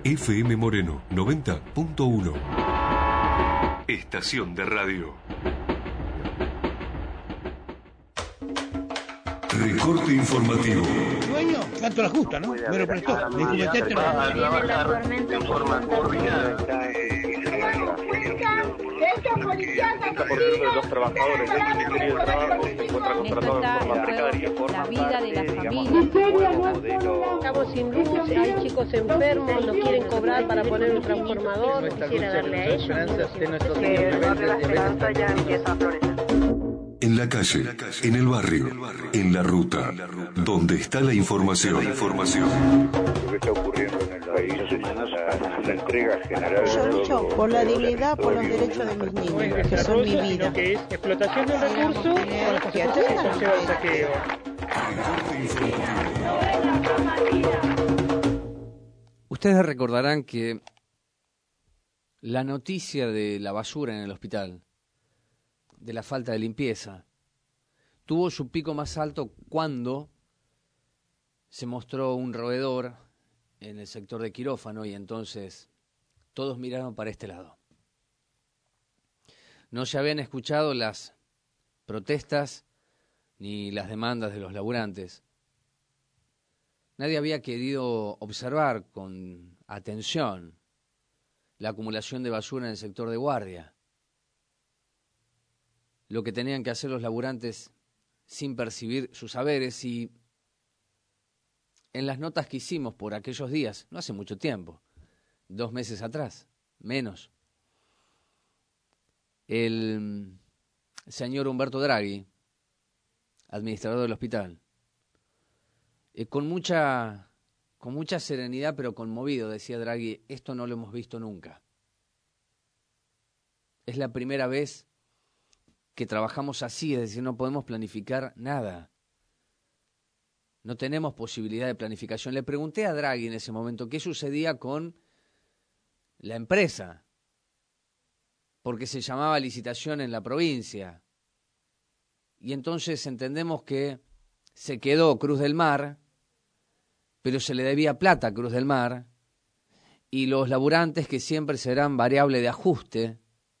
FM Moreno 90.1. Estación de radio. Recorte informativo. Dueño, canto la justa, ¿no? Me lo prestó. Le cometiste la tormenta en forma cordial. De los trabajadores del Ministerio de Trabajo se encuentra contratado de forma precaria. La vida de la familia. Estamos sin luz, hay chicos enfermos, no quieren cobrar para poner un transformador. Quisiera darle a ellos. En la calle, en el barrio, en la ruta, donde está la información. Lo que está ocurriendo en el país es la entrega general. Yo lucho por la dignidad, por los derechos de mis niños, que son mi vida. Que es explotación del recurso con las consecuencias que conlleva el saqueo. Ustedes recordarán que la noticia de la basura en el hospital, de la falta de limpieza, tuvo su pico más alto cuando se mostró un roedor en el sector de quirófano y entonces todos miraron para este lado. No se habían escuchado las protestas ni las demandas de los laburantes. Nadie había querido observar con atención la acumulación de basura en el sector de guardia. Lo que tenían que hacer los laburantes sin percibir sus haberes, y en las notas que hicimos por aquellos días, no hace mucho tiempo, 2 meses atrás, menos, el señor Humberto Draghi, administrador del hospital, con mucha serenidad pero conmovido, decía Draghi, esto no lo hemos visto nunca. Es la primera vez que trabajamos así, es decir, no podemos planificar nada. No tenemos posibilidad de planificación. Le pregunté a Draghi en ese momento qué sucedía con la empresa, porque se llamaba licitación en la provincia. Y entonces entendemos que se quedó Cruz del Mar, pero se le debía plata a Cruz del Mar, y los laburantes, que siempre serán variable de ajuste,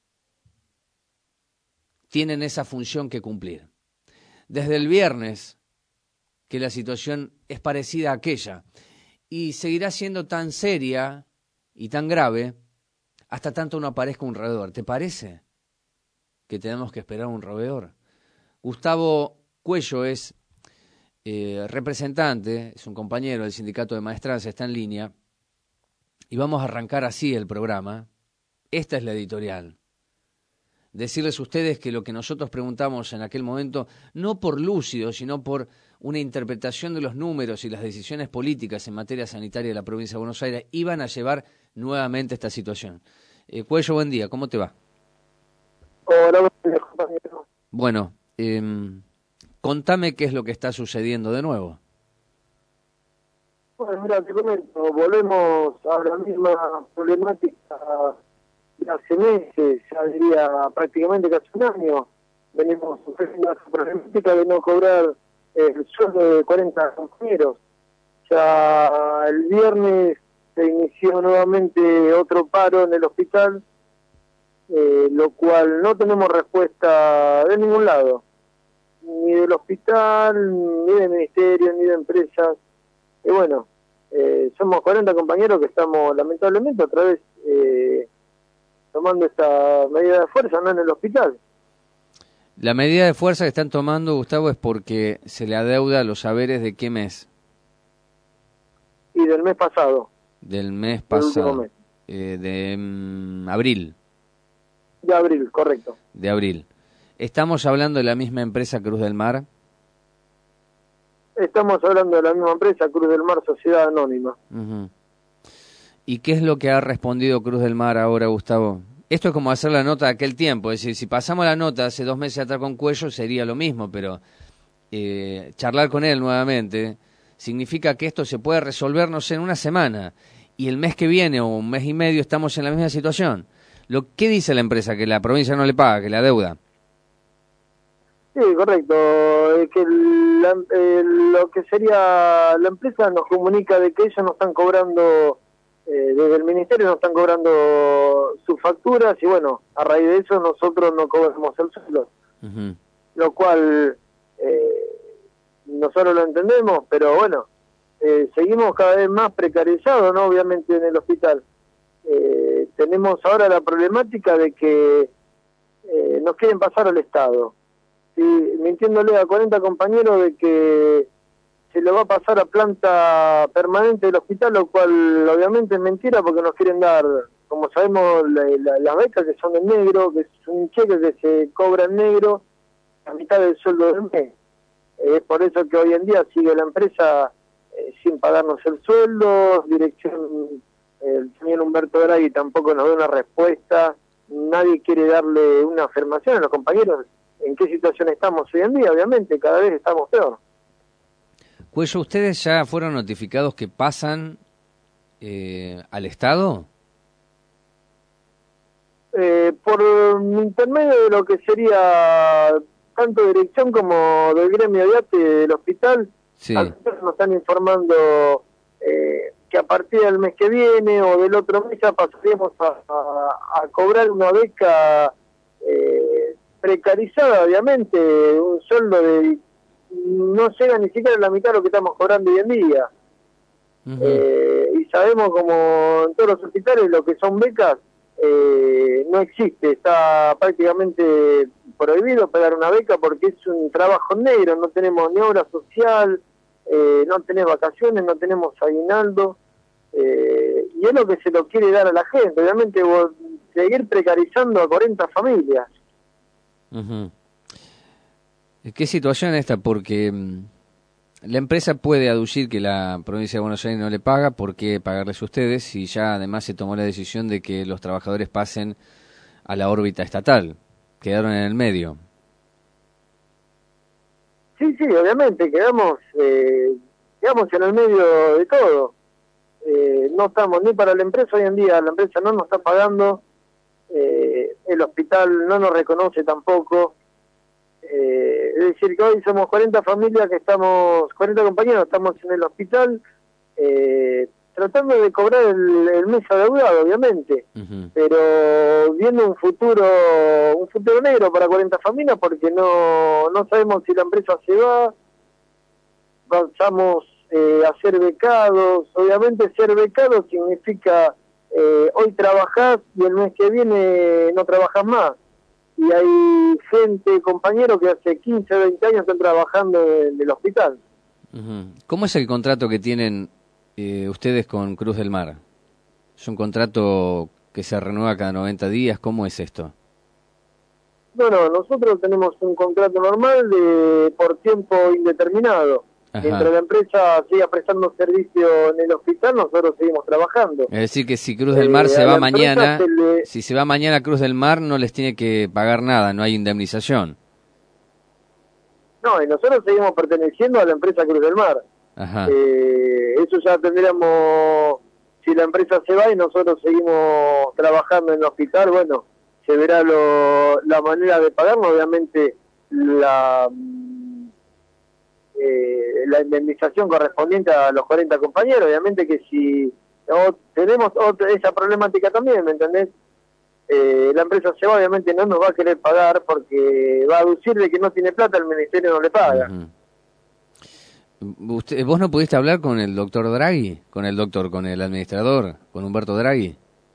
tienen esa función que cumplir. Desde el viernes que la situación es parecida a aquella y seguirá siendo tan seria y tan grave hasta tanto no aparezca un roedor. ¿Te parece que tenemos que esperar un roedor? Gustavo Cuello es representante, es un compañero del Sindicato de Maestranza, está en línea, y vamos a arrancar así el programa. Esta es la editorial. Decirles a ustedes que lo que nosotros preguntamos en aquel momento, no por lúcido, sino por una interpretación de los números y las decisiones políticas en materia sanitaria de la provincia de Buenos Aires, iban a llevar nuevamente esta situación. Cuello, buen día, ¿cómo te va? Hola, buen día, compañero. Bueno, contame qué es lo que está sucediendo de nuevo. Bueno, mira, te comento, volvemos a la misma problemática de hace meses, ya diría prácticamente casi un año. Venimos sufriendo esa problemática de no cobrar el sueldo de 40 compañeros. Ya el viernes se inició nuevamente otro paro en el hospital, lo cual no tenemos respuesta de ningún lado, ni del hospital, ni del ministerio, ni de empresas. Y bueno, somos 40 compañeros que estamos lamentablemente otra vez tomando esta medida de fuerza, no en el hospital. La medida de fuerza que están tomando, Gustavo, es porque se le adeuda los saberes de qué mes. Y del mes pasado. Del mes pasado. Mes. De abril. De abril, correcto. De abril. ¿Estamos hablando de la misma empresa Cruz del Mar? Estamos hablando de la misma empresa, Cruz del Mar, Sociedad Anónima. Uh-huh. ¿Y qué es lo que ha respondido Cruz del Mar ahora, Gustavo? Esto es como hacer la nota de aquel tiempo, es decir, si pasamos la nota hace 2 meses atrás con Cuello sería lo mismo, pero charlar con él nuevamente significa que esto se puede resolver, no sé, en una semana, y el mes que viene o un mes y medio estamos en la misma situación. ¿Qué dice la empresa? ¿Que la provincia no le paga, que le adeuda? Sí, correcto. Que lo que sería la empresa nos comunica de que ellos no están cobrando desde el ministerio nos están cobrando sus facturas y bueno, a raíz de eso nosotros no cobramos el sueldo. Lo cual nosotros lo entendemos, pero bueno, seguimos cada vez más precarizados, ¿no? Obviamente en el hospital. Tenemos ahora la problemática de que nos quieren pasar al Estado. ¿Sí? Mintiéndole a 40 compañeros de que se lo va a pasar a planta permanente del hospital, lo cual obviamente es mentira porque nos quieren dar, como sabemos, las becas que son en negro, que es un cheque que se cobra en negro, a mitad del sueldo del mes. Es por eso que hoy en día sigue la empresa sin pagarnos el sueldo, dirección, el señor Humberto Draghi tampoco nos da una respuesta, nadie quiere darle una afirmación a los compañeros en qué situación estamos hoy en día, obviamente, cada vez estamos peor. Cuello, ¿ustedes ya fueron notificados que pasan al Estado? Por intermedio de lo que sería tanto dirección como del gremio de ATE del hospital, sí. Nos están informando que a partir del mes que viene o del otro mes ya pasaríamos a cobrar una beca precarizada, obviamente, un sueldo de no llega ni siquiera a la mitad de lo que estamos cobrando hoy en día. Y sabemos como en todos los hospitales lo que son becas no existe, está prácticamente prohibido pagar una beca porque es un trabajo negro, no tenemos ni obra social, no tenemos vacaciones, no tenemos aguinaldo, y es lo que se lo quiere dar a la gente, obviamente seguir precarizando a 40 familias. ¿Qué situación es esta? Porque la empresa puede aducir que la provincia de Buenos Aires no le paga, ¿por qué pagarles a ustedes? Si ya además se tomó la decisión de que los trabajadores pasen a la órbita estatal, quedaron en el medio. Sí, obviamente, quedamos en el medio de todo. No estamos ni para la empresa hoy en día, la empresa no nos está pagando, el hospital no nos reconoce tampoco. Es decir, que hoy somos 40 familias que estamos, 40 compañeros, estamos en el hospital tratando de cobrar el mes adeudado, obviamente, pero viendo un futuro negro para 40 familias porque no sabemos si la empresa se va, pasamos a ser becados. Obviamente ser becado significa hoy trabajás y el mes que viene no trabajas más. Y hay gente, compañeros que hace 15, 20 años están trabajando en el hospital. ¿Cómo es el contrato que tienen ustedes con Cruz del Mar? ¿Es un contrato que se renueva cada 90 días? ¿Cómo es esto? No, nosotros tenemos un contrato normal por tiempo indeterminado. Mientras la empresa siga prestando servicio en el hospital, nosotros seguimos trabajando. Es decir, que si Cruz del Mar se va mañana, si se va mañana Cruz del Mar, no les tiene que pagar nada, no hay indemnización. No, y nosotros seguimos perteneciendo a la empresa Cruz del Mar. Eso ya tendríamos, si la empresa se va y nosotros seguimos trabajando en el hospital, bueno, se verá la manera de pagarnos, obviamente la indemnización correspondiente a los 40 compañeros, obviamente que si tenemos esa problemática también, ¿me entendés? La empresa se va, obviamente no nos va a querer pagar porque va a aducir de que no tiene plata, el ministerio no le paga. ¿Vos no pudiste hablar con el doctor Draghi? ¿Con el administrador? ¿Con Humberto Draghi?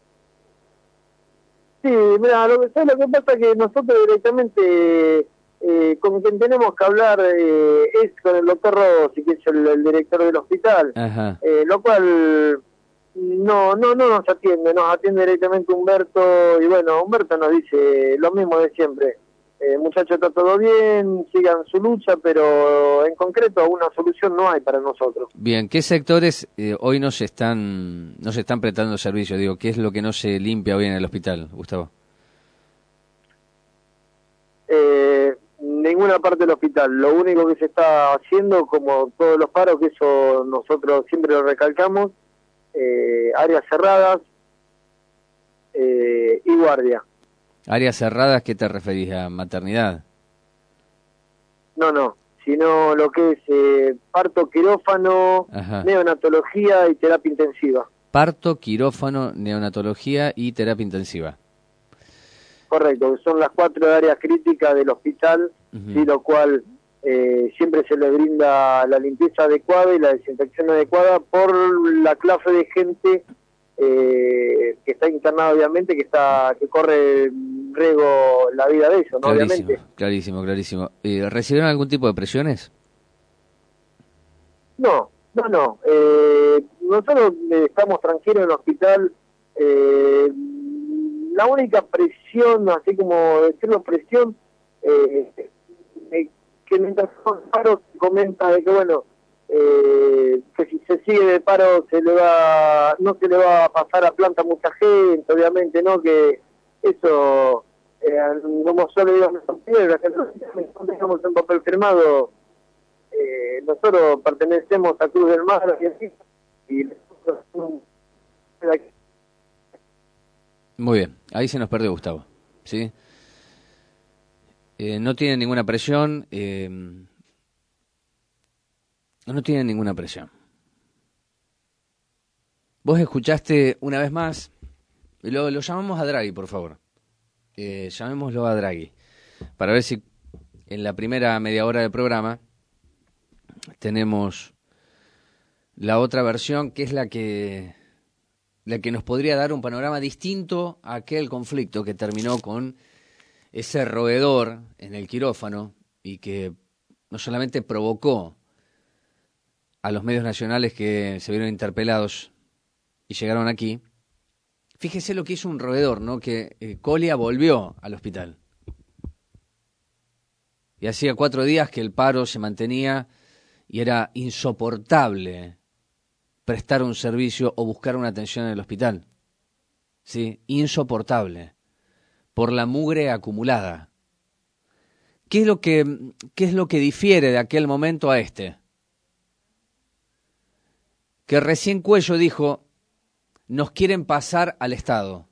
Sí, mira, lo que pasa es que nosotros directamente con quien tenemos que hablar es con el doctor Rossi, que es el director del hospital, lo cual no nos atiende directamente Humberto, y bueno, Humberto nos dice lo mismo de siempre. Muchachos, está todo bien, sigan su lucha, pero en concreto una solución no hay para nosotros. Bien, ¿qué sectores hoy no se están prestando servicio? Digo, ¿qué es lo que no se limpia hoy en el hospital, Gustavo? Ninguna parte del hospital. Lo único que se está haciendo, como todos los paros, que eso nosotros siempre lo recalcamos, áreas cerradas y guardia. ¿Áreas cerradas qué te referís? ¿A maternidad? No, sino lo que es parto quirófano, neonatología y terapia intensiva. parto, quirófano, neonatología y terapia intensiva. Correcto, son las 4 áreas críticas del hospital, sí, lo cual siempre se le brinda la limpieza adecuada y la desinfección adecuada por la clase de gente que está internada, obviamente, que corre riesgo la vida de ellos, ¿no? Clarísimo, Obviamente. clarísimo. ¿Recibieron algún tipo de presiones? No. Nosotros estamos tranquilos en el hospital. La única presión, así como decirlo presión, que mientras son paros se comenta de que bueno, que si se sigue de paro no se le va a pasar a planta a mucha gente, obviamente, ¿no? Que eso, como solo digo, la que no tengamos un papel firmado, nosotros pertenecemos a Cruz del Mar y muy bien, ahí se nos perdió Gustavo, ¿sí? No tienen ninguna presión, no tienen ninguna presión. Vos escuchaste una vez más, lo llamamos a Draghi, por favor. Llamémoslo a Draghi, para ver si en la primera media hora del programa tenemos la otra versión, que es la que nos podría dar un panorama distinto a aquel conflicto que terminó con ese roedor en el quirófano y que no solamente provocó a los medios nacionales que se vieron interpelados y llegaron aquí. Fíjese lo que hizo un roedor, ¿no? Que Colia volvió al hospital. Y hacía 4 días que el paro se mantenía y era insoportable prestar un servicio o buscar una atención en el hospital. ¿Sí? Insoportable. Por la mugre acumulada. ¿Qué es lo que difiere de aquel momento a este? Que recién Cuello dijo, nos quieren pasar al Estado.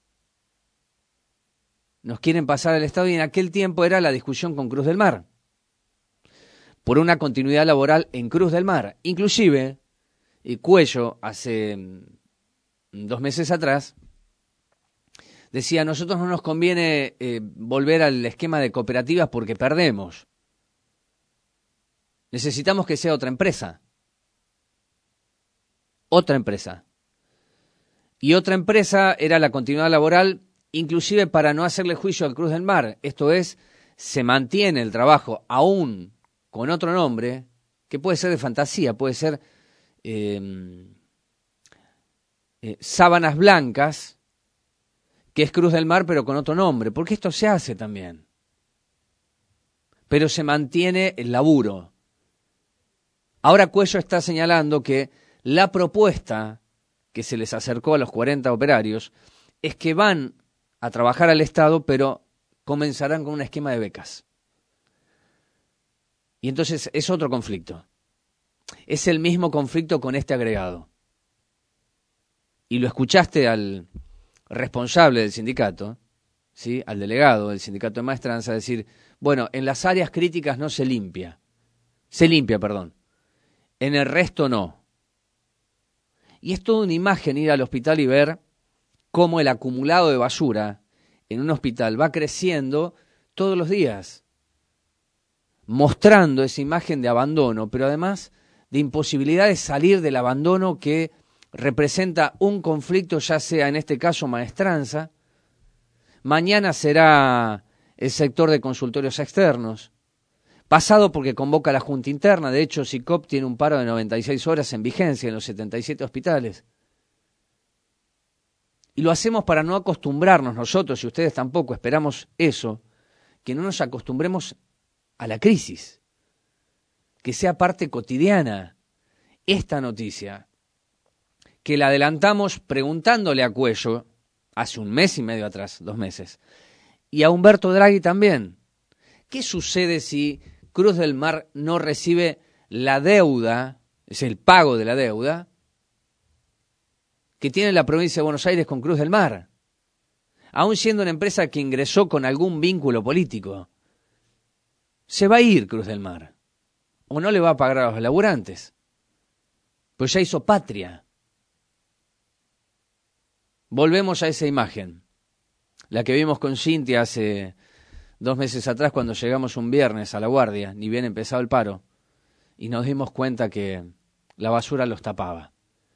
Nos quieren pasar al Estado, y en aquel tiempo era la discusión con Cruz del Mar. Por una continuidad laboral en Cruz del Mar. Inclusive, Cuello, hace 2 meses atrás, decía, a nosotros no nos conviene volver al esquema de cooperativas porque perdemos. Necesitamos que sea otra empresa. Otra empresa. Y otra empresa era la continuidad laboral, inclusive para no hacerle juicio al Cruz del Mar. Esto es, se mantiene el trabajo aún con otro nombre, que puede ser de fantasía, puede ser Sábanas Blancas, que es Cruz del Mar, pero con otro nombre, porque esto se hace también. Pero se mantiene el laburo. Ahora Cuello está señalando que la propuesta que se les acercó a los 40 operarios es que van a trabajar al Estado, pero comenzarán con un esquema de becas. Y entonces es otro conflicto. Es el mismo conflicto con este agregado. Y lo escuchaste al responsable del sindicato, ¿sí? Al delegado del sindicato de maestranza, decir, bueno, en las áreas críticas no se limpia. Se limpia, perdón. En el resto no. Y es toda una imagen ir al hospital y ver cómo el acumulado de basura en un hospital va creciendo todos los días, mostrando esa imagen de abandono, pero además de imposibilidad de salir del abandono que representa un conflicto, ya sea en este caso maestranza, mañana será el sector de consultorios externos, pasado porque convoca la Junta Interna. De hecho, SICOP tiene un paro de 96 horas en vigencia en los 77 hospitales. Y lo hacemos para no acostumbrarnos nosotros, y ustedes tampoco, esperamos eso, que no nos acostumbremos a la crisis, que sea parte cotidiana. Esta noticia, que la adelantamos preguntándole a Cuello, hace 1 mes y medio atrás, 2 meses, y a Humberto Draghi también. ¿Qué sucede si Cruz del Mar no recibe la deuda, es el pago de la deuda, que tiene la provincia de Buenos Aires con Cruz del Mar? Aún siendo una empresa que ingresó con algún vínculo político, se va a ir Cruz del Mar, o no le va a pagar a los laburantes, pues ya hizo patria. Volvemos a esa imagen, la que vimos con Cintia hace 2 meses atrás cuando llegamos un viernes a La Guardia, ni bien empezado el paro, y nos dimos cuenta que la basura los tapaba.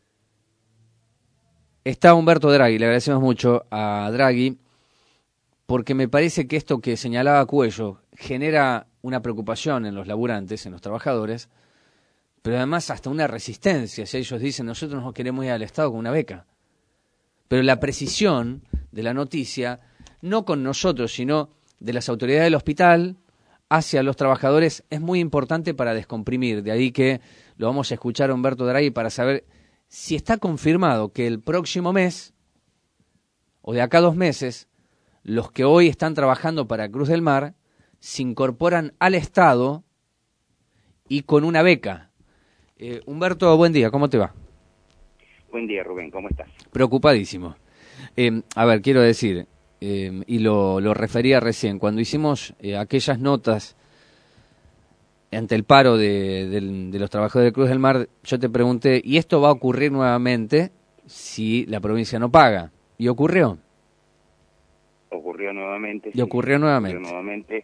Está Humberto Draghi, le agradecemos mucho a Draghi, porque me parece que esto que señalaba Cuello genera una preocupación en los laburantes, en los trabajadores, pero además hasta una resistencia. Si ellos dicen, nosotros no queremos ir al Estado con una beca. Pero la precisión de la noticia, no con nosotros, sino de las autoridades del hospital hacia los trabajadores, es muy importante para descomprimir. De ahí que lo vamos a escuchar a Humberto Draghi para saber si está confirmado que el próximo mes, o de acá a 2 meses, los que hoy están trabajando para Cruz del Mar se incorporan al Estado y con una beca. Humberto, buen día, ¿cómo te va? Buen día, Rubén, ¿cómo estás? Preocupadísimo. A ver, quiero decir, y lo refería recién, cuando hicimos aquellas notas ante el paro de los trabajadores de Cruz del Mar, yo te pregunté, ¿y esto va a ocurrir nuevamente si la provincia no paga? ¿Y ocurrió? Ocurrió nuevamente. Y ocurrió nuevamente. Ocurrió nuevamente.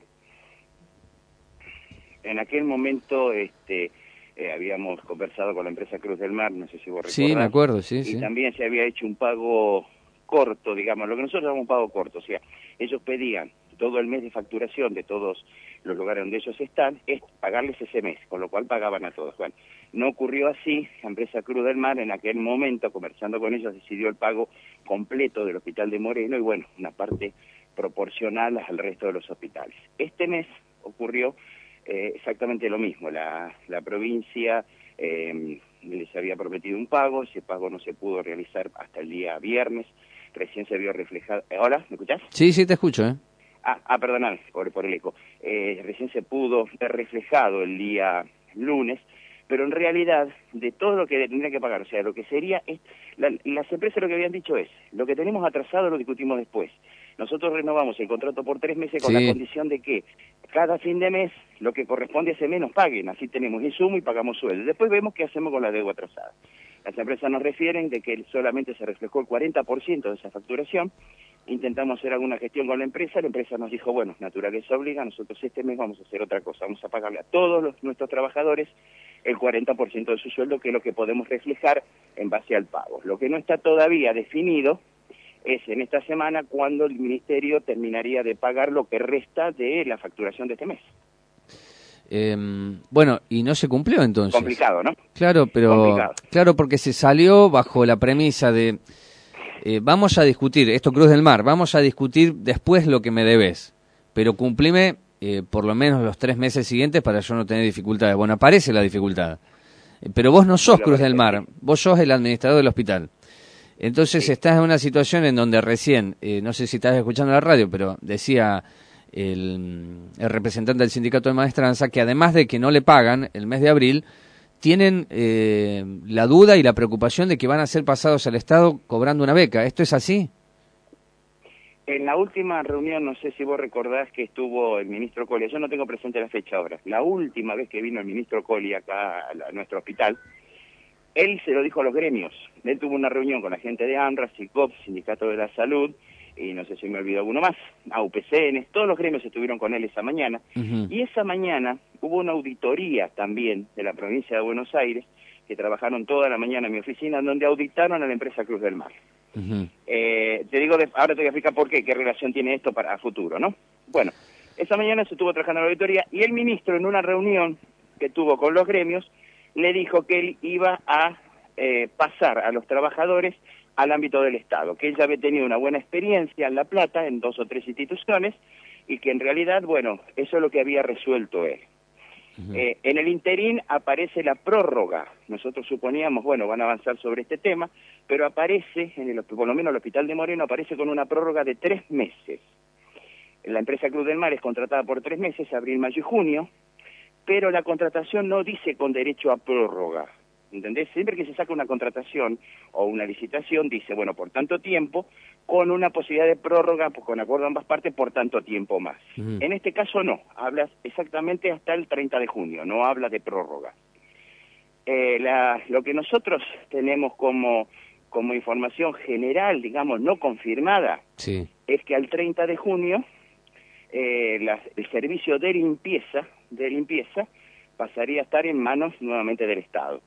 En aquel momento habíamos conversado con la empresa Cruz del Mar, no sé si vos recordás. Sí, me acuerdo, sí, y sí. También se había hecho un pago corto, digamos, lo que nosotros llamamos un pago corto, o sea, ellos pedían todo el mes de facturación de todos los lugares donde ellos están, es pagarles ese mes, con lo cual pagaban a todos. Bueno, no ocurrió así, la empresa Cruz del Mar en aquel momento, conversando con ellos, decidió el pago completo del Hospital de Moreno y bueno, una parte proporcional al resto de los hospitales. Este mes ocurrió exactamente lo mismo, la provincia les había prometido un pago, ese pago no se pudo realizar hasta el día viernes, recién se vio reflejado. ¿Hola? ¿Me escuchás? Sí, sí, te escucho, Perdonad por el eco. Recién se pudo ver reflejado el día lunes, pero en realidad, de todo lo que tendría que pagar, o sea, lo que sería, las empresas lo que habían dicho es, lo que tenemos atrasado lo discutimos después. Nosotros renovamos el contrato por 3 meses con la condición de que cada fin de mes lo que corresponde a ese mes nos paguen, así tenemos insumo y pagamos sueldo. Después vemos qué hacemos con la deuda atrasada. Las empresas nos refieren de que solamente se reflejó el 40% de esa facturación. Intentamos hacer alguna gestión con la empresa nos dijo, bueno, naturaleza obliga, nosotros este mes vamos a hacer otra cosa, vamos a pagarle a todos nuestros trabajadores el 40% de su sueldo, que es lo que podemos reflejar en base al pago. Lo que no está todavía definido es en esta semana cuando el Ministerio terminaría de pagar lo que resta de la facturación de este mes. Bueno, y no se cumplió entonces. Complicado, ¿no? Claro, pero complicado. Claro, porque se salió bajo la premisa de vamos a discutir, esto Cruz del Mar, vamos a discutir después lo que me debes, pero cumplime por lo menos los 3 meses siguientes para yo no tener dificultades. Bueno, aparece la dificultad, pero vos no sos Cruz del Mar, vos sos el administrador del hospital. Entonces estás en una situación en donde recién, no sé si estás escuchando la radio, pero decía el representante del sindicato de maestranza que además de que no le pagan el mes de abril, tienen la duda y la preocupación de que van a ser pasados al Estado cobrando una beca. ¿Esto es así? En la última reunión, no sé si vos recordás que estuvo el ministro Colia, yo no tengo presente la fecha ahora, la última vez que vino el ministro Colia acá a nuestro hospital, él se lo dijo a los gremios. Él tuvo una reunión con la gente de ANRA, SICOP, Sindicato de la Salud, y no sé si me olvidó alguno más, AUPCN, todos los gremios estuvieron con él esa mañana. Y esa mañana hubo una auditoría también de la provincia de Buenos Aires, que trabajaron toda la mañana en mi oficina, donde auditaron a la empresa Cruz del Mar. Te digo, ahora te voy a explicar por qué relación tiene esto para futuro, ¿no? Bueno, esa mañana se estuvo trabajando en la auditoría y el ministro en una reunión que tuvo con los gremios le dijo que él iba a pasar a los trabajadores al ámbito del Estado, que él ya había tenido una buena experiencia en La Plata, en 2 o 3 instituciones, y que en realidad, bueno, eso es lo que había resuelto él. En el interín aparece la prórroga. Nosotros suponíamos, bueno, van a avanzar sobre este tema, pero aparece, por lo menos el Hospital de Moreno, aparece con una prórroga de 3 meses. La empresa Cruz del Mar es contratada por 3 meses, abril, mayo y junio, pero la contratación no dice con derecho a prórroga. ¿Entendés? Siempre que se saca una contratación o una licitación, dice, bueno, por tanto tiempo, con una posibilidad de prórroga, pues, con acuerdo a ambas partes, por tanto tiempo más. En este caso no, habla exactamente hasta el 30 de junio, no habla de prórroga. Lo que nosotros tenemos como como información general, digamos, no confirmada, Sí. es que al 30 de junio el servicio de limpieza pasaría a estar en manos nuevamente del Estado.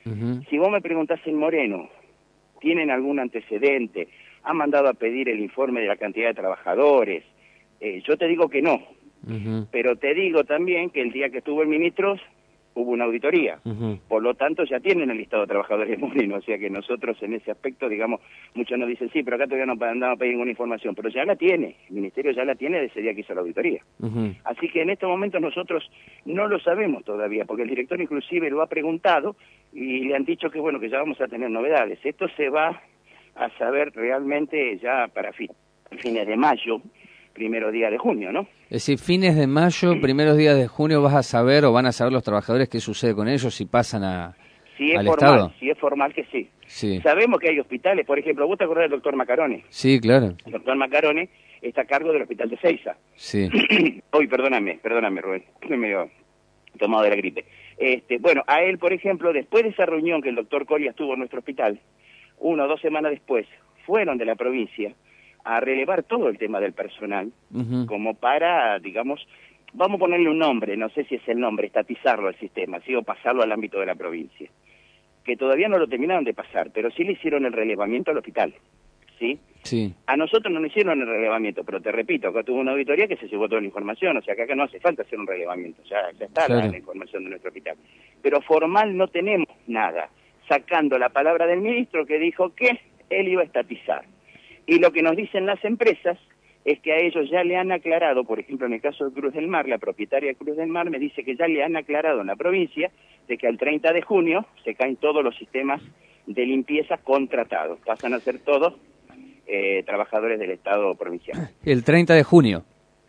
Si vos me preguntás en Moreno, ¿tienen algún antecedente? ¿Han mandado a pedir el informe de la cantidad de trabajadores? Yo te digo que no, pero te digo también que el día que estuvo el ministro hubo una auditoría, por lo tanto ya tienen el listado de trabajadores de Moreno, o sea que nosotros en ese aspecto, digamos, muchos nos dicen, sí, pero acá todavía no andamos a pedir ninguna información, pero ya la tiene, el ministerio ya la tiene de ese día que hizo la auditoría. Así que en estos momentos nosotros no lo sabemos todavía, porque el director inclusive lo ha preguntado y le han dicho que bueno, que ya vamos a tener novedades. Esto se va a saber realmente ya para fines de mayo, primero día de junio, ¿no? Es decir, fines de mayo, primeros días de junio vas a saber o van a saber los trabajadores qué sucede con ellos si pasan al Estado. Si es formal que sí. Sí. Sabemos que hay hospitales, por ejemplo, ¿vos te acordás del doctor Macarone? Sí, claro. El doctor Macarone está a cargo del hospital de Seiza. Sí. Uy, perdóname, Rubén, estoy medio tomado de la gripe. Bueno, a él, por ejemplo, después de esa reunión que el doctor Coria estuvo en nuestro hospital, 1 o 2 semanas después, fueron de la provincia a relevar todo el tema del personal, como para, digamos, vamos a ponerle un nombre, no sé si es el nombre, estatizarlo al sistema, ¿sí? O pasarlo al ámbito de la provincia, que todavía no lo terminaron de pasar, pero sí le hicieron el relevamiento al hospital, ¿sí? Sí. A nosotros no nos hicieron el relevamiento, pero te repito, acá tuvo una auditoría que se llevó toda la información, o sea que acá no hace falta hacer un relevamiento, ya está claro. la información de nuestro hospital. Pero formal no tenemos nada, sacando la palabra del ministro que dijo que él iba a estatizar. Y lo que nos dicen las empresas es que a ellos ya le han aclarado, por ejemplo en el caso de Cruz del Mar, la propietaria de Cruz del Mar me dice que ya le han aclarado en la provincia de que al 30 de junio se caen todos los sistemas de limpieza contratados, pasan a ser todos trabajadores del Estado provincial. El 30 de junio.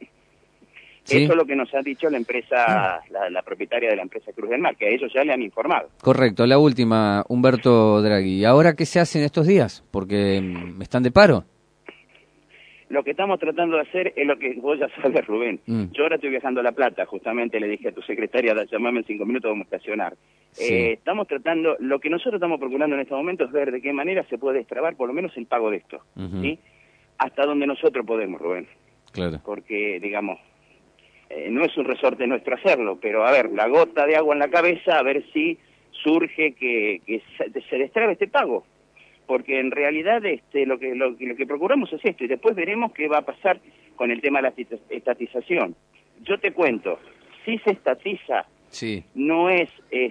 ¿Sí? Eso es lo que nos ha dicho la empresa, la propietaria de la empresa Cruz del Mar, que a ellos ya le han informado. Correcto, la última, Humberto Draghi. ¿Y ahora qué se hace en estos días? Porque están de paro. Lo que estamos tratando de hacer es lo que vos ya sabes, Rubén. Yo ahora estoy viajando a La Plata, justamente le dije a tu secretaria, llamame en 5 minutos, vamos a estacionar. Sí. Estamos tratando, lo que nosotros estamos procurando en este momento es ver de qué manera se puede destrabar por lo menos el pago de esto, ¿sí? Hasta donde nosotros podemos, Rubén. Claro. Porque, digamos, no es un resorte nuestro hacerlo, pero a ver, la gota de agua en la cabeza, a ver si surge que se destrabe este pago. Porque en realidad lo que procuramos es esto, y después veremos qué va a pasar con el tema de la estatización. Yo te cuento, si se estatiza, sí, no es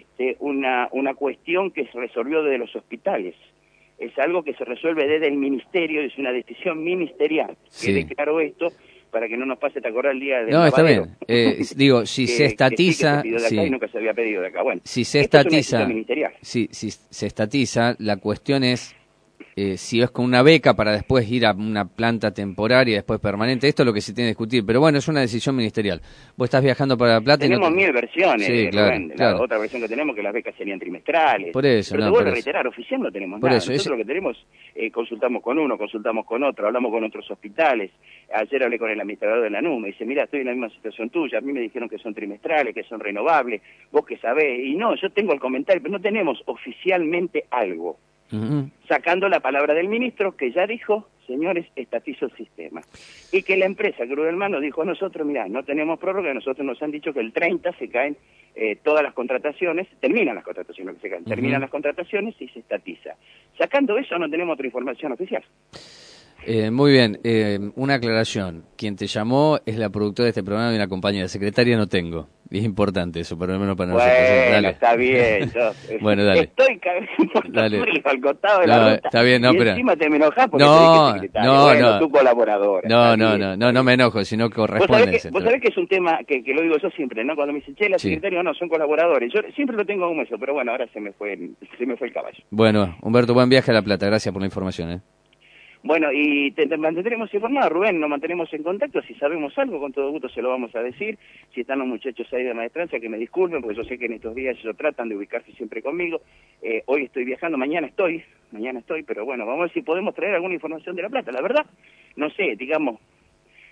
una cuestión que se resolvió desde los hospitales, es algo que se resuelve desde el ministerio, es una decisión ministerial. Sí. Que declaró esto para que no nos pase, ¿te acordás el día del No, está lavadero? bien. Digo, si se estatiza... Que sí, que se pidió de acá y nunca se había pedido de acá. Bueno, si se esto es una estatiza, decisión ministerial. si se estatiza, la cuestión es si es con una beca para después ir a una planta temporaria y después permanente. Esto es lo que se tiene que discutir, pero bueno, es una decisión ministerial. Vos estás viajando para La Plata tenemos y no 1000 versiones, sí, claro, Rubén. claro. La otra versión que tenemos que las becas serían trimestrales. Por eso, pero no, te vuelvo por a eso. reiterar, oficial no tenemos Por nada. eso, Nosotros lo que tenemos, consultamos con uno, consultamos con otro, hablamos con otros hospitales. Ayer hablé con el administrador de la NU, me dice, mira, estoy en la misma situación tuya, a mí me dijeron que son trimestrales, que son renovables, vos que sabés, y no, yo tengo el comentario, pero no tenemos oficialmente algo. Sacando la palabra del ministro, que ya dijo, señores, estatizo el sistema. Y que la empresa Cruz del Mar nos dijo a nosotros, mirá, no tenemos prórroga, nosotros nos han dicho que el 30 se caen todas las contrataciones, terminan las contrataciones, que se caen, terminan las contrataciones y se estatiza. Sacando eso no tenemos otra información oficial. Muy bien, una aclaración. Quien te llamó es la productora de este programa y una compañera. Secretaria no tengo. Y es importante eso, por lo menos para nosotros. Bueno, está bien. Bueno, dale. Estoy al costado de la ruta. Está bien, no, y pero... encima te me enojás porque no, te dije que tu colaboradora. No me enojo, sino corresponde. Vos sabés que es un tema que lo digo yo siempre, ¿no? Cuando me dicen, che, la secretaria no, son colaboradores. Yo siempre lo tengo como eso, pero bueno, ahora se me fue el caballo. Bueno, Humberto, buen viaje a La Plata. Gracias por la información, Bueno, y te mantendremos informados, Rubén, nos mantenemos en contacto, si sabemos algo, con todo gusto se lo vamos a decir, si están los muchachos ahí de maestrancia, que me disculpen, porque yo sé que en estos días ellos tratan de ubicarse siempre conmigo, hoy estoy viajando, mañana estoy, pero bueno, vamos a ver si podemos traer alguna información de La Plata, la verdad, no sé, digamos,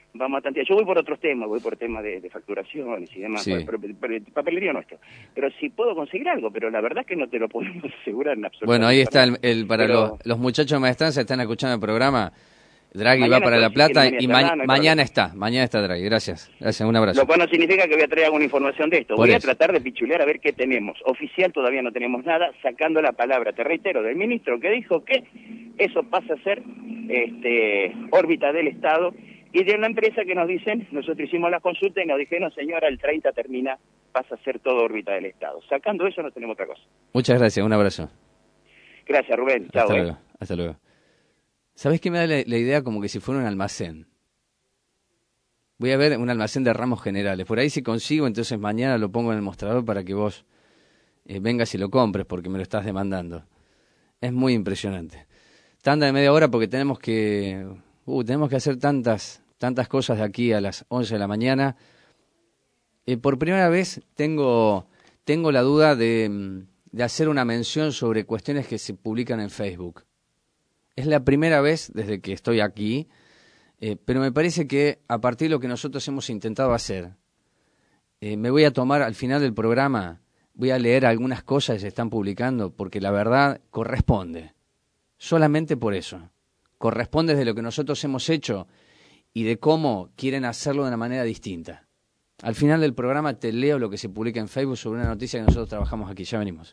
vamos a tantear. Yo voy por otros temas, voy por temas de facturaciones y demás, Sí. pero papelería nuestro. Pero si puedo conseguir algo, pero la verdad es que no te lo podemos asegurar en absoluto. Bueno, ahí está para Pero- los muchachos de Maestranza, están escuchando el programa. Draghi Mañana va para está, La si Plata quieren y venir hasta acá, no hay mañana está Draghi. Gracias, un abrazo. Lo cual no significa que voy a traer alguna información de esto. Por Voy a eso. tratar de pichulear a ver qué tenemos. Oficial todavía no tenemos nada, sacando la palabra, te reitero, del ministro que dijo que eso pasa a ser órbita del Estado, y de una empresa que nos dicen, nosotros hicimos la consulta y nos dijeron, señora, el 30 termina, pasa a ser todo órbita del Estado. Sacando eso no tenemos otra cosa. Muchas gracias, un abrazo. Gracias, Rubén. Chao. Hasta luego. ¿Sabés qué me da la idea? Como que si fuera un almacén. Voy a ver un almacén de ramos generales. Por ahí si consigo, entonces mañana lo pongo en el mostrador para que vos vengas y lo compres, porque me lo estás demandando. Es muy impresionante. Tanda de media hora porque tenemos que hacer tantas cosas de aquí a las 11 de la mañana. Por primera vez tengo la duda de hacer una mención sobre cuestiones que se publican en Facebook. Es la primera vez desde que estoy aquí, pero me parece que a partir de lo que nosotros hemos intentado hacer, me voy a tomar al final del programa, voy a leer algunas cosas que se están publicando, porque la verdad corresponde. Solamente por eso. Corresponde de lo que nosotros hemos hecho y de cómo quieren hacerlo de una manera distinta. Al final del programa te leo lo que se publica en Facebook sobre una noticia que nosotros trabajamos aquí. Ya venimos.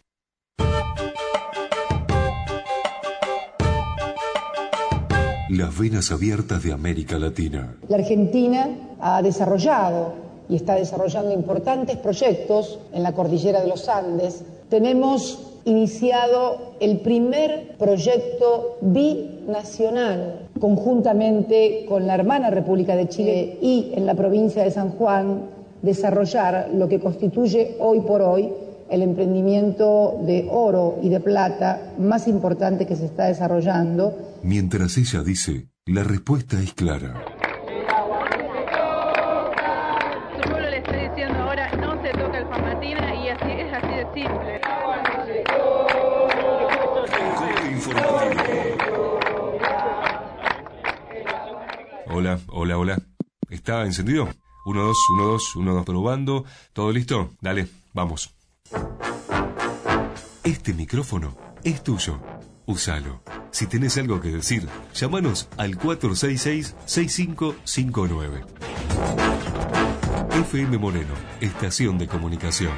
Las venas abiertas de América Latina. La Argentina ha desarrollado y está desarrollando importantes proyectos en la cordillera de los Andes. Tenemos iniciado el primer proyecto binacional conjuntamente con la hermana República de Chile y en la provincia de San Juan desarrollar lo que constituye hoy por hoy el emprendimiento de oro y de plata más importante que se está desarrollando. Mientras ella dice, la respuesta es clara. Su pueblo le está diciendo ahora no se toca el Famatina y así es así de simple. Hola. ¿Está encendido? 1, 2, 1, 2, 1, 2, probando. ¿Todo listo? Dale, vamos. Este micrófono es tuyo. Úsalo. Si tenés algo que decir, llámanos al 466-6559. FM Moreno, estación de comunicación.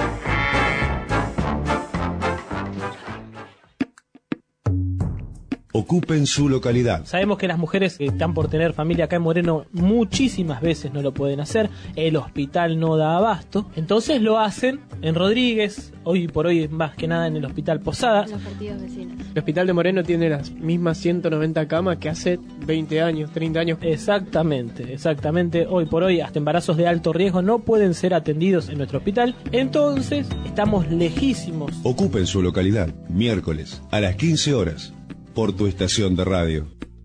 Ocupen su localidad. Sabemos que las mujeres que están por tener familia acá en Moreno muchísimas veces no lo pueden hacer, el hospital no da abasto, entonces lo hacen en Rodríguez, hoy por hoy más que nada en el hospital Posadas. Los partidos vecinos. El hospital de Moreno tiene las mismas 190 camas que hace 20 años, 30 años. Exactamente, hoy por hoy hasta embarazos de alto riesgo no pueden ser atendidos en nuestro hospital, entonces estamos lejísimos. Ocupen su localidad, miércoles a las 15 horas. Por tu estación de radio.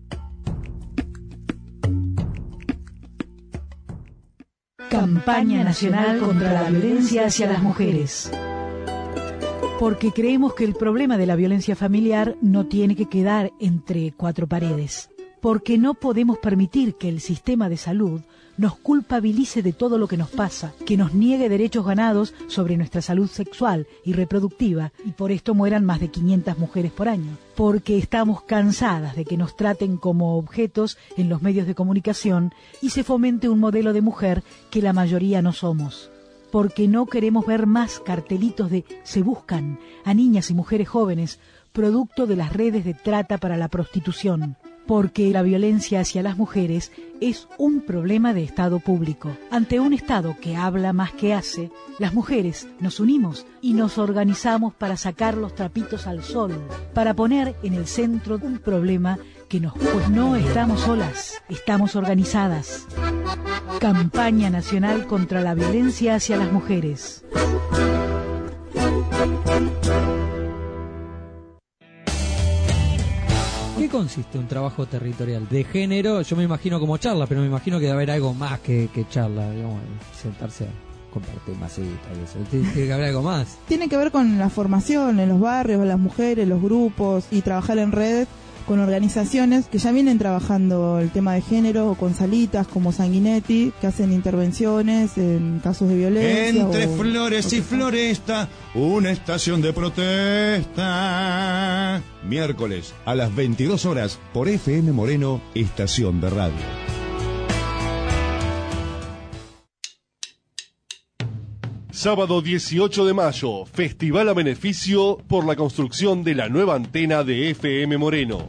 Campaña Nacional contra la Violencia hacia las Mujeres. Porque creemos que el problema de la violencia familiar no tiene que quedar entre cuatro paredes. Porque no podemos permitir que el sistema de salud nos culpabilice de todo lo que nos pasa, que nos niegue derechos ganados sobre nuestra salud sexual y reproductiva, y por esto mueran más de 500 mujeres por año. Porque estamos cansadas de que nos traten como objetos en los medios de comunicación y se fomente un modelo de mujer que la mayoría no somos. Porque no queremos ver más cartelitos de "se buscan" a niñas y mujeres jóvenes, producto de las redes de trata para la prostitución. Porque la violencia hacia las mujeres es un problema de Estado público. Ante un Estado que habla más que hace, las mujeres nos unimos y nos organizamos para sacar los trapitos al sol, para poner en el centro un problema que pues no estamos solas, estamos organizadas. Campaña Nacional contra la Violencia hacia las Mujeres. ¿Qué consiste un trabajo territorial? De género, yo me imagino como charla, pero me imagino que debe haber algo más que charla, digamos, sentarse a compartir masitas y eso. Tiene que haber algo más. Tiene que ver con la formación en los barrios, las mujeres, los grupos y trabajar en red con organizaciones que ya vienen trabajando el tema de género, o con salitas como Sanguinetti, que hacen intervenciones en casos de violencia. Entre flores y floresta, una estación de protesta. Miércoles a las 22 horas por FM Moreno, estación de radio. Sábado 18 de mayo, festival a beneficio por la construcción de la nueva antena de FM Moreno.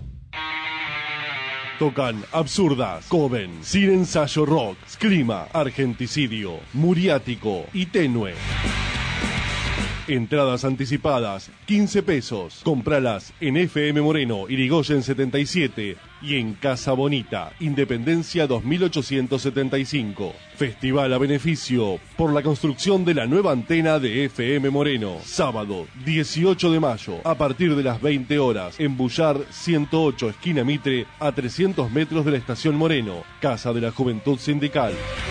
Tocan Absurdas, Coven, Sin Ensayo Rock, Clima, Argenticidio, Muriático y Tenue. Entradas anticipadas, 15 pesos. Compralas en FM Moreno, Irigoyen 77 y en Casa Bonita, Independencia 2875. Festival a beneficio por la construcción de la nueva antena de FM Moreno. Sábado 18 de mayo, a partir de las 20 horas, en Bullar 108, esquina Mitre, a 300 metros de la Estación Moreno, Casa de la Juventud Sindical.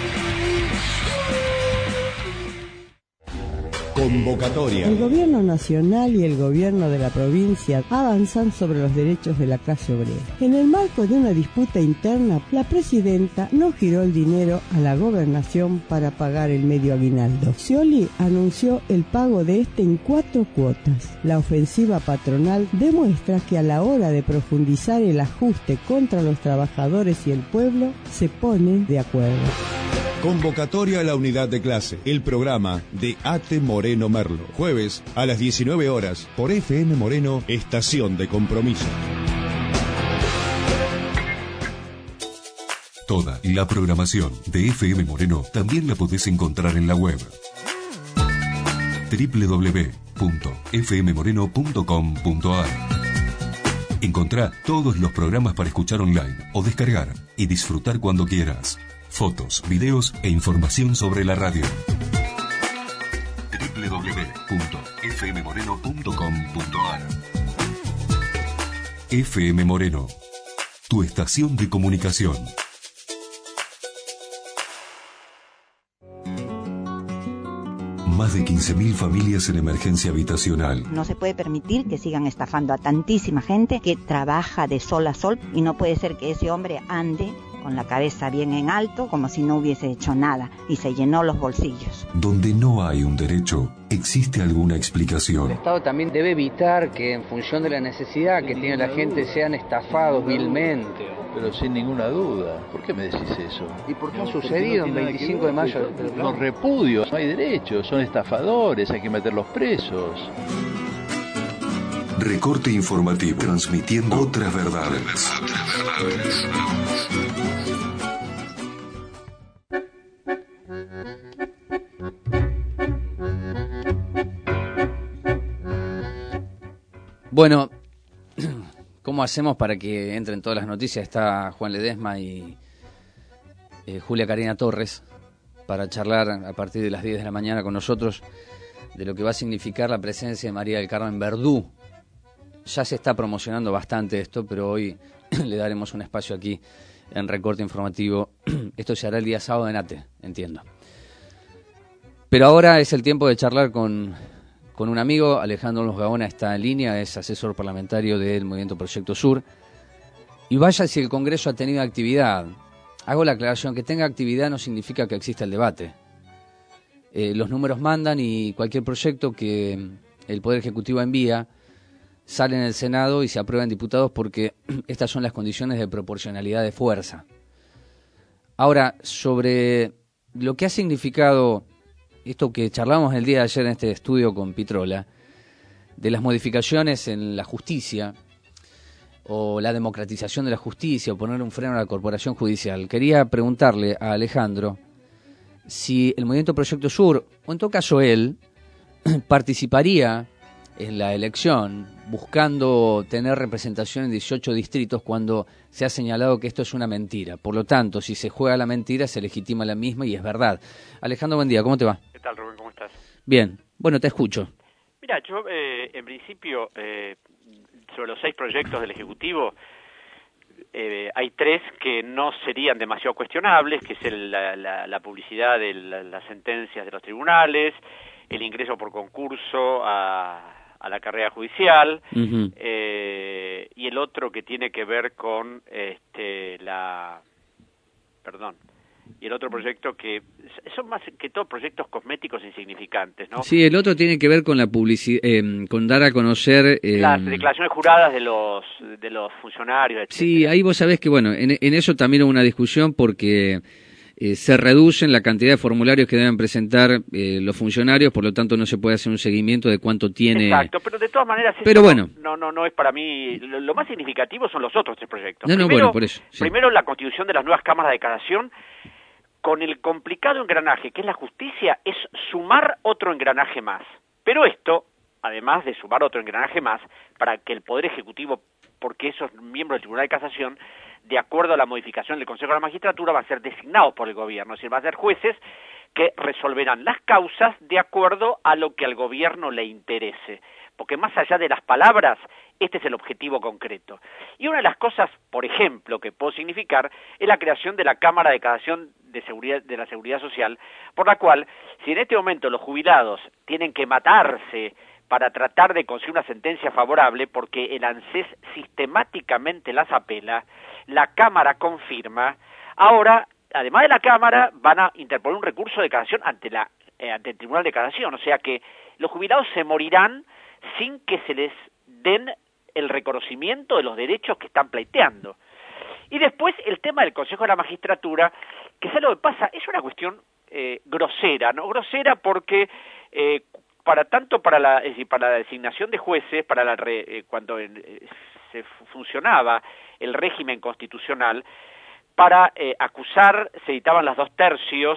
Convocatoria. El gobierno nacional y el gobierno de la provincia avanzan sobre los derechos de la clase obrera. En el marco de una disputa interna, la presidenta no giró el dinero a la gobernación para pagar el medio aguinaldo. Scioli anunció el pago de este en 4 cuotas. La ofensiva patronal demuestra que a la hora de profundizar el ajuste contra los trabajadores y el pueblo, se ponen de acuerdo. Convocatoria a la unidad de clase, el programa de Ate Moreno Merlo. Jueves a las 19 horas por FM Moreno, estación de compromiso. Toda la programación de FM Moreno también la podés encontrar en la web www.fmmoreno.com.ar. Encontrá todos los programas para escuchar online o descargar y disfrutar cuando quieras. Fotos, videos e información sobre la radio. www.fmmoreno.com.ar. FM Moreno, tu estación de comunicación. Más de 15.000 familias en emergencia habitacional. No se puede permitir que sigan estafando a tantísima gente que trabaja de sol a sol, y no puede ser que ese hombre ande con la cabeza bien en alto, como si no hubiese hecho nada, y se llenó los bolsillos. Donde no hay un derecho, existe alguna explicación. El Estado también debe evitar que, en función de la necesidad que tiene la gente, sean estafados vilmente. Pero sin ninguna duda. ¿Por qué me decís eso? ¿Y por qué ha sucedido en 25 de mayo? Los repudios, no hay derechos, son estafadores, hay que meterlos presos. Recorte informativo, transmitiendo otras verdades. Bueno, ¿cómo hacemos para que entren todas las noticias? Está Juan Ledesma y Julia Karina Torres para charlar a partir de las 10 de la mañana con nosotros de lo que va a significar la presencia de María del Carmen Verdú. Ya se está promocionando bastante esto, pero hoy le daremos un espacio aquí en Recorte Informativo. Esto se hará el día sábado en ATE, entiendo. Pero ahora es el tiempo de charlar con un amigo. Alejandro Los Gaona está en línea, es asesor parlamentario del Movimiento Proyecto Sur. Y vaya si el Congreso ha tenido actividad. Hago la aclaración, que tenga actividad no significa que exista el debate. Los números mandan y cualquier proyecto que el Poder Ejecutivo envía sale en el Senado y se aprueba en diputados, porque estas son las condiciones de proporcionalidad de fuerza. Ahora, sobre lo que ha significado esto que charlamos el día de ayer en este estudio con Pitrola, de las modificaciones en la justicia, o la democratización de la justicia, o poner un freno a la corporación judicial, quería preguntarle a Alejandro si el Movimiento Proyecto Sur, o en todo caso él, participaría en la elección buscando tener representación en 18 distritos cuando se ha señalado que esto es una mentira. Por lo tanto, si se juega la mentira, se legitima la misma y es verdad. Alejandro, buen día, ¿cómo te va? ¿Qué tal, Rubén? ¿Cómo estás? Bien, bueno, te escucho. Mira, yo en principio, sobre los 6 proyectos del Ejecutivo, hay 3 que no serían demasiado cuestionables, que es la publicidad de las sentencias de los tribunales, el ingreso por concurso a la carrera judicial, Ujú. y el otro que tiene que ver con y el otro proyecto que son más que todo proyectos cosméticos insignificantes, ¿no? Sí, el otro tiene que ver con la publicidad, con dar a conocer... Las declaraciones juradas de los funcionarios, etc. Sí, ahí vos sabés que, bueno, en eso también hubo una discusión porque se reducen la cantidad de formularios que deben presentar los funcionarios, por lo tanto no se puede hacer un seguimiento de cuánto tiene... Exacto, pero de todas maneras Pero bueno. no es para mí, lo más significativo son los otros tres proyectos. No, Primero, bueno, por eso. Sí. Primero la constitución de las nuevas cámaras de declaración, con el complicado engranaje que es la justicia, es sumar otro engranaje más. Pero esto, además de sumar otro engranaje más, para que el Poder Ejecutivo, porque esos miembros del Tribunal de Casación, de acuerdo a la modificación del Consejo de la Magistratura, van a ser designados por el gobierno, es decir, van a ser jueces que resolverán las causas de acuerdo a lo que al gobierno le interese. Porque más allá de las palabras, este es el objetivo concreto. Y una de las cosas, por ejemplo, que puede significar es la creación de la Cámara de Declaración de la Seguridad Social, por la cual, si en este momento los jubilados tienen que matarse para tratar de conseguir una sentencia favorable, porque el ANSES sistemáticamente las apela, la Cámara confirma, ahora, además de la Cámara, van a interponer un recurso de declaración ante el Tribunal de Casación, o sea que los jubilados se morirán sin que se les den el reconocimiento de los derechos que están pleiteando. Y después el tema del Consejo de la Magistratura, que es lo que pasa, es una cuestión grosera, ¿no? Grosera porque para la designación de jueces, cuando se funcionaba el régimen constitucional, para acusar se editaban las 2/3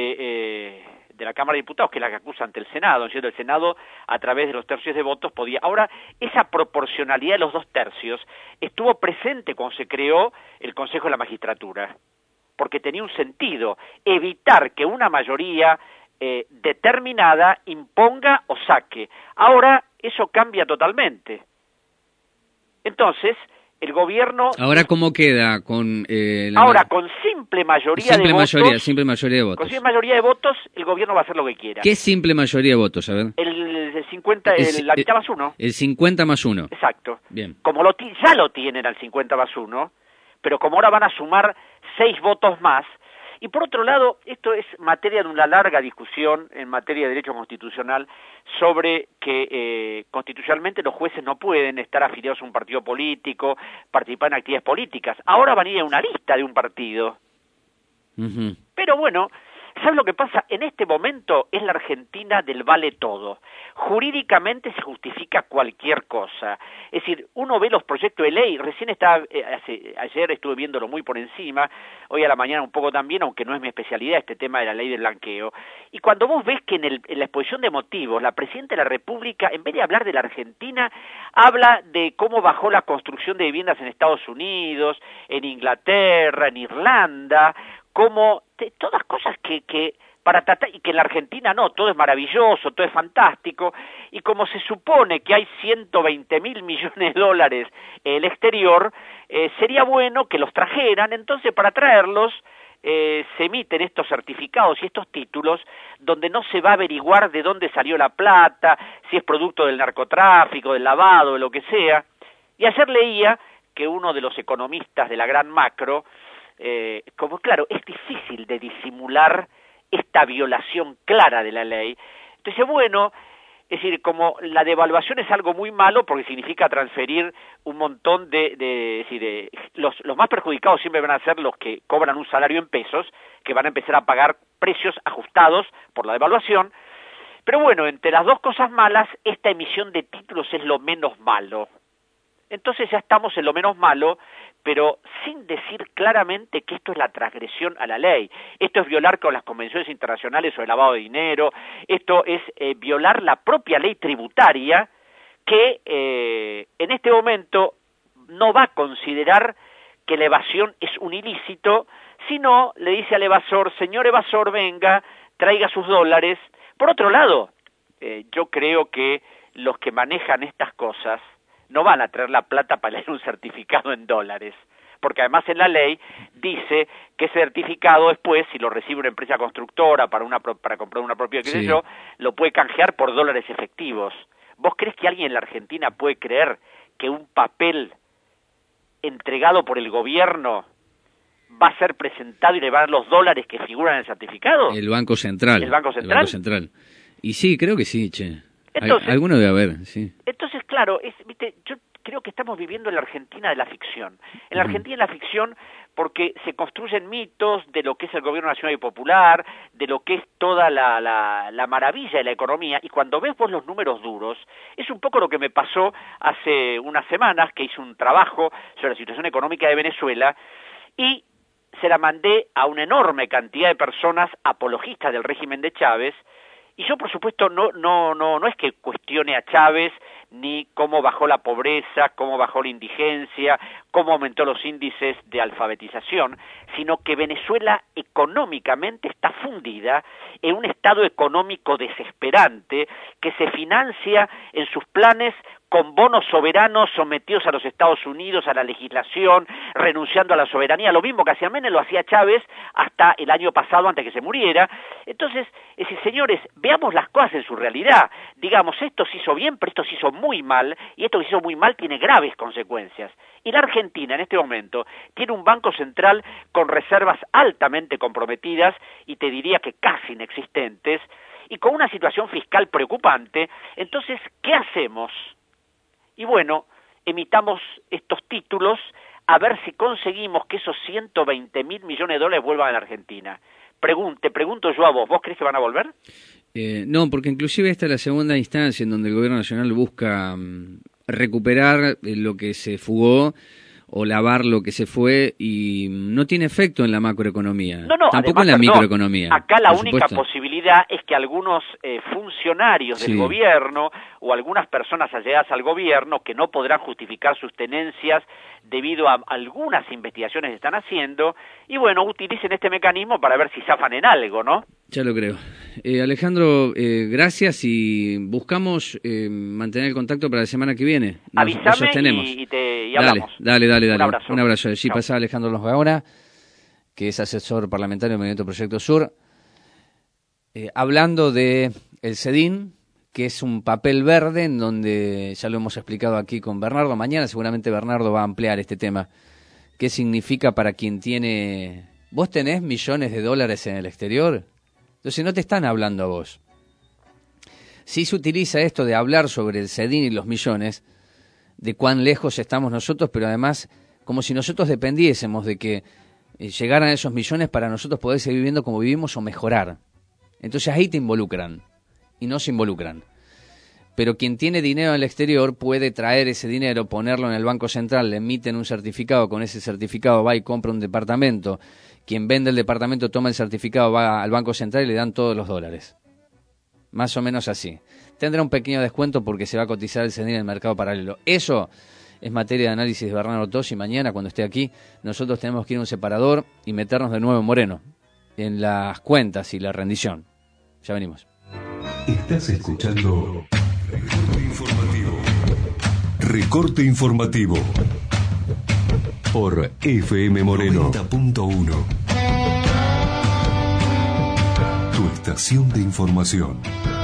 de la Cámara de Diputados, que es la que acusa ante el Senado, ¿no es cierto? El Senado, a través de los tercios de votos, podía... Ahora, esa proporcionalidad de los 2/3 estuvo presente cuando se creó el Consejo de la Magistratura, porque tenía un sentido, evitar que una mayoría determinada imponga o saque. Ahora, eso cambia totalmente. Entonces, el gobierno... Ahora, ¿cómo queda con con simple mayoría de votos... Simple mayoría de votos. Con simple mayoría de votos, el gobierno va a hacer lo que quiera. ¿Qué simple mayoría de votos, a ver? El 50, la mitad más uno. El 50 más 1. Exacto. Bien. Como ya lo tienen al 50 más 1, pero como ahora van a sumar 6 votos más, y por otro lado, esto es materia de una larga discusión en materia de derecho constitucional sobre que constitucionalmente los jueces no pueden estar afiliados a un partido político, participar en actividades políticas. Ahora van a ir a una lista de un partido. Uh-huh. Pero bueno, ¿sabes lo que pasa? En este momento es la Argentina del vale todo. Jurídicamente se justifica cualquier cosa. Es decir, uno ve los proyectos de ley, recién ayer estuve viéndolo muy por encima, hoy a la mañana un poco también, aunque no es mi especialidad este tema de la ley del blanqueo, y cuando vos ves que en la exposición de motivos, la Presidenta de la República, en vez de hablar de la Argentina, habla de cómo bajó la construcción de viviendas en Estados Unidos, en Inglaterra, en Irlanda, como todas cosas que para tratar, y que en la Argentina no, todo es maravilloso, todo es fantástico, y como se supone que hay 120.000 millones de dólares en el exterior, sería bueno que los trajeran. Entonces para traerlos se emiten estos certificados y estos títulos donde no se va a averiguar de dónde salió la plata, si es producto del narcotráfico, del lavado, de lo que sea. Y ayer leía que uno de los economistas de la gran macro, como claro, es difícil de disimular esta violación clara de la ley. Entonces, bueno, es decir, como la devaluación es algo muy malo porque significa transferir un montón los más perjudicados siempre van a ser los que cobran un salario en pesos, que van a empezar a pagar precios ajustados por la devaluación. Pero bueno, entre las dos cosas malas, esta emisión de títulos es lo menos malo. Entonces ya estamos en lo menos malo, pero sin decir claramente que esto es la transgresión a la ley. Esto es violar con las convenciones internacionales sobre el lavado de dinero, esto es violar la propia ley tributaria que en este momento no va a considerar que la evasión es un ilícito, sino le dice al evasor, señor evasor, venga, traiga sus dólares. Por otro lado, yo creo que los que manejan estas cosas no van a traer la plata para leer un certificado en dólares, porque además en la ley dice que ese certificado después, si lo recibe una empresa constructora para comprar una propiedad, qué sé yo, lo puede canjear por dólares efectivos. ¿Vos crees que alguien en la Argentina puede creer que un papel entregado por el gobierno va a ser presentado y le va a dar los dólares que figuran en el certificado? El Banco Central. ¿El Banco Central? El Banco Central. Y sí, creo que sí, che. Entonces, alguno debe haber, sí. Entonces, claro, ¿viste? Yo creo que estamos viviendo en la Argentina de la ficción. En la Argentina de la ficción porque se construyen mitos de lo que es el gobierno nacional y popular, de lo que es toda la maravilla de la economía, y cuando ves vos los números duros, es un poco lo que me pasó hace unas semanas, que hice un trabajo sobre la situación económica de Venezuela, y se la mandé a una enorme cantidad de personas apologistas del régimen de Chávez, y yo, por supuesto, no es que cuestione a Chávez, ni cómo bajó la pobreza, cómo bajó la indigencia, cómo aumentó los índices de alfabetización, sino que Venezuela económicamente está fundida en un estado económico desesperante que se financia en sus planes con bonos soberanos sometidos a los Estados Unidos, a la legislación, renunciando a la soberanía, lo mismo que hacía Menem, lo hacía Chávez hasta el año pasado, antes que se muriera. Entonces, es decir, señores, veamos las cosas en su realidad. Digamos, esto se hizo bien, pero esto se hizo muy mal, y esto que se hizo muy mal tiene graves consecuencias. Y la Argentina, en este momento, tiene un Banco Central con reservas altamente comprometidas, y te diría que casi inexistentes, y con una situación fiscal preocupante. Entonces, ¿qué hacemos? Y bueno, emitamos estos títulos a ver si conseguimos que esos 120.000 millones de dólares vuelvan a la Argentina. Te pregunto yo a vos, ¿vos crees que van a volver? No, porque inclusive esta es la segunda instancia en donde el gobierno nacional busca recuperar lo que se fugó o lavar lo que se fue, y no tiene efecto en la macroeconomía, tampoco en la microeconomía. Acá la única posibilidad es que algunos funcionarios del gobierno o algunas personas allegadas al gobierno que no podrán justificar sus tenencias debido a algunas investigaciones que están haciendo, y bueno, utilicen este mecanismo para ver si zafan en algo, ¿no? Ya lo creo. Alejandro, gracias, y buscamos mantener el contacto para la semana que viene. Avísame y hablamos. Dale. Un abrazo. Sí, pasa Alejandro Losgaona, que es asesor parlamentario del Movimiento Proyecto Sur, hablando de el CEDIN, que es un papel verde en donde ya lo hemos explicado aquí con Bernardo. Mañana seguramente Bernardo va a ampliar este tema. ¿Qué significa para quien tiene... ¿Vos tenés millones de dólares en el exterior? Entonces no te están hablando a vos. Sí se utiliza esto de hablar sobre el CEDIN y los millones, de cuán lejos estamos nosotros, pero además como si nosotros dependiésemos de que llegaran esos millones para nosotros poder seguir viviendo como vivimos o mejorar. Entonces ahí te involucran y no se involucran. Pero quien tiene dinero en el exterior puede traer ese dinero, ponerlo en el Banco Central, le emiten un certificado, con ese certificado va y compra un departamento, quien vende el departamento toma el certificado, va al Banco Central y le dan todos los dólares. Más o menos así. Tendrá un pequeño descuento porque se va a cotizar el CEDIN en el mercado paralelo. Eso es materia de análisis de Bernardo Tossi. Mañana, cuando esté aquí, nosotros tenemos que ir a un separador y meternos de nuevo en Moreno, en las cuentas y la rendición. Ya venimos. Estás escuchando Recorte Informativo. Recorte Informativo por FM Moreno 90.1. Tu estación de información.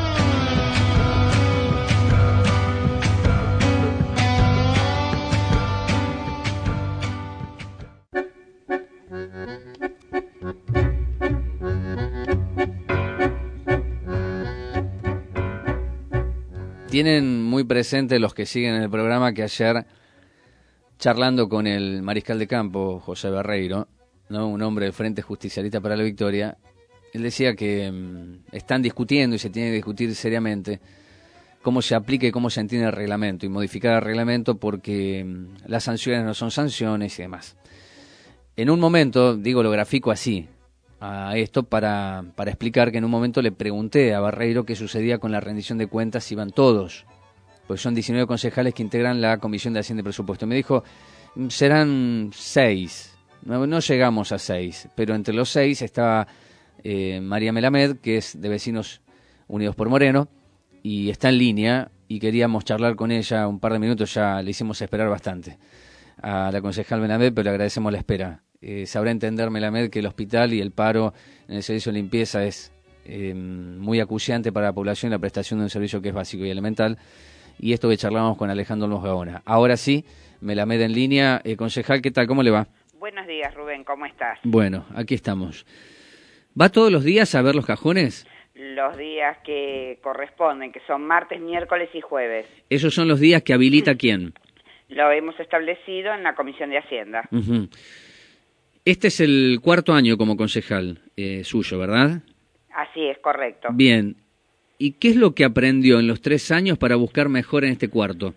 Tienen muy presente los que siguen el programa que ayer, charlando con el mariscal de campo, José Barreiro, ¿no?, un hombre del Frente Justicialista para la Victoria, él decía que están discutiendo y se tiene que discutir seriamente cómo se aplica y cómo se entiende el reglamento y modificar el reglamento porque las sanciones no son sanciones y demás. En un momento, digo, lo grafico así, a esto para explicar que en un momento le pregunté a Barreiro qué sucedía con la rendición de cuentas si iban todos, pues son 19 concejales que integran la Comisión de Hacienda y Presupuesto. Me dijo, serán 6, no llegamos a 6, pero entre los 6 estaba María Melamed, que es de Vecinos Unidos por Moreno, y está en línea, y queríamos charlar con ella un par de minutos, ya le hicimos esperar bastante a la concejal Melamed, pero le agradecemos la espera. Sabrá entender Melamed que el hospital y el paro en el servicio de limpieza es muy acuciante para la población y la prestación de un servicio que es básico y elemental, y esto que charlábamos con Alejandro Mosgaona. Ahora sí, Melamed en línea. Concejal, ¿qué tal? ¿Cómo le va? Buenos días, Rubén, ¿cómo estás? Bueno, aquí estamos. ¿Va todos los días a ver los cajones? Los días que corresponden, que son martes, miércoles y jueves. ¿Esos son los días que habilita quién? Lo hemos establecido en la Comisión de Hacienda. Uh-huh. Este es el 4º año como concejal suyo, ¿verdad? Así es, correcto. Bien. ¿Y qué es lo que aprendió en los 3 años para buscar mejor en este cuarto?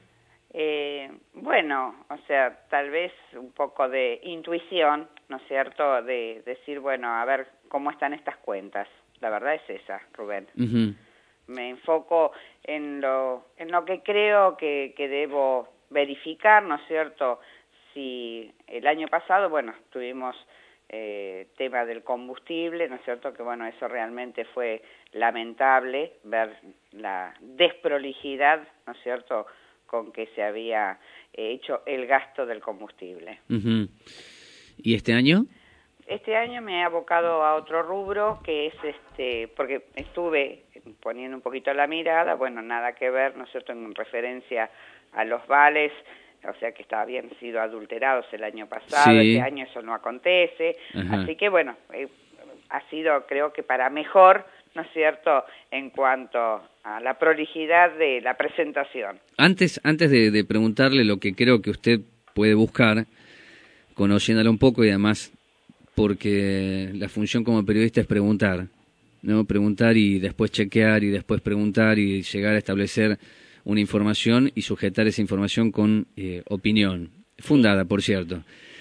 Bueno, o sea, tal vez un poco de intuición, ¿no es cierto?, de decir, bueno, a ver cómo están estas cuentas. La verdad es esa, Rubén. Uh-huh. Me enfoco en lo que creo que debo verificar, ¿no es cierto? Si el año pasado, bueno, tuvimos tema del combustible, ¿no es cierto? Que bueno, eso realmente fue lamentable, ver la desprolijidad, ¿no es cierto?, con que se había hecho el gasto del combustible. Uh-huh. ¿Y este año? Este año me he abocado a otro rubro, que es porque estuve poniendo un poquito la mirada, bueno, nada que ver, ¿no es cierto?, en referencia a los vales, o sea que habían sido adulterados el año pasado, sí. Este año eso no acontece, Ajá. Así que bueno, ha sido creo que para mejor, ¿no es cierto?, en cuanto a la prolijidad de la presentación. Antes de preguntarle lo que creo que usted puede buscar, conociéndola un poco y además porque la función como periodista es preguntar, ¿no? Preguntar y después chequear y después preguntar y llegar a establecer una información y sujetar esa información con opinión, fundada, por cierto.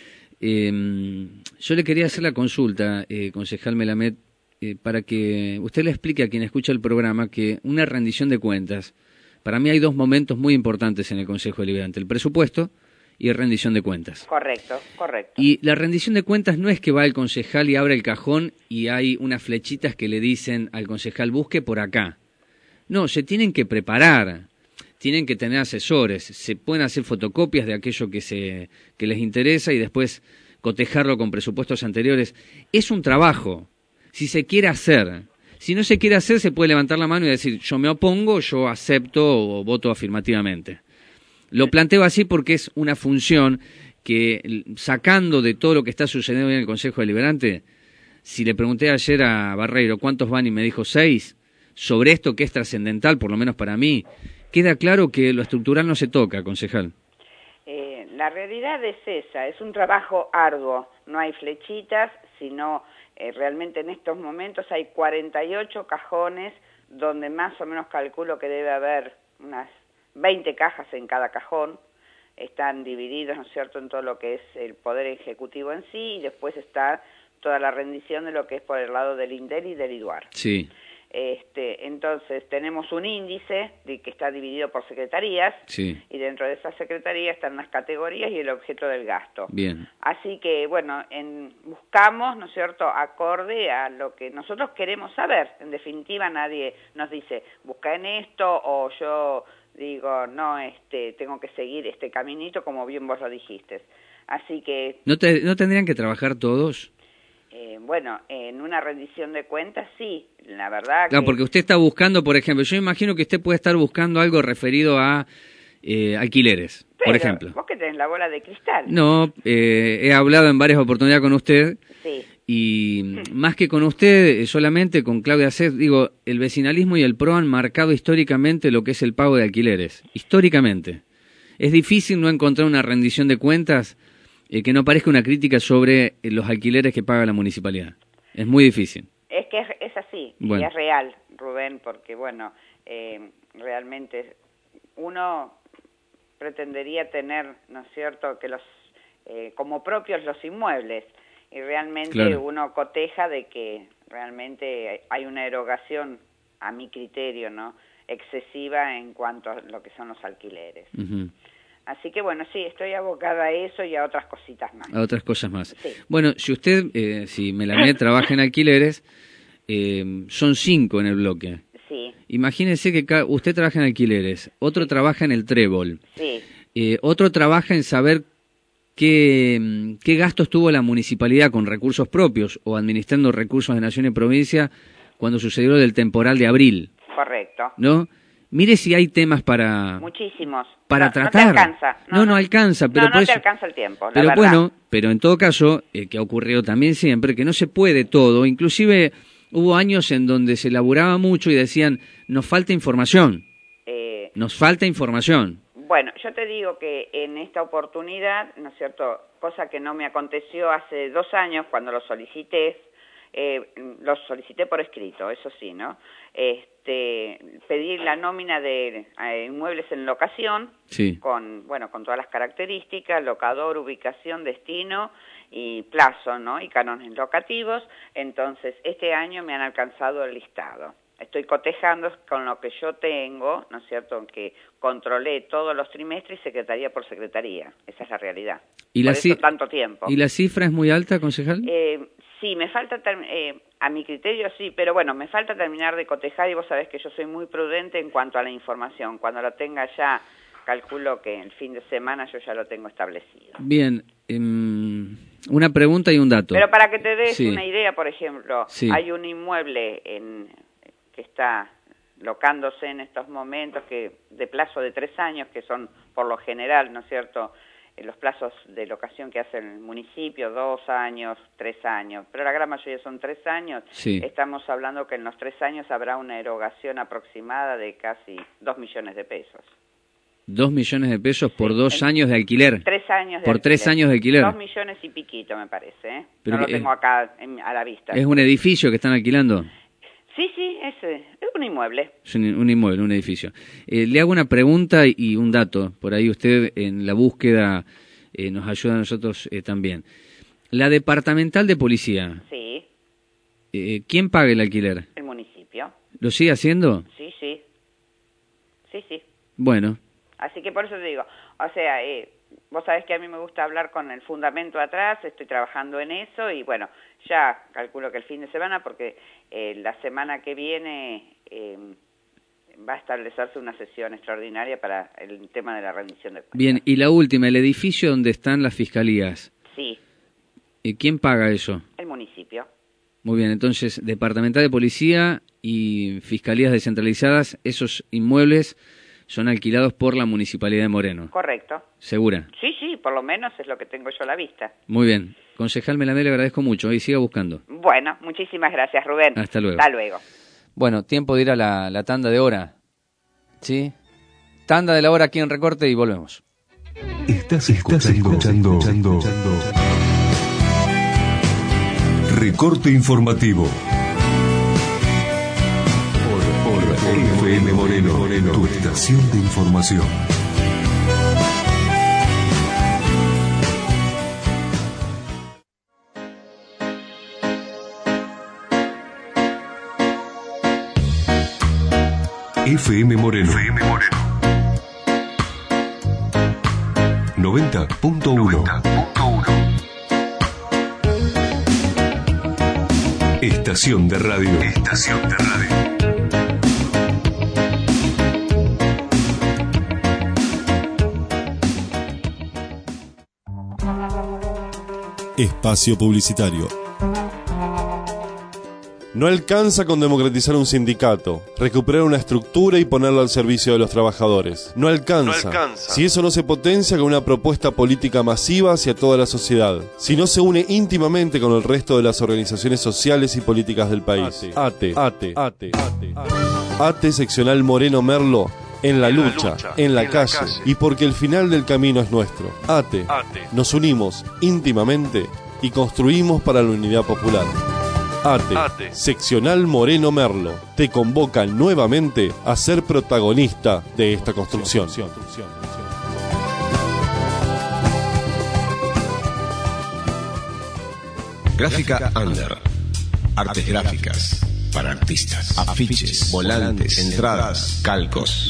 Yo le quería hacer la consulta, concejal Melamed, para que usted le explique a quien escucha el programa que una rendición de cuentas, para mí hay 2 momentos muy importantes en el Consejo Deliberante, el presupuesto y rendición de cuentas. Correcto, correcto. Y la rendición de cuentas no es que va el concejal y abre el cajón y hay unas flechitas que le dicen al concejal busque por acá. No, se tienen que preparar, tienen que tener asesores, se pueden hacer fotocopias de aquello que les interesa y después cotejarlo con presupuestos anteriores. Es un trabajo, si se quiere hacer. Si no se quiere hacer, se puede levantar la mano y decir, yo me opongo, yo acepto o voto afirmativamente. Lo planteo así porque es una función que, sacando de todo lo que está sucediendo en el Consejo Deliberante, si le pregunté ayer a Barreiro cuántos van y me dijo 6, sobre esto que es trascendental, por lo menos para mí, queda claro que lo estructural no se toca, concejal. La realidad es esa, es un trabajo arduo, no hay flechitas, sino realmente en estos momentos hay 48 cajones donde más o menos calculo que debe haber unas 20 cajas en cada cajón, están divididos, ¿no es cierto?, en todo lo que es el Poder Ejecutivo en sí, y después está toda la rendición de lo que es por el lado del INDEL y del IDUAR. Sí. Entonces tenemos un índice que está dividido por secretarías, sí. Y dentro de esas secretarías están las categorías y el objeto del gasto. Bien. Así que, bueno, buscamos, ¿no es cierto?, acorde a lo que nosotros queremos saber. En definitiva, nadie nos dice, busca en esto, o yo digo, no, tengo que seguir este caminito, como bien vos lo dijiste. Así que... ¿No tendrían que trabajar todos? Bueno, en una rendición de cuentas sí, la verdad. Claro, porque usted está buscando, por ejemplo, yo imagino que usted puede estar buscando algo referido a alquileres, pero, por ejemplo. ¿Vos que tenés la bola de cristal? No, he hablado en varias oportunidades con usted, sí. Y más que con usted, solamente con Claudia Ced, digo, el vecinalismo y el PRO han marcado históricamente lo que es el pago de alquileres, históricamente. Es difícil no encontrar una rendición de cuentas que no parezca una crítica sobre los alquileres que paga la municipalidad. Es muy difícil. Es que es así, bueno. Y es real, Rubén, porque bueno, realmente uno pretendería tener, ¿no es cierto?, que como propios los inmuebles, y realmente claro. Uno coteja de que realmente hay una erogación, a mi criterio, ¿no?, excesiva en cuanto a lo que son los alquileres. Uh-huh. Así que bueno, sí, estoy abocada a eso y a otras cositas más. A otras cosas más. Sí. Bueno, si usted, si Melamed trabaja en alquileres, son 5 en el bloque. Sí. Imagínese que usted trabaja en alquileres, otro trabaja en el trébol, sí. Otro trabaja en saber qué gastos tuvo la municipalidad con recursos propios o administrando recursos de nación y provincia cuando sucedió del temporal de abril. Correcto. ¿No? Mire si hay temas para... Muchísimos. Para no, tratar. No te alcanza. No alcanza. Pero no te alcanza el tiempo, pero la verdad. bueno, pero en todo caso, que ha ocurrido también siempre, que no se puede todo. Inclusive hubo años en donde se elaboraba mucho y decían, nos falta información. Nos falta información. Bueno, yo te digo que en esta oportunidad, ¿no es cierto?, cosa que no me aconteció hace 2 años cuando lo solicité por escrito, eso sí, ¿no? Pedí la nómina de inmuebles en locación, sí, con todas las características, locador, ubicación, destino y plazo, ¿no? Y cánones locativos. Entonces, este año me han alcanzado el listado. Estoy cotejando con lo que yo tengo, ¿no es cierto?, que controlé todos los trimestres y secretaría por secretaría. Esa es la realidad. ¿Y por eso tanto tiempo. ¿Y la cifra es muy alta, concejal? Sí, me falta, a mi criterio sí, pero bueno, me falta terminar de cotejar y vos sabés que yo soy muy prudente en cuanto a la información. Cuando la tenga ya, calculo que el fin de semana yo ya lo tengo establecido. Bien, una pregunta y un dato. Pero para que te des una idea, por ejemplo, sí, hay un inmueble que está locándose en estos momentos que de plazo de 3 años, que son por lo general, ¿no es cierto?, los plazos de locación que hace el municipio, 2 años, 3 años, pero la gran mayoría son 3 años. Sí. Estamos hablando que en los 3 años habrá una erogación aproximada de casi 2 millones de pesos. 2 millones de pesos por 2 años de alquiler. 3 años de por alquiler. 3 años de alquiler. 2 millones y piquito, me parece, ¿eh? Pero no lo tengo acá a la vista. ¿Es un edificio que están alquilando? Sí, es un inmueble. Es un inmueble, un edificio. Le hago una pregunta y un dato. Por ahí usted en la búsqueda nos ayuda a nosotros también. La departamental de policía. Sí. ¿Quién paga el alquiler? El municipio. ¿Lo sigue haciendo? Sí. Bueno. Así que por eso te digo, o sea, vos sabés que a mí me gusta hablar con el fundamento atrás, estoy trabajando en eso y bueno, ya calculo que el fin de semana, porque la semana que viene va a establecerse una sesión extraordinaria para el tema de la rendición de cuentas. Bien, y la última, el edificio donde están las fiscalías. Sí. ¿Quién paga eso? El municipio. Muy bien, entonces, departamental de policía y fiscalías descentralizadas, esos inmuebles son alquilados por la Municipalidad de Moreno. Correcto. ¿Segura? Sí, por lo menos es lo que tengo yo a la vista. Muy bien. Concejal Melamé, le agradezco mucho y siga buscando. Bueno, muchísimas gracias, Rubén. Hasta luego. Hasta luego. Bueno, tiempo de ir a la tanda de hora. ¿Sí? Tanda de la hora aquí en Recorte y volvemos. Estás escuchando Recorte Informativo. Por FM Moreno, tu estación de información. FM Moreno. 90.1. Estación de radio. Espacio publicitario. No alcanza con democratizar un sindicato, recuperar una estructura y ponerla al servicio de los trabajadores. No alcanza. Si eso no se potencia con una propuesta política masiva hacia toda la sociedad. Si no se une íntimamente con el resto de las organizaciones sociales y políticas del país. ATE seccional Moreno Merlo. En la lucha, en la calle, y porque el final del camino es nuestro. ATE. Nos unimos íntimamente y construimos para la unidad popular. ATE, seccional Moreno Merlo, te convoca nuevamente a ser protagonista de esta construcción. Gráfica Under. Artes gráficas para artistas. Afiches, volantes, entradas, calcos.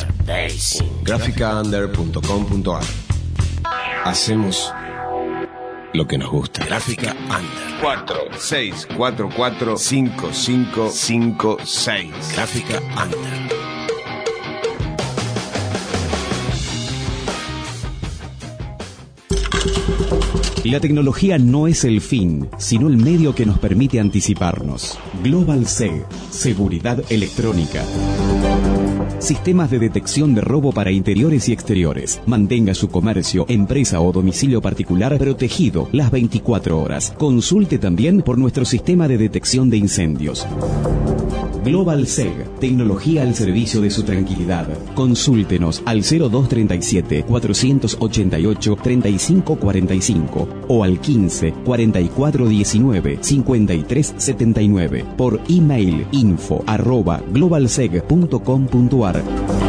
Gráficaunder.com.ar. Hacemos lo que nos gusta. Gráfica Under. 46445556. Gráfica Under. La tecnología no es el fin, sino el medio que nos permite anticiparnos. Global SEG, seguridad electrónica. sistemas de detección de robo para interiores y exteriores. Mantenga su comercio, empresa o domicilio particular protegido las 24 horas. Consulte también por nuestro sistema de detección de incendios. Global SEG, tecnología al servicio de su tranquilidad. Consúltenos al 0237 488 3545 o al 15 4419 5379 por email info@globalseg.com.ar.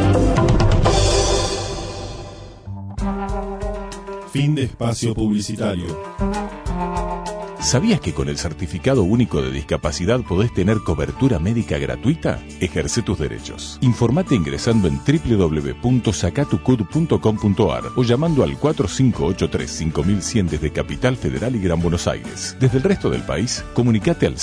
Fin de espacio publicitario. ¿Sabías que con el Certificado Único de Discapacidad podés tener cobertura médica gratuita? Ejerce tus derechos. Informate ingresando en www.sacatucud.com.ar o llamando al 4583-5100 desde Capital Federal y Gran Buenos Aires. Desde el resto del país, comunicate al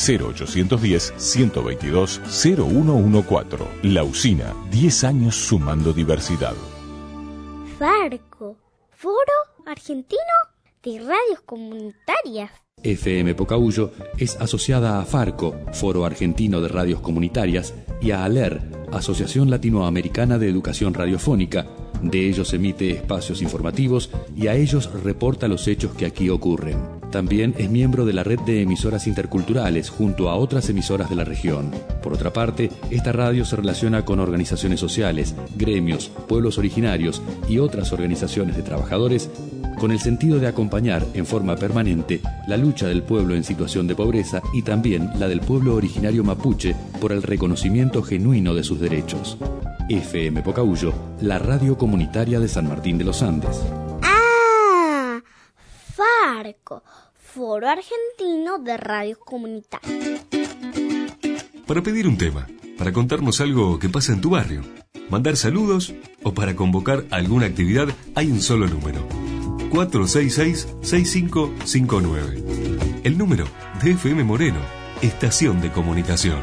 0810-122-0114. La Usina, 10 años sumando diversidad. Farco, Foro Argentino de Radios Comunitarias. FM Pocahuyo es asociada a Farco, Foro Argentino de Radios Comunitarias, y a ALER, Asociación Latinoamericana de Educación Radiofónica. De ellos emite espacios informativos y a ellos reporta los hechos que aquí ocurren. También es miembro de la red de emisoras interculturales junto a otras emisoras de la región. Por otra parte, esta radio se relaciona con organizaciones sociales, gremios, pueblos originarios y otras organizaciones de trabajadores con el sentido de acompañar en forma permanente la lucha del pueblo en situación de pobreza y también la del pueblo originario mapuche por el reconocimiento genuino de sus derechos. FM Pocahuyo, la radio comunitaria de San Martín de los Andes. ¡Ah! Farco, Foro Argentino de Radios Comunitarias. Para pedir un tema, para contarnos algo que pasa en tu barrio, mandar saludos o para convocar alguna actividad, hay un solo número: 466-6559. El número de FM Moreno, estación de comunicación.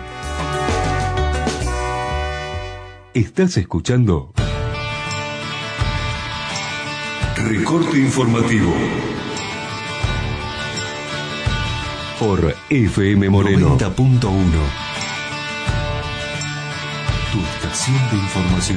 Estás escuchando Recorte Informativo por FM Moreno 90.1. Tu estación de información.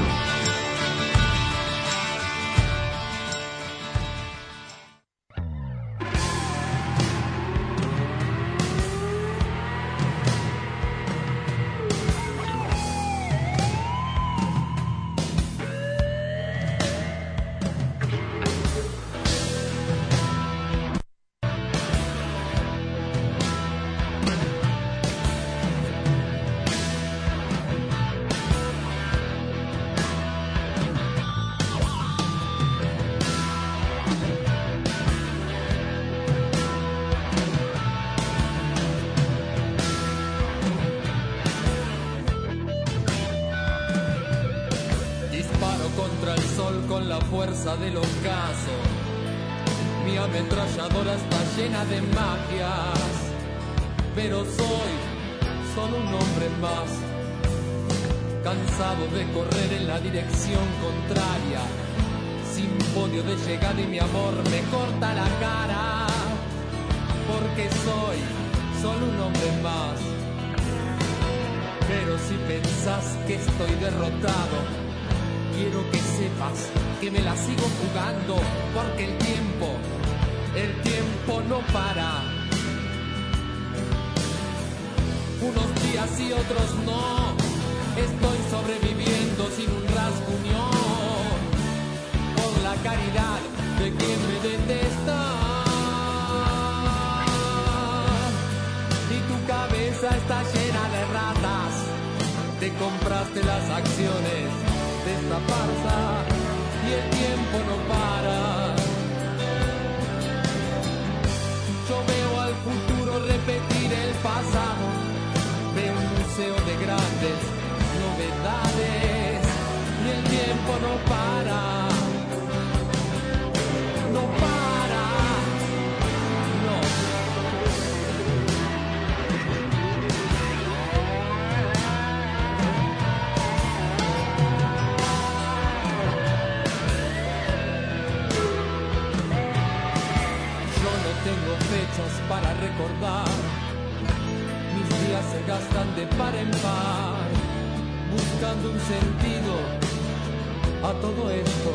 buscando un sentido a todo esto.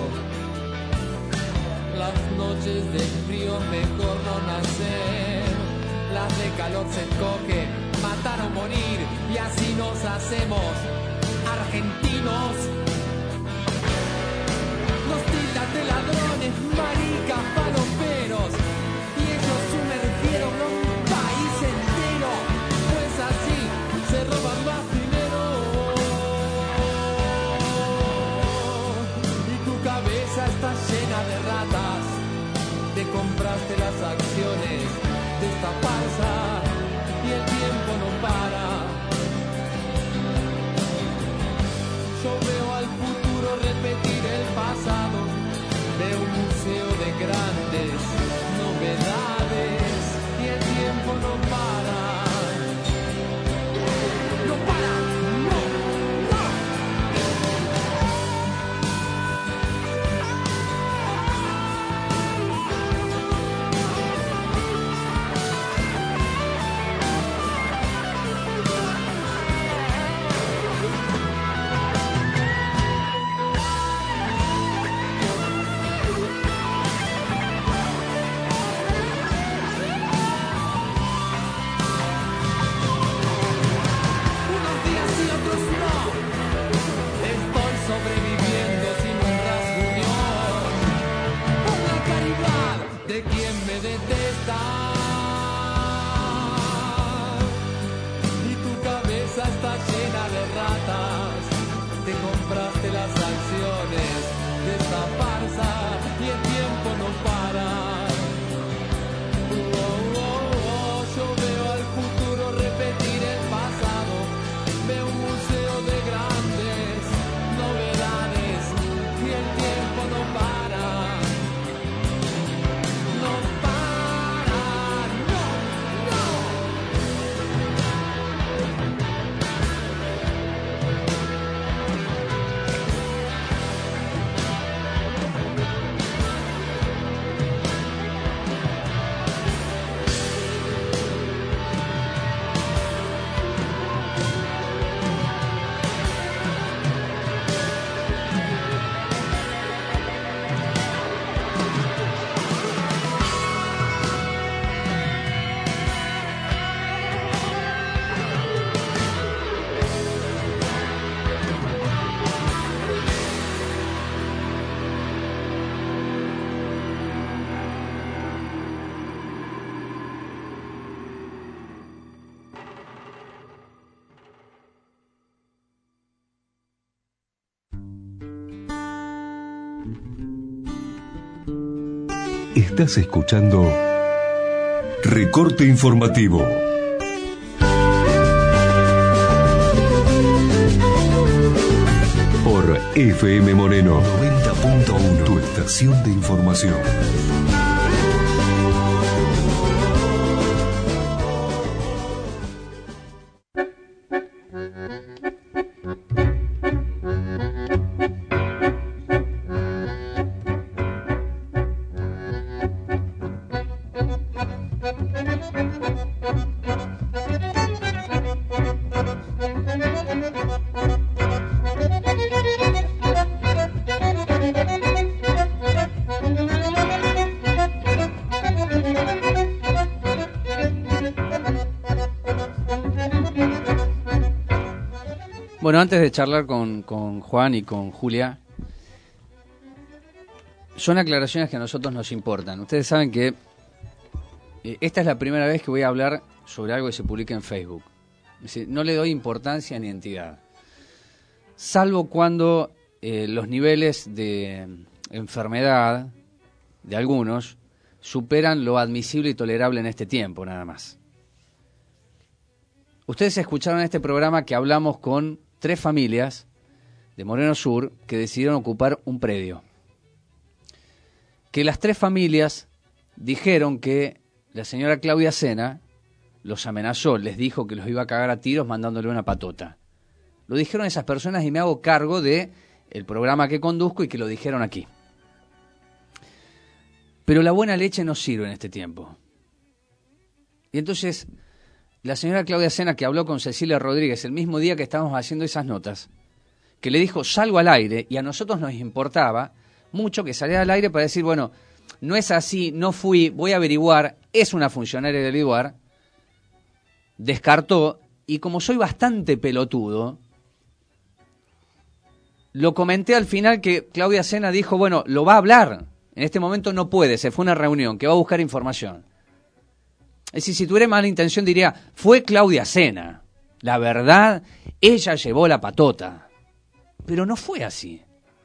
Las noches de frío mejor no nacer, las de calor se escoge, matar o morir, y así nos hacemos argentinos. Nos tildan de ladrones, maricas, paloperos, y ellos sumergieron a un país entero, pues así se roban más dinero. Y tu cabeza está llena de ratas, te compraste las acciones de esta farsa y el tiempo no para. Yo veo al futuro repetir el pasado, veo un museo de grandes novedades y el tiempo no para. No para, no, no. Sobreviviendo sin un rasguño, una caridad de quien me detesta. Y tu cabeza está llena de ratas, te compraste las acciones de esta farsa y el tiempo no para. Yo veo al futuro repetir el pasado, veo un museo de grandes novedades y el tiempo no para, no para, no, no. Estás escuchando Recorte Informativo. Por FM Moreno 90.1, tu estación de información. Bueno, antes de charlar con Juan y con Julia, son aclaraciones que a nosotros nos importan. Ustedes saben que esta es la primera vez que voy a hablar sobre algo que se publica en Facebook. Es decir, no le doy importancia ni entidad, salvo cuando los niveles de enfermedad de algunos superan lo admisible y tolerable en este tiempo, nada más. Ustedes escucharon en este programa que hablamos con 3 familias de Moreno Sur que decidieron ocupar un predio. Que las 3 familias dijeron que la señora Claudia Sena los amenazó, les dijo que los iba a cagar a tiros mandándole una patota. Lo dijeron esas personas y me hago cargo de el programa que conduzco y que lo dijeron aquí. Pero la buena leche no sirve en este tiempo. Y entonces, la señora Claudia Sena, que habló con Cecilia Rodríguez el mismo día que estábamos haciendo esas notas, que le dijo salgo al aire, y a nosotros nos importaba mucho que saliera al aire para decir, bueno, no es así, no fui, voy a averiguar, es una funcionaria del IDUAR, descartó, y como soy bastante pelotudo, lo comenté al final que Claudia Sena dijo, bueno, lo va a hablar, en este momento no puede, se fue a una reunión, que va a buscar información. Es decir, si tuviera mala intención diría, fue Claudia Sena, la verdad, ella llevó la patota, pero no fue así.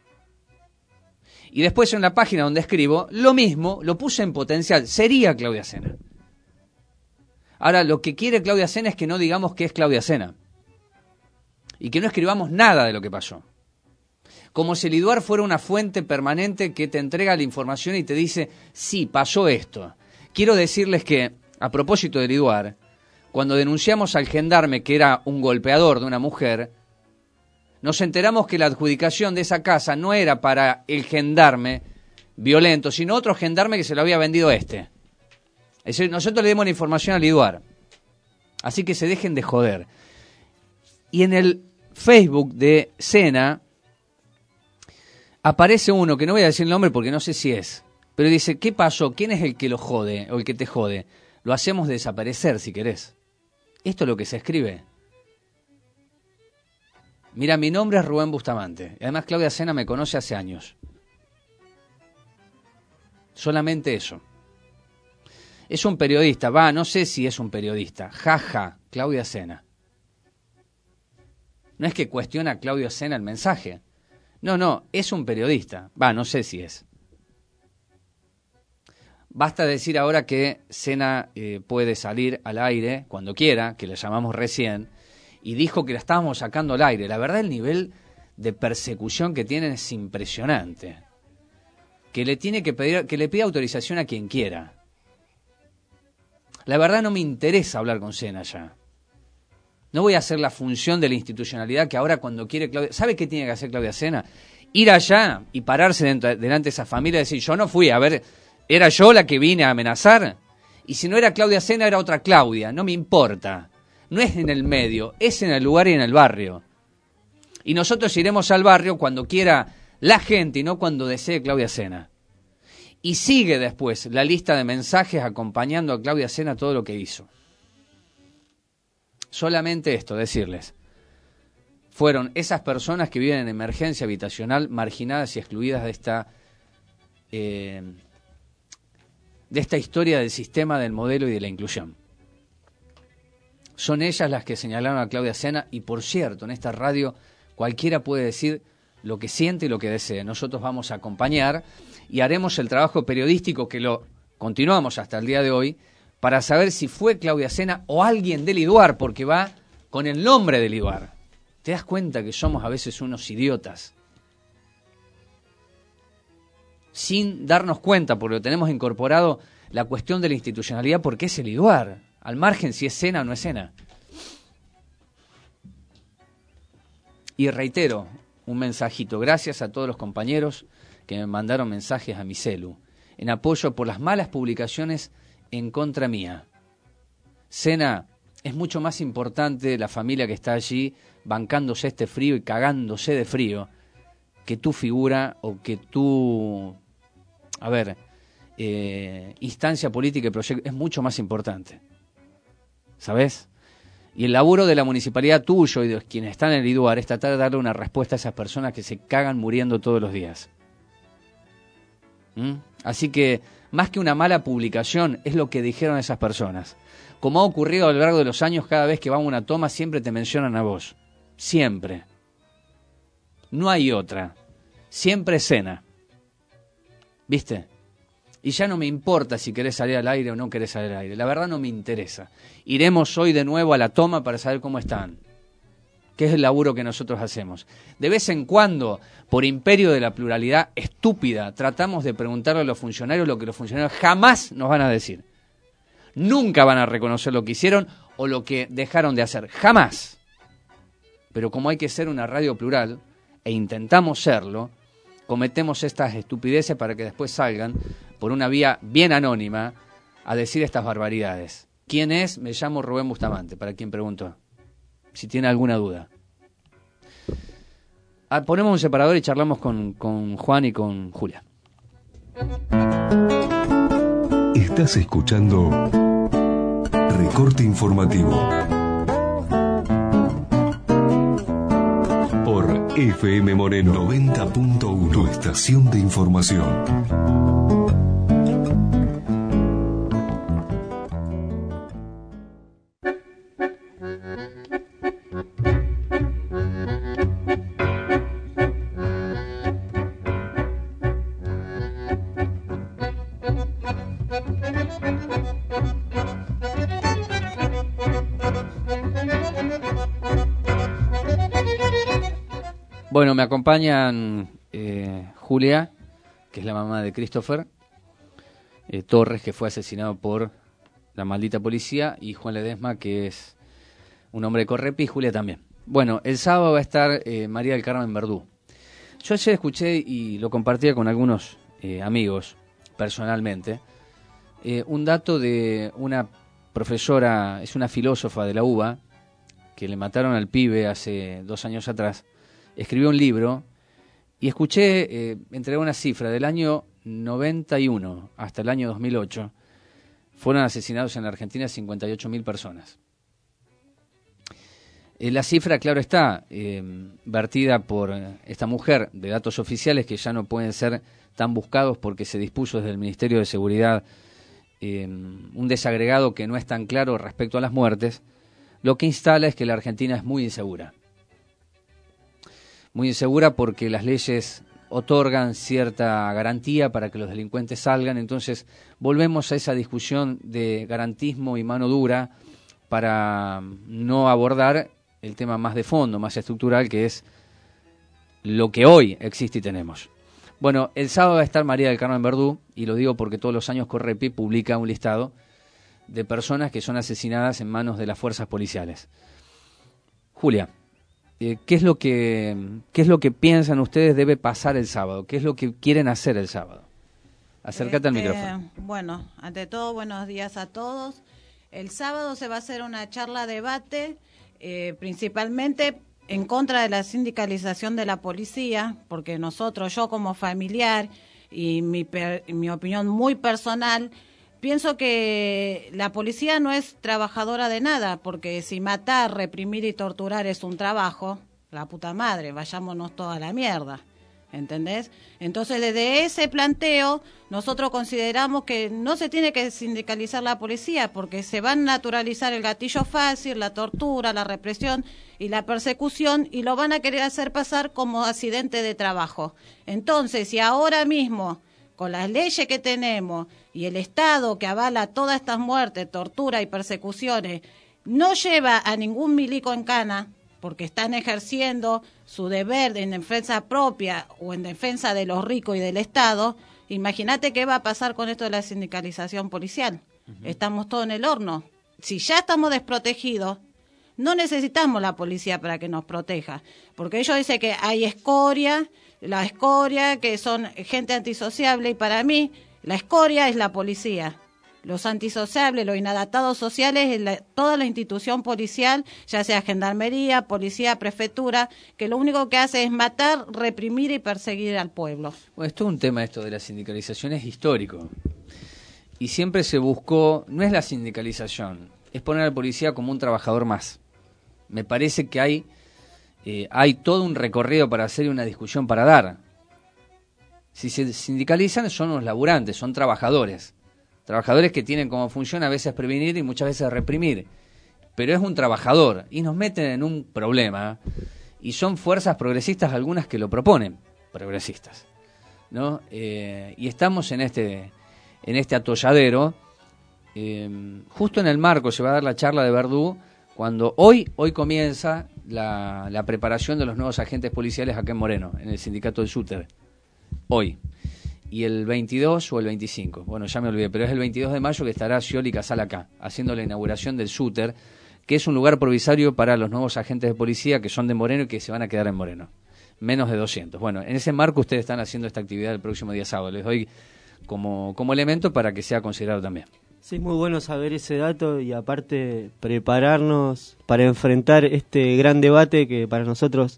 Y después en la página donde escribo, lo mismo, lo puse en potencial, sería Claudia Sena. Ahora, lo que quiere Claudia Sena es que no digamos que es Claudia Sena. Y que no escribamos nada de lo que pasó. Como si el IDUAR fuera una fuente permanente que te entrega la información y te dice, sí, pasó esto. Quiero decirles que, a propósito del IDUAR, cuando denunciamos al gendarme que era un golpeador de una mujer, nos enteramos que la adjudicación de esa casa no era para el gendarme violento, sino otro gendarme que se lo había vendido este. Es decir, nosotros le dimos la información al IDUAR. Así que se dejen de joder. Y en el Facebook de Sena aparece uno, que no voy a decir el nombre porque no sé si es, pero dice, ¿qué pasó? ¿Quién es el que lo jode o el que te jode? Lo hacemos desaparecer si querés. Esto es lo que se escribe. Mira, mi nombre es Rubén Bustamante. Además, Claudia Sena me conoce hace años. Solamente eso. Es un periodista. No sé si es un periodista. Jaja, Claudia Sena. No es que cuestiona a Claudia Sena el mensaje. No, es un periodista. No sé si es. Basta decir ahora que Sena puede salir al aire cuando quiera, que le llamamos recién, y dijo que la estábamos sacando al aire. La verdad, el nivel de persecución que tienen es impresionante. Que le tiene que pedir, que le pida autorización a quien quiera. La verdad no me interesa hablar con Sena ya. No voy a hacer la función de la institucionalidad que ahora cuando quiere Claudia... ¿Sabe qué tiene que hacer Claudia Sena? Ir allá y pararse delante de esa familia y decir, yo no fui, a ver, ¿era yo la que vine a amenazar? Y si no era Claudia Sena, era otra Claudia, no me importa. No es en el medio, es en el lugar y en el barrio. Y nosotros iremos al barrio cuando quiera la gente y no cuando desee Claudia Sena. Y sigue después la lista de mensajes acompañando a Claudia Sena todo lo que hizo. Solamente esto, decirles. Fueron esas personas que viven en emergencia habitacional, marginadas y excluidas de esta historia del sistema, del modelo y de la inclusión. Son ellas las que señalaron a Claudia Sena y, por cierto, en esta radio cualquiera puede decir lo que siente y lo que desee. Nosotros vamos a acompañar y haremos el trabajo periodístico que lo continuamos hasta el día de hoy para saber si fue Claudia Sena o alguien del IDUAR, porque va con el nombre del IDUAR. ¿Te das cuenta que somos a veces unos idiotas? Sin darnos cuenta, porque lo tenemos incorporado, la cuestión de la institucionalidad, porque es el IDUAR. Al margen si es Sena o no es Sena. Y reitero un mensajito. Gracias a todos los compañeros que me mandaron mensajes a mi celu en apoyo por las malas publicaciones en contra mía. Sena, es mucho más importante la familia que está allí bancándose este frío y cagándose de frío que tu figura o que tu, instancia política y proyecto. Es mucho más importante. ¿Sabes? Y el laburo de la municipalidad tuyo y de quienes están en el IDUAR es tratar de darle una respuesta a esas personas que se cagan muriendo todos los días. Así que, más que una mala publicación, es lo que dijeron esas personas. Como ha ocurrido a lo largo de los años, cada vez que va a una toma siempre te mencionan a vos. Siempre. No hay otra. Siempre Sena. ¿Viste? Y ya no me importa si querés salir al aire o no querés salir al aire. La verdad no me interesa. Iremos hoy de nuevo a la toma para saber cómo están. Que es el laburo que nosotros hacemos. De vez en cuando, por imperio de la pluralidad estúpida, tratamos de preguntarle a los funcionarios lo que los funcionarios jamás nos van a decir. Nunca van a reconocer lo que hicieron o lo que dejaron de hacer. Jamás. Pero como hay que ser una radio plural, e intentamos serlo, cometemos estas estupideces para que después salgan por una vía bien anónima a decir estas barbaridades. ¿Quién es? Me llamo Rubén Bustamante, para quien preguntó, si tiene alguna duda. Ponemos un separador y charlamos con Juan y con Julia. Estás escuchando Recorte Informativo por FM Moreno 90.1, tu estación de información. Bueno, me acompañan Julia, que es la mamá de Christopher Torres, que fue asesinado por la maldita policía, y Juan Ledesma, que es un hombre de Correpi, y Julia también. Bueno, el sábado va a estar María del Carmen Verdú. Yo ayer escuché y lo compartía con algunos amigos personalmente, un dato de una profesora, es una filósofa de la UBA, que le mataron al pibe hace 2 años atrás. Escribió un libro y escuché, entregué una cifra, del año 91 hasta el año 2008, fueron asesinados en la Argentina 58.000 personas. La cifra, claro está, vertida por esta mujer, de datos oficiales que ya no pueden ser tan buscados porque se dispuso desde el Ministerio de Seguridad un desagregado que no es tan claro respecto a las muertes, lo que instala es que la Argentina es muy insegura. Muy insegura porque las leyes otorgan cierta garantía para que los delincuentes salgan, entonces volvemos a esa discusión de garantismo y mano dura para no abordar el tema más de fondo, más estructural, que es lo que hoy existe y tenemos. Bueno, el sábado va a estar María del Carmen Verdú, y lo digo porque todos los años Correpi publica un listado de personas que son asesinadas en manos de las fuerzas policiales. Julia, ¿qué es lo que piensan ustedes debe pasar el sábado? ¿Qué es lo que quieren hacer el sábado? Acércate al micrófono. Bueno, ante todo, buenos días a todos. El sábado se va a hacer una charla debate, principalmente en contra de la sindicalización de la policía, porque yo como familiar y mi opinión muy personal, pienso que la policía no es trabajadora de nada, porque si matar, reprimir y torturar es un trabajo, la puta madre, vayámonos toda la mierda, ¿entendés? Entonces, desde ese planteo, nosotros consideramos que no se tiene que sindicalizar la policía, porque se va a naturalizar el gatillo fácil, la tortura, la represión y la persecución, y lo van a querer hacer pasar como accidente de trabajo. Entonces, si ahora mismo, con las leyes que tenemos y el Estado que avala todas estas muertes, tortura y persecuciones, no lleva a ningún milico en cana, porque están ejerciendo su deber en defensa propia o en defensa de los ricos y del Estado, imagínate qué va a pasar con esto de la sindicalización policial. Estamos todos en el horno. Si ya estamos desprotegidos, no necesitamos la policía para que nos proteja, porque ellos dicen que hay escoria, la escoria, que son gente antisociable, y para mí la escoria es la policía. Los antisociables, los inadaptados sociales, toda la institución policial, ya sea gendarmería, policía, prefectura, que lo único que hace es matar, reprimir y perseguir al pueblo. Bueno, esto es un tema, esto de la sindicalización es histórico. Y siempre se buscó, no es la sindicalización, es poner al policía como un trabajador más. Me parece que hay todo un recorrido para hacer y una discusión para dar. Si se sindicalizan son los laburantes, son trabajadores. Trabajadores que tienen como función a veces prevenir y muchas veces reprimir. Pero es un trabajador y nos meten en un problema. Y son fuerzas progresistas algunas que lo proponen, progresistas, ¿no? Y estamos en este atolladero. Justo en el marco se va a dar la charla de Verdú, cuando hoy comienza la preparación de los nuevos agentes policiales acá en Moreno, en el sindicato del SUTER. Hoy. Y el 22 o el 25, bueno, ya me olvidé, pero es el 22 de mayo que estará Scioli Casal acá, haciendo la inauguración del SUTER, que es un lugar provisorio para los nuevos agentes de policía que son de Moreno y que se van a quedar en Moreno. Menos de 200. Bueno, en ese marco ustedes están haciendo esta actividad el próximo día sábado. Les doy como elemento para que sea considerado también. Sí, muy bueno saber ese dato y aparte prepararnos para enfrentar este gran debate que para nosotros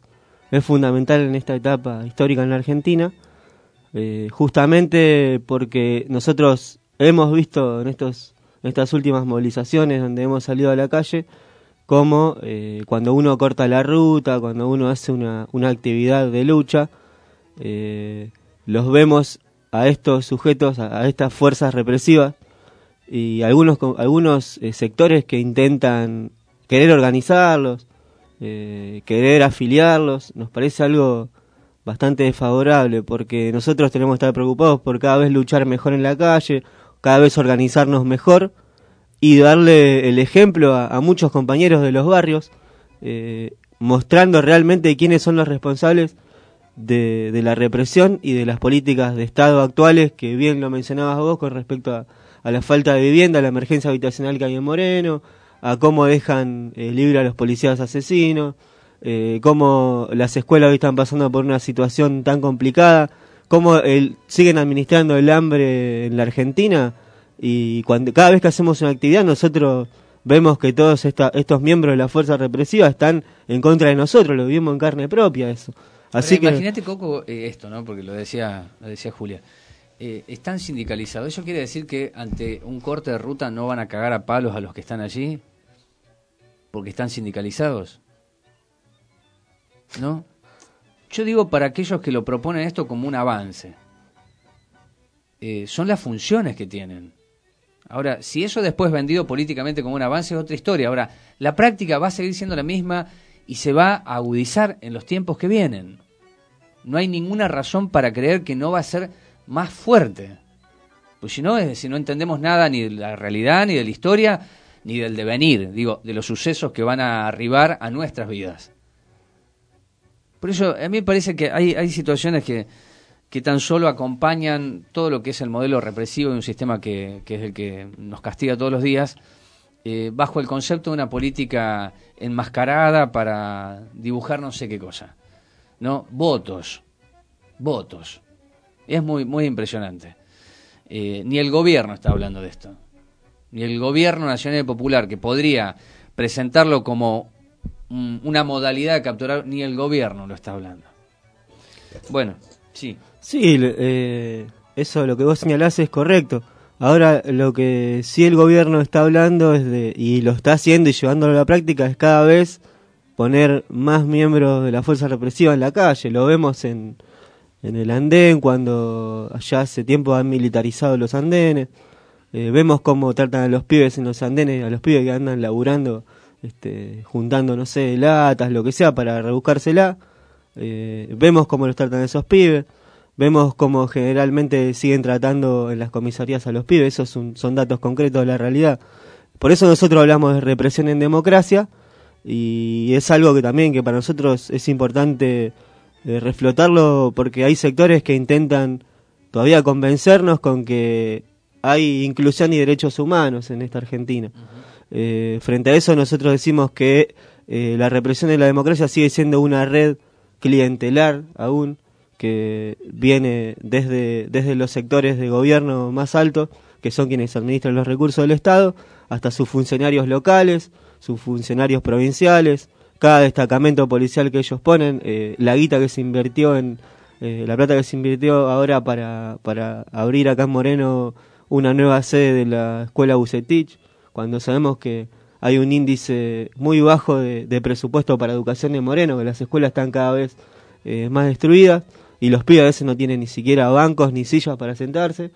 es fundamental en esta etapa histórica en la Argentina, justamente porque nosotros hemos visto en estas últimas movilizaciones donde hemos salido a la calle, como cuando uno corta la ruta, cuando uno hace una actividad de lucha, los vemos a estos sujetos, a estas fuerzas represivas, y algunos sectores que intentan querer organizarlos, querer afiliarlos. Nos parece algo bastante desfavorable, porque nosotros tenemos que estar preocupados por cada vez luchar mejor en la calle, cada vez organizarnos mejor y darle el ejemplo a muchos compañeros de los barrios, mostrando realmente quiénes son los responsables de la represión y de las políticas de Estado actuales, que bien lo mencionabas vos con respecto a la falta de vivienda, a la emergencia habitacional que hay en Moreno, a cómo dejan libre a los policías asesinos, cómo las escuelas hoy están pasando por una situación tan complicada, cómo siguen administrando el hambre en la Argentina, y cada vez que hacemos una actividad nosotros vemos que todos estos miembros de la fuerza represiva están en contra de nosotros, lo vivimos en carne propia eso. Así que imagínate, Coco, esto, ¿no? Porque lo decía Julia. Están sindicalizados. ¿Eso quiere decir que ante un corte de ruta no van a cagar a palos a los que están allí? ¿Porque están sindicalizados? ¿No? Yo digo para aquellos que lo proponen esto como un avance. Son las funciones que tienen. Ahora, si eso después es vendido políticamente como un avance es otra historia. Ahora, la práctica va a seguir siendo la misma y se va a agudizar en los tiempos que vienen. No hay ninguna razón para creer que no va a ser más fuerte. Pues si no entendemos nada ni de la realidad, ni de la historia, ni del devenir, de los sucesos que van a arribar a nuestras vidas. Por eso, a mí me parece que hay situaciones que tan solo acompañan todo lo que es el modelo represivo de un sistema que es el que nos castiga todos los días, bajo el concepto de una política enmascarada para dibujar no sé qué cosa, ¿no? Votos. Es muy, muy impresionante. Ni el gobierno está hablando de esto. Ni el gobierno nacional y popular, que podría presentarlo como una modalidad de capturar, ni el gobierno lo está hablando. Bueno, sí. Sí, eso lo que vos señalás es correcto. Ahora, lo que sí el gobierno está hablando y lo está haciendo y llevándolo a la práctica, es cada vez poner más miembros de la fuerza represiva en la calle. Lo vemos en el andén, cuando allá hace tiempo han militarizado los andenes. Vemos cómo tratan a los pibes en los andenes, a los pibes que andan laburando, juntando, no sé, latas, lo que sea, para rebuscársela. Vemos cómo los tratan a esos pibes. Vemos cómo generalmente siguen tratando en las comisarías a los pibes. Esos son datos concretos de la realidad. Por eso nosotros hablamos de represión en democracia, y es algo que también que para nosotros es importante reflotarlo, porque hay sectores que intentan todavía convencernos con que hay inclusión y derechos humanos en esta Argentina. Frente a eso nosotros decimos que la represión de la democracia sigue siendo una red clientelar aún, que viene desde los sectores de gobierno más altos, que son quienes administran los recursos del Estado, hasta sus funcionarios locales, sus funcionarios provinciales, cada destacamento policial que ellos ponen, la guita que se invirtió la plata que se invirtió ahora para abrir acá en Moreno una nueva sede de la escuela Bucetich, cuando sabemos que hay un índice muy bajo de presupuesto para educación en Moreno, que las escuelas están cada vez más destruidas, y los pibes a veces no tienen ni siquiera bancos ni sillas para sentarse,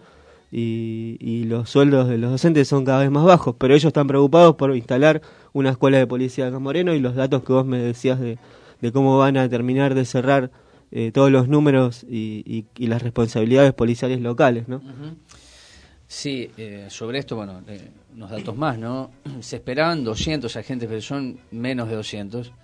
y los sueldos de los docentes son cada vez más bajos, pero ellos están preocupados por instalar una escuela de policía acá en Moreno, y los datos que vos me decías de cómo van a terminar de cerrar todos los números y las responsabilidades policiales locales, ¿no? Uh-huh. Sí, sobre esto, bueno, unos datos más, ¿no? Se esperaban 200 agentes, pero son menos de 200.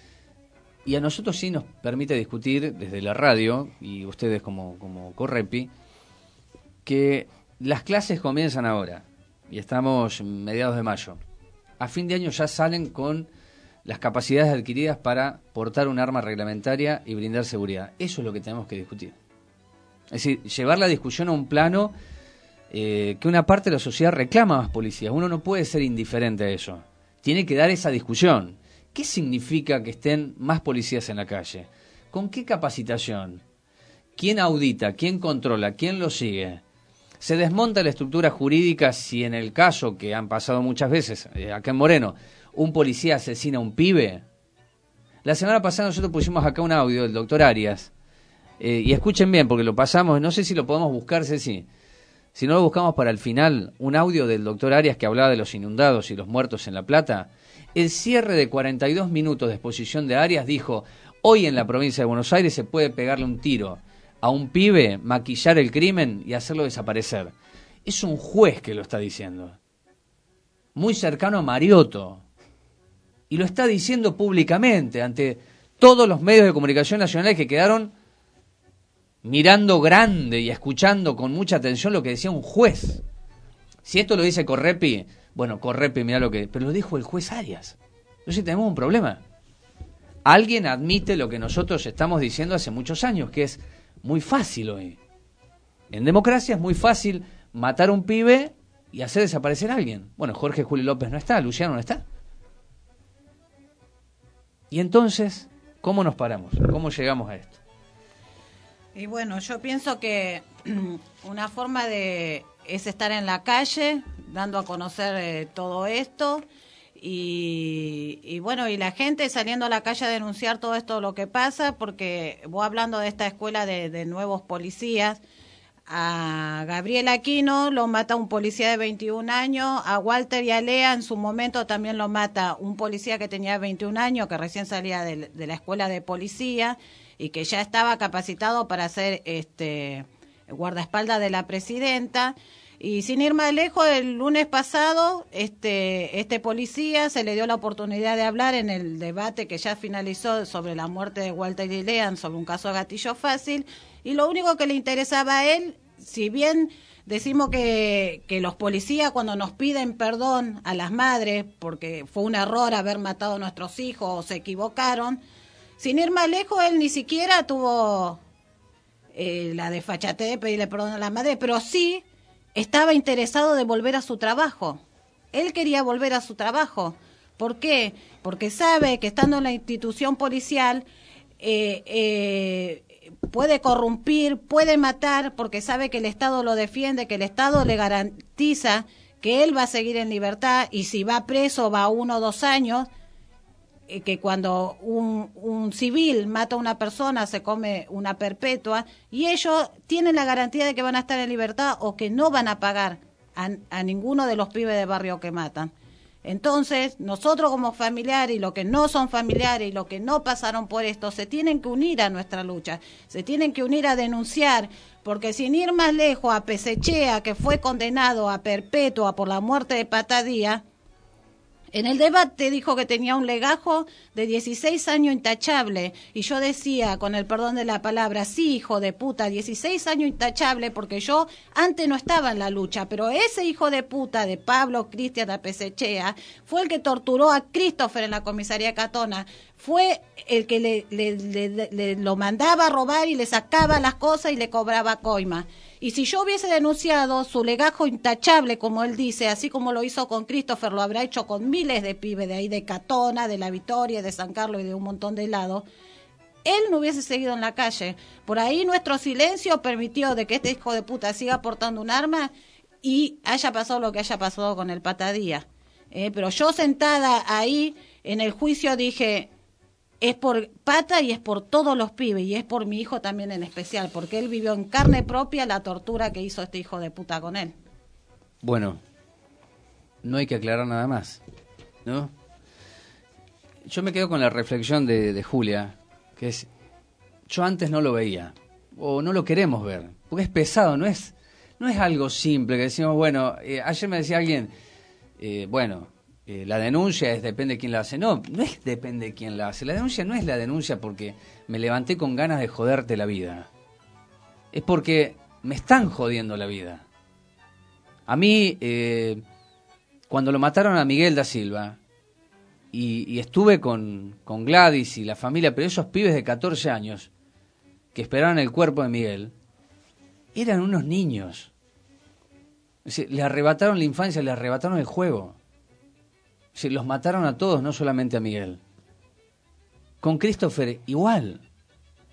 Y a nosotros sí nos permite discutir desde la radio, y ustedes como Correpi, que las clases comienzan ahora, y estamos en mediados de mayo. A fin de año ya salen con las capacidades adquiridas para portar un arma reglamentaria y brindar seguridad. Eso es lo que tenemos que discutir. Es decir, llevar la discusión a un plano que una parte de la sociedad reclama más policías. Uno no puede ser indiferente a eso. Tiene que dar esa discusión. ¿Qué significa que estén más policías en la calle? ¿Con qué capacitación? ¿Quién audita? ¿Quién controla? ¿Quién lo sigue? Se desmonta la estructura jurídica si en el caso que han pasado muchas veces, acá en Moreno, un policía asesina a un pibe. La semana pasada nosotros pusimos acá un audio del doctor Arias, y escuchen bien porque lo pasamos, no sé si lo podemos buscar, Ceci, si no lo buscamos para el final, un audio del doctor Arias que hablaba de los inundados y los muertos en La Plata. El cierre de 42 minutos de exposición de Arias dijo, hoy en la provincia de Buenos Aires se puede pegarle un tiro a un pibe, maquillar el crimen y hacerlo desaparecer. Es un juez que lo está diciendo, muy cercano a Mariotto, y lo está diciendo públicamente ante todos los medios de comunicación nacionales que quedaron mirando grande y escuchando con mucha atención lo que decía un juez. Si esto lo dice Correpi, bueno, Correpi, mirá lo que... Pero lo dijo el juez Arias. Entonces tenemos un problema. Alguien admite lo que nosotros estamos diciendo hace muchos años, que es muy fácil hoy. En democracia es muy fácil matar a un pibe y hacer desaparecer a alguien. Bueno, Jorge Julio López no está, Luciano no está. Y entonces, ¿cómo nos paramos? ¿Cómo llegamos a esto? Y bueno, yo pienso que una forma es estar en la calle, dando a conocer todo esto, y bueno, y la gente saliendo a la calle a denunciar todo esto, lo que pasa, porque vos hablando de esta escuela de nuevos policías, a Gabriel Aquino lo mata un policía de 21 años, a Walter y a Lea en su momento también lo mata un policía que tenía 21 años, que recién salía de la escuela de policía y que ya estaba capacitado para ser guardaespaldas de la presidenta. Y sin ir más lejos, el lunes pasado este policía se le dio la oportunidad de hablar en el debate que ya finalizó sobre la muerte de Walter y Lea, sobre un caso de gatillo fácil, y lo único que le interesaba a él, si bien decimos que los policías cuando nos piden perdón a las madres porque fue un error haber matado a nuestros hijos o se equivocaron, sin ir más lejos, él ni siquiera tuvo la desfachatez de pedirle perdón a las madres, pero sí estaba interesado de volver a su trabajo. Él quería volver a su trabajo. ¿Por qué? Porque sabe que estando en la institución policial puede corrompir, puede matar, porque sabe que el Estado lo defiende, que el Estado le garantiza que él va a seguir en libertad, y si va preso va 1 o 2 años, que cuando un civil mata a una persona se come una perpetua, y ellos tienen la garantía de que van a estar en libertad o que no van a pagar a ninguno de los pibes de barrio que matan. Entonces, nosotros como familiares y los que no son familiares y los que no pasaron por esto, se tienen que unir a nuestra lucha, se tienen que unir a denunciar, porque sin ir más lejos, a Pesechea, que fue condenado a perpetua por la muerte de Patadía, en el debate dijo que tenía un legajo de 16 años intachable, y yo decía, con el perdón de la palabra, sí, hijo de puta, 16 años intachable, porque yo antes no estaba en la lucha, pero ese hijo de puta de Pablo Cristian Apesechea fue el que torturó a Christopher en la comisaría Catona, fue el que le lo mandaba a robar y le sacaba las cosas y le cobraba coima. Y si yo hubiese denunciado su legajo intachable, como él dice, así como lo hizo con Christopher, lo habrá hecho con miles de pibes de ahí, de Catona, de La Victoria, de San Carlos y de un montón de lados, él no hubiese seguido en la calle. Por ahí nuestro silencio permitió de que este hijo de puta siga portando un arma y haya pasado lo que haya pasado con el Patadía. Pero yo sentada ahí en el juicio dije, es por Pata y es por todos los pibes, y es por mi hijo también en especial, porque él vivió en carne propia la tortura que hizo este hijo de puta con él. Bueno, no hay que aclarar nada más, ¿no? Yo me quedo con la reflexión de Julia, que es, yo antes no lo veía, o no lo queremos ver, porque es pesado, no es algo simple, que decimos, bueno, ayer me decía alguien, la denuncia depende de quién la hace. No es depende de quién la hace. La denuncia no es la denuncia porque me levanté con ganas de joderte la vida. Es porque me están jodiendo la vida. A mí, cuando lo mataron a Miguel da Silva, y estuve con Gladys y la familia, pero esos pibes de 14 años que esperaban el cuerpo de Miguel, eran unos niños. Es decir, le arrebataron la infancia, le arrebataron el juego. Sí, los mataron a todos, no solamente a Miguel. Con Christopher igual.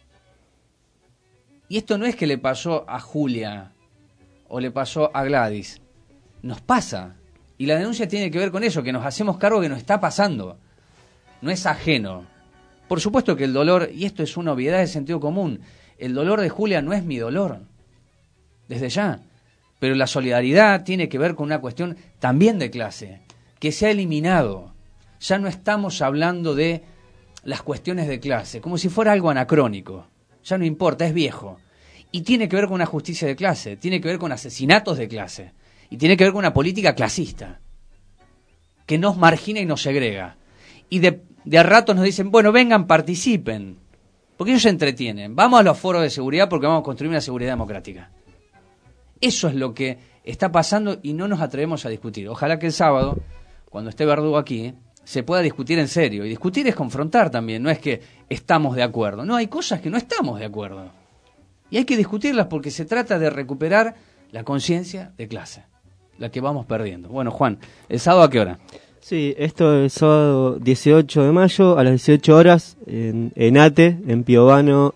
Y esto no es que le pasó a Julia o le pasó a Gladys. Nos pasa. Y la denuncia tiene que ver con eso, que nos hacemos cargo que nos está pasando. No es ajeno. Por supuesto que el dolor, y esto es una obviedad de sentido común, el dolor de Julia no es mi dolor. Desde ya. Pero la solidaridad tiene que ver con una cuestión también de clase, que se ha eliminado. Ya no estamos hablando de las cuestiones de clase, como si fuera algo anacrónico. Ya no importa, es viejo. Y tiene que ver con una justicia de clase, tiene que ver con asesinatos de clase, y tiene que ver con una política clasista, que nos margina y nos segrega. Y de a ratos nos dicen, bueno, vengan, participen, porque ellos se entretienen. Vamos a los foros de seguridad porque vamos a construir una seguridad democrática. Eso es lo que está pasando y no nos atrevemos a discutir. Ojalá que el sábado, cuando esté Verdugo aquí, se pueda discutir en serio. Y discutir es confrontar también, no es que estamos de acuerdo. No, hay cosas que no estamos de acuerdo. Y hay que discutirlas porque se trata de recuperar la conciencia de clase, la que vamos perdiendo. Bueno, Juan, ¿el sábado a qué hora? Sí, esto es sábado 18 de mayo a las 18 horas en ATE, en Piovano.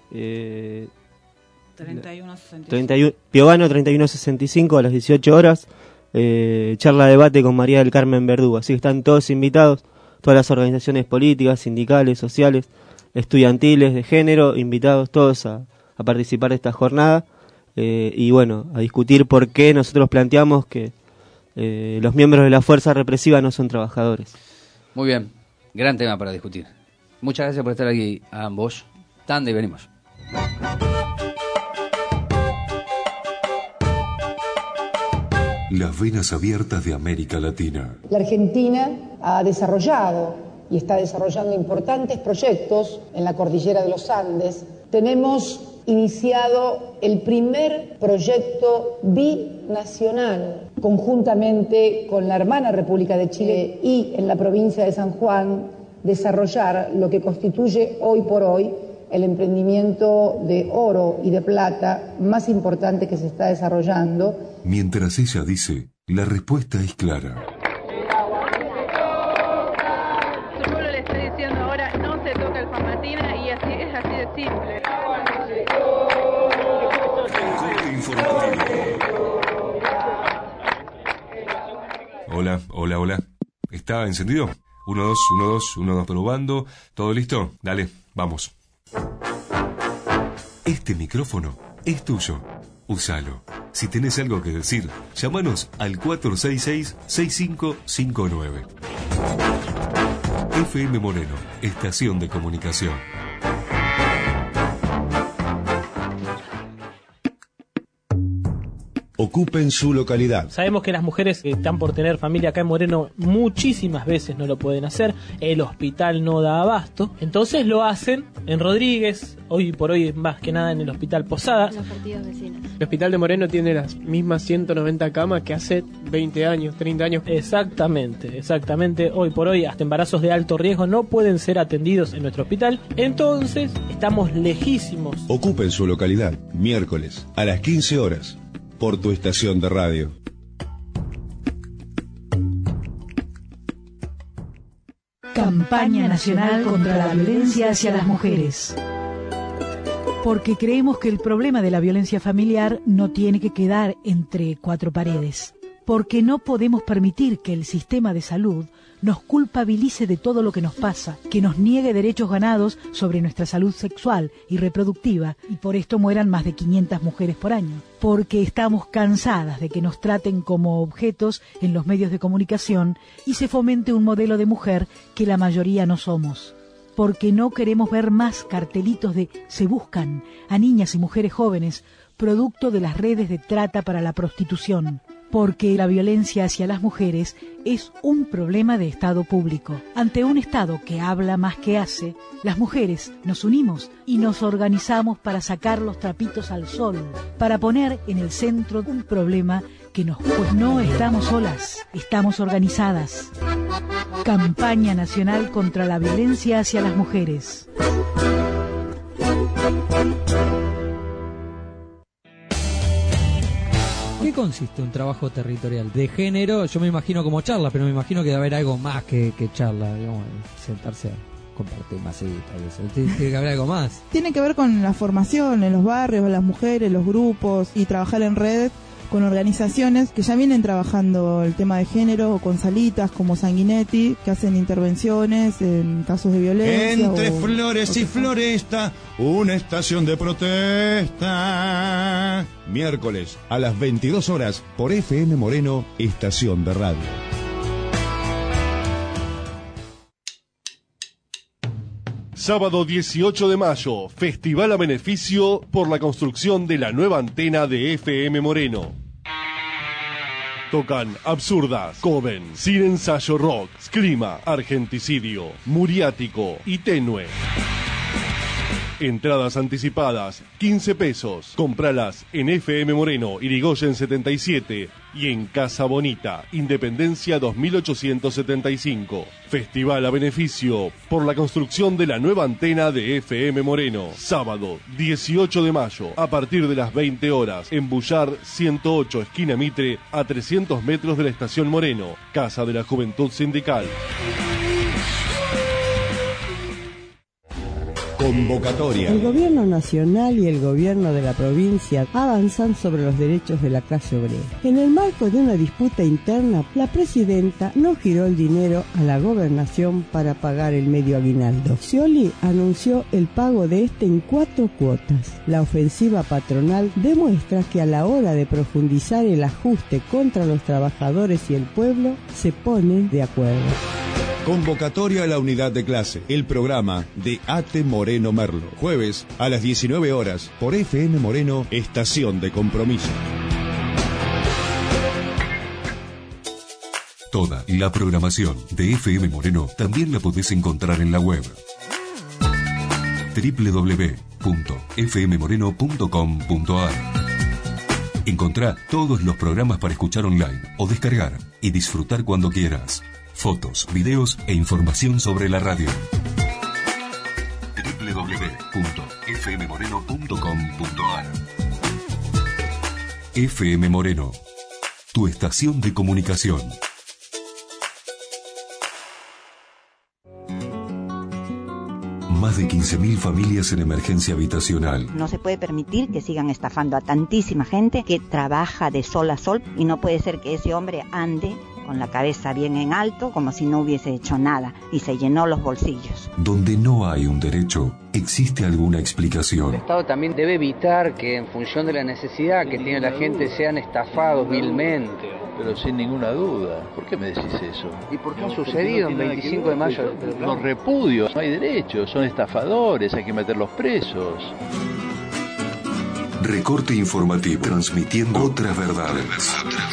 3165. Piovano 3165 a las 18 horas. Charla debate con María del Carmen Verdugo. Así que están todos invitados, todas las organizaciones políticas, sindicales, sociales, estudiantiles, de género, invitados todos a participar de esta jornada. Y bueno, a discutir por qué nosotros planteamos que los miembros de la fuerza represiva no son trabajadores. Muy bien, gran tema para discutir. Muchas gracias por estar aquí a ambos. Tanda y venimos. Las venas abiertas de América Latina. La Argentina ha desarrollado y está desarrollando importantes proyectos en la cordillera de los Andes. Tenemos iniciado el primer proyecto binacional conjuntamente con la hermana República de Chile y en la provincia de San Juan desarrollar lo que constituye hoy por hoy el emprendimiento de oro y de plata más importante que se está desarrollando. Mientras ella dice, la respuesta es clara. Su pueblo le está diciendo ahora no se toca alfamatina y así es así de simple. Hola. ¿Está encendido? 1, 2, 1, 2, 1, 2, probando. ¿Todo listo? Dale, vamos. Este micrófono es tuyo. Úsalo. Si tenés algo que decir, llámanos al 466-6559. FM Moreno, estación de comunicación. Ocupen su localidad. Sabemos que las mujeres que están por tener familia acá en Moreno muchísimas veces no lo pueden hacer, el hospital no da abasto, entonces lo hacen en Rodríguez, hoy por hoy más que nada en el hospital Posada. Los partidos vecinos. El hospital de Moreno tiene las mismas 190 camas que hace 20 años, 30 años. Exactamente, hoy por hoy hasta embarazos de alto riesgo no pueden ser atendidos en nuestro hospital, entonces estamos lejísimos. Ocupen su localidad, miércoles a las 15 horas. Por tu estación de radio. Campaña Nacional contra la Violencia hacia las Mujeres. Porque creemos que el problema de la violencia familiar no tiene que quedar entre cuatro paredes. Porque no podemos permitir que el sistema de salud nos culpabilice de todo lo que nos pasa, que nos niegue derechos ganados sobre nuestra salud sexual y reproductiva, y por esto mueran más de 500 mujeres por año. Porque estamos cansadas de que nos traten como objetos en los medios de comunicación y se fomente un modelo de mujer que la mayoría no somos. Porque no queremos ver más cartelitos de "se buscan" a niñas y mujeres jóvenes, producto de las redes de trata para la prostitución. Porque la violencia hacia las mujeres es un problema de Estado público. Ante un Estado que habla más que hace, las mujeres nos unimos y nos organizamos para sacar los trapitos al sol, para poner en el centro un problema que pues no estamos solas, estamos organizadas. Campaña Nacional contra la Violencia hacia las Mujeres. ¿Qué consiste un trabajo territorial de género? Yo me imagino como charla, pero me imagino que debe haber algo más que charla, digamos, sentarse a compartir masitas y eso. Tiene que haber algo más. Tiene que ver con la formación en los barrios, las mujeres, los grupos y trabajar en red con organizaciones que ya vienen trabajando el tema de género, o con salitas como Sanguinetti, que hacen intervenciones en casos de violencia. Entre flores y floresta, una estación de protesta. Miércoles a las 22 horas por FM Moreno, estación de radio. Sábado 18 de mayo, festival a beneficio por la construcción de la nueva antena de FM Moreno. Tocan Absurdas, Coven, Sin Ensayo Rock, Scrima, Argenticidio, Muriático y Tenue. Entradas anticipadas, 15 pesos. Compralas en FM Moreno, Irigoyen 77 y en Casa Bonita, Independencia 2875. Festival a beneficio por la construcción de la nueva antena de FM Moreno. Sábado 18 de mayo, a partir de las 20 horas, en Bullar 108, esquina Mitre, a 300 metros de la Estación Moreno, Casa de la Juventud Sindical. Convocatoria. El gobierno nacional y el gobierno de la provincia avanzan sobre los derechos de la clase obrera. En el marco de una disputa interna, la presidenta no giró el dinero a la gobernación para pagar el medio aguinaldo. Scioli anunció el pago de este en 4 cuotas. La ofensiva patronal demuestra que a la hora de profundizar el ajuste contra los trabajadores y el pueblo, se ponen de acuerdo. Convocatoria a la unidad de clase, el programa de Ate Moreno Merlo. Jueves a las 19 horas por FM Moreno, estación de compromiso. Toda la programación de FM Moreno también la podés encontrar en la web www.fmmoreno.com.ar. Encontrá todos los programas para escuchar online o descargar y disfrutar cuando quieras. Fotos, videos e información sobre la radio. www.fmmoreno.com.ar. FM Moreno, tu estación de comunicación. Más de 15.000 familias en emergencia habitacional. No se puede permitir que sigan estafando a tantísima gente que trabaja de sol a sol, y no puede ser que ese hombre ande con la cabeza bien en alto, como si no hubiese hecho nada, y se llenó los bolsillos. Donde no hay un derecho, existe alguna explicación. El Estado también debe evitar que, en función de la necesidad que tiene la gente, sean estafados vilmente. Pero sin ninguna duda. ¿Por qué me decís eso? ¿Y por qué ha sucedido en 25 de mayo? Los repudios, no hay derechos, son estafadores, hay que meterlos presos. Recorte informativo, transmitiendo otras verdades.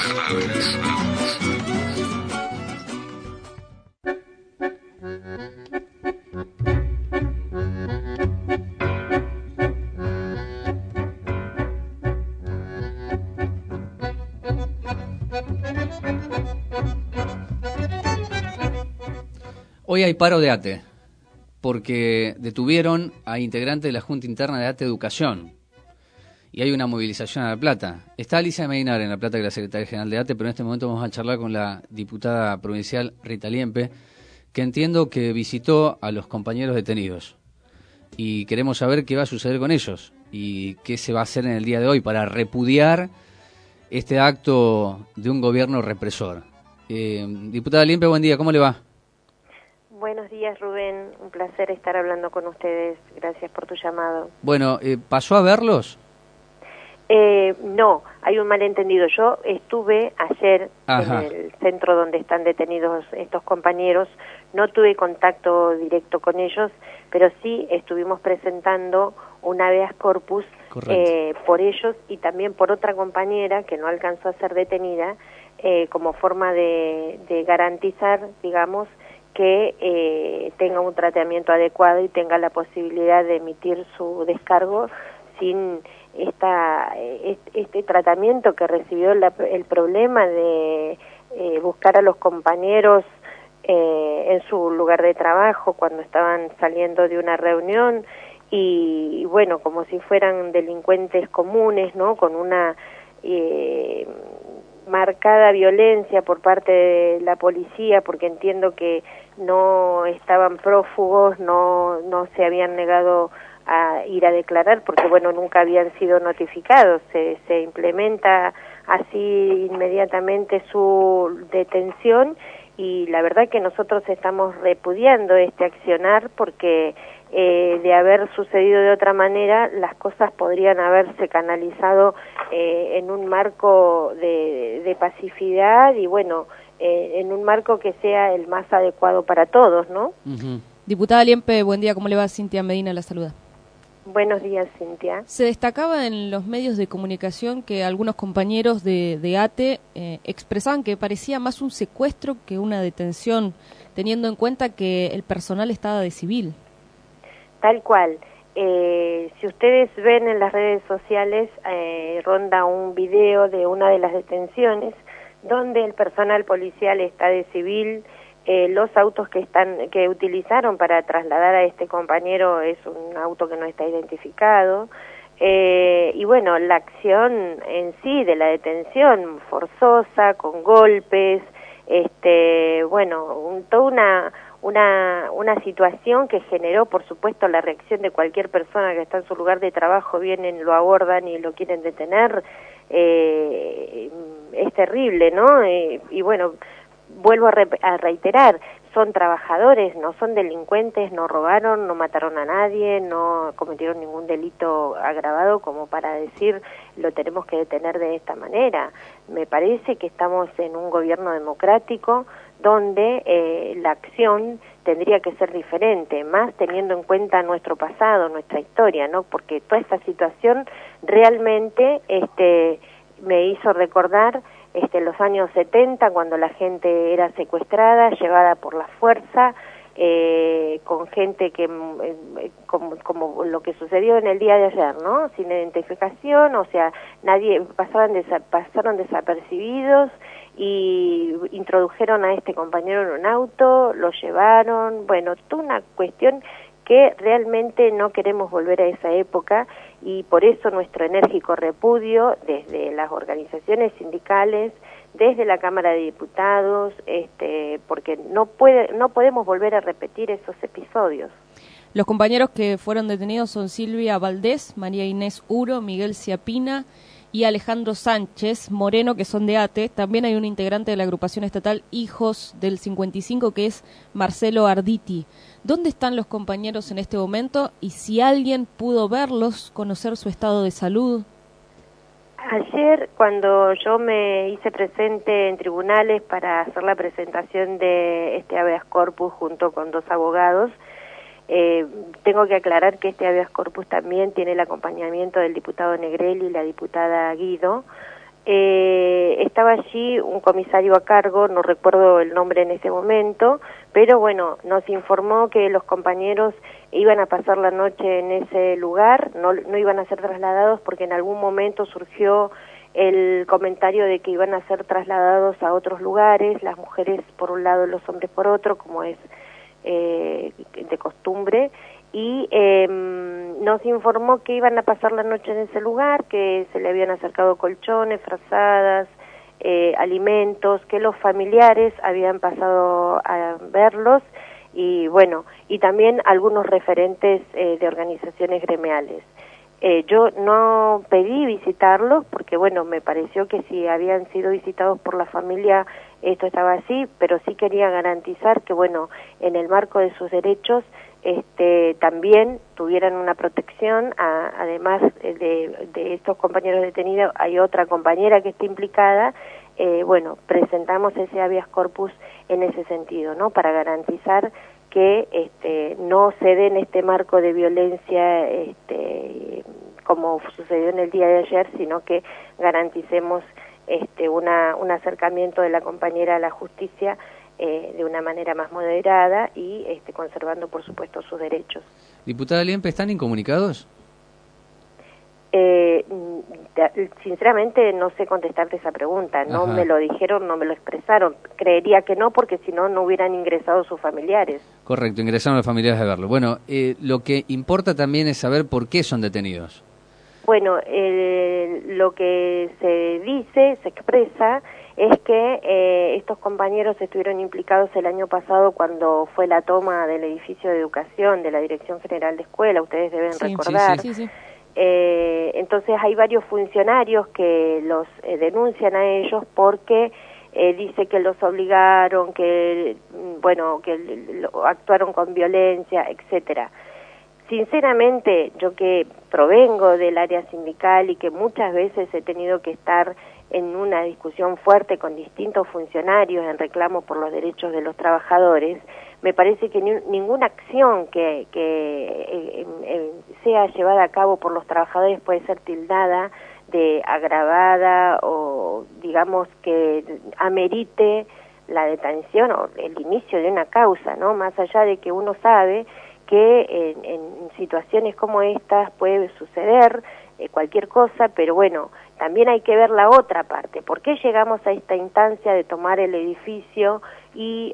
Hoy hay paro de ATE, porque detuvieron a integrantes de la Junta Interna de ATE Educación. Y hay una movilización a La Plata. Está Alicia Meinar en La Plata, que es la secretaria general de ATE, pero en este momento vamos a charlar con la diputada provincial Rita Liempe, que entiendo que visitó a los compañeros detenidos. Y queremos saber qué va a suceder con ellos y qué se va a hacer en el día de hoy para repudiar este acto de un gobierno represor. Diputada Liempe, buen día, ¿cómo le va? Buenos días, Rubén. Un placer estar hablando con ustedes. Gracias por tu llamado. Bueno, ¿pasó a verlos? No, hay un malentendido. Yo estuve ayer en el centro donde están detenidos estos compañeros. No tuve contacto directo con ellos, pero sí estuvimos presentando un habeas corpus por ellos y también por otra compañera que no alcanzó a ser detenida, como forma de garantizar, digamos, que tenga un tratamiento adecuado y tenga la posibilidad de emitir su descargo sin este tratamiento que recibió el problema de buscar a los compañeros en su lugar de trabajo cuando estaban saliendo de una reunión y bueno, como si fueran delincuentes comunes, ¿no? Con una marcada violencia por parte de la policía, porque entiendo que no estaban prófugos, no se habían negado a ir a declarar, porque bueno, nunca habían sido notificados. Se implementa así inmediatamente su detención, y la verdad que nosotros estamos repudiando este accionar, porque de haber sucedido de otra manera, las cosas podrían haberse canalizado en un marco de pacificidad y bueno, en un marco que sea el más adecuado para todos, ¿no? Diputada Liempe, buen día, ¿cómo le va? Cintia Medina la saluda. Buenos días, Cintia. Se destacaba en los medios de comunicación que algunos compañeros de ATE expresaban que parecía más un secuestro que una detención, teniendo en cuenta que el personal estaba de civil. Tal cual. Si ustedes ven en las redes sociales, ronda un video de una de las detenciones donde el personal policial está de civil. Los autos que utilizaron para trasladar a este compañero es un auto que no está identificado, y bueno, la acción en sí de la detención forzosa, con golpes, bueno, toda una situación que generó, por supuesto, la reacción de cualquier persona que está en su lugar de trabajo. Vienen, lo abordan y lo quieren detener. Es terrible, ¿no? Y bueno, vuelvo a reiterar, son trabajadores, no son delincuentes, no robaron, no mataron a nadie, no cometieron ningún delito agravado como para decir lo tenemos que detener de esta manera. Me parece que estamos en un gobierno democrático donde la acción tendría que ser diferente, más teniendo en cuenta nuestro pasado, nuestra historia, ¿no? Porque toda esta situación realmente me hizo recordar los años 70, cuando la gente era secuestrada, llevada por la fuerza, con gente que, como lo que sucedió en el día de ayer, ¿no? Sin identificación, o sea, pasaron desapercibidos y introdujeron a este compañero en un auto, lo llevaron, bueno, toda una cuestión que realmente no queremos volver a esa época, y por eso nuestro enérgico repudio desde las organizaciones sindicales, desde la Cámara de Diputados, porque no podemos volver a repetir esos episodios. Los compañeros que fueron detenidos son Silvia Valdés, María Inés Uro, Miguel Ciapina y Alejandro Sánchez Moreno, que son de ATE. También hay un integrante de la agrupación estatal Hijos del 55, que es Marcelo Arditi. ¿Dónde están los compañeros en este momento? Y si alguien pudo verlos, conocer su estado de salud. Ayer, cuando yo me hice presente en tribunales para hacer la presentación de este habeas corpus junto con 2 abogados, tengo que aclarar que este habeas corpus también tiene el acompañamiento del diputado Negrelli y la diputada Guido. Estaba allí un comisario a cargo, no recuerdo el nombre en ese momento, pero bueno, nos informó que los compañeros iban a pasar la noche en ese lugar, no iban a ser trasladados, porque en algún momento surgió el comentario de que iban a ser trasladados a otros lugares, las mujeres por un lado, los hombres por otro, como es de costumbre, y nos informó que iban a pasar la noche en ese lugar, que se le habían acercado colchones, frazadas, alimentos, que los familiares habían pasado a verlos, y bueno, y también algunos referentes de organizaciones gremiales. Yo no pedí visitarlos porque, bueno, me pareció que si habían sido visitados por la familia esto estaba así, pero sí quería garantizar que, bueno, en el marco de sus derechos también tuvieran una protección. Además de estos compañeros detenidos, hay otra compañera que está implicada. Bueno, presentamos ese habeas corpus en ese sentido, ¿no? Para garantizar que no se dé en este marco de violencia como sucedió en el día de ayer, sino que garanticemos un acercamiento de la compañera a la justicia de una manera más moderada y conservando, por supuesto, sus derechos. Diputada Liempe, ¿están incomunicados? Sinceramente no sé contestarte esa pregunta. No me lo dijeron, no me lo expresaron. Creería que no, porque si no, no hubieran ingresado sus familiares. Correcto, ingresaron los familiares a verlo. Bueno, lo que importa también es saber por qué son detenidos. Bueno, lo que se expresa, es que estos compañeros estuvieron implicados el año pasado cuando fue la toma del edificio de educación de la Dirección General de Escuela, ustedes deben recordar. Sí. Entonces hay varios funcionarios que los denuncian a ellos porque dice que los obligaron, que actuaron con violencia, etcétera. Sinceramente, yo que provengo del área sindical y que muchas veces he tenido que estar en una discusión fuerte con distintos funcionarios en reclamo por los derechos de los trabajadores, me parece que ninguna acción que sea llevada a cabo por los trabajadores puede ser tildada de agravada o digamos que amerite la detención o el inicio de una causa, ¿no? Más allá de que uno sabe que en situaciones como estas puede suceder cualquier cosa, pero bueno, también hay que ver la otra parte. ¿Por qué llegamos a esta instancia de tomar el edificio y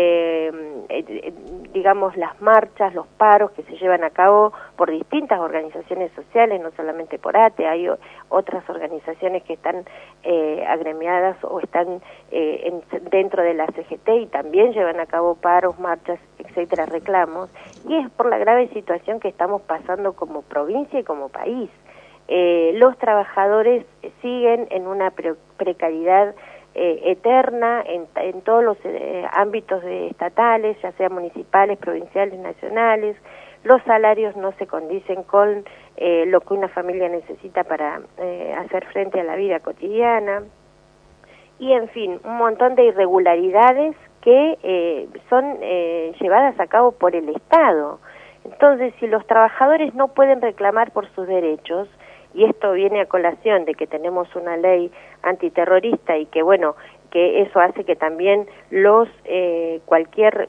digamos las marchas, los paros que se llevan a cabo por distintas organizaciones sociales, no solamente por ATE, hay otras organizaciones que están agremiadas o están dentro de la CGT y también llevan a cabo paros, marchas, etcétera, reclamos, y es por la grave situación que estamos pasando como provincia y como país. Los trabajadores siguen en una precariedad eterna en todos los ámbitos estatales, ya sea municipales, provinciales, nacionales. Los salarios no se condicen con lo que una familia necesita para hacer frente a la vida cotidiana. Y, en fin, un montón de irregularidades que son llevadas a cabo por el Estado. Entonces, si los trabajadores no pueden reclamar por sus derechos, y esto viene a colación de que tenemos una ley antiterrorista y que bueno, que eso hace que también cualquier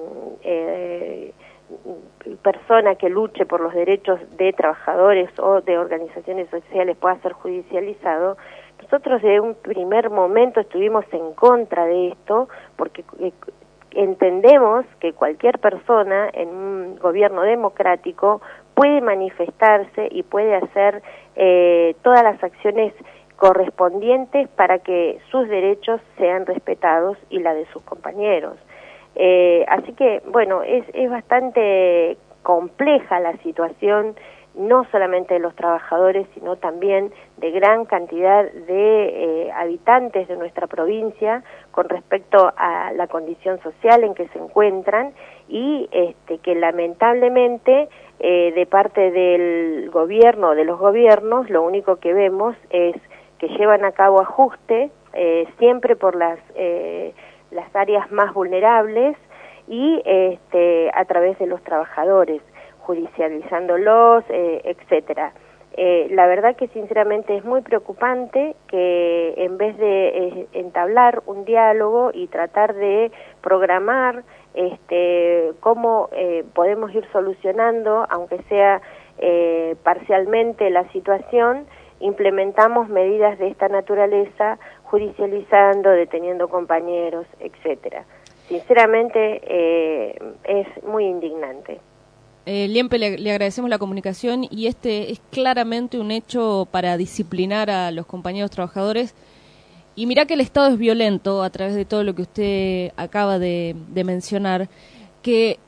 persona que luche por los derechos de trabajadores o de organizaciones sociales pueda ser judicializado. Nosotros desde un primer momento estuvimos en contra de esto porque entendemos que cualquier persona en un gobierno democrático puede manifestarse y puede hacer todas las acciones correspondientes para que sus derechos sean respetados y la de sus compañeros. Así que, bueno, es bastante compleja la situación, no solamente de los trabajadores, sino también de gran cantidad de habitantes de nuestra provincia con respecto a la condición social en que se encuentran y que lamentablemente de parte del gobierno o de los gobiernos lo único que vemos es que llevan a cabo ajuste siempre por las áreas más vulnerables y a través de los trabajadores, judicializándolos, etcétera. La verdad que sinceramente es muy preocupante que en vez de entablar un diálogo y tratar de programar cómo podemos ir solucionando, aunque sea parcialmente la situación, implementamos medidas de esta naturaleza, judicializando, deteniendo compañeros, etcétera. Sinceramente es muy indignante. Liempe, le agradecemos la comunicación y este es claramente un hecho para disciplinar a los compañeros trabajadores. Y mirá que el Estado es violento a través de todo lo que usted acaba de mencionar, que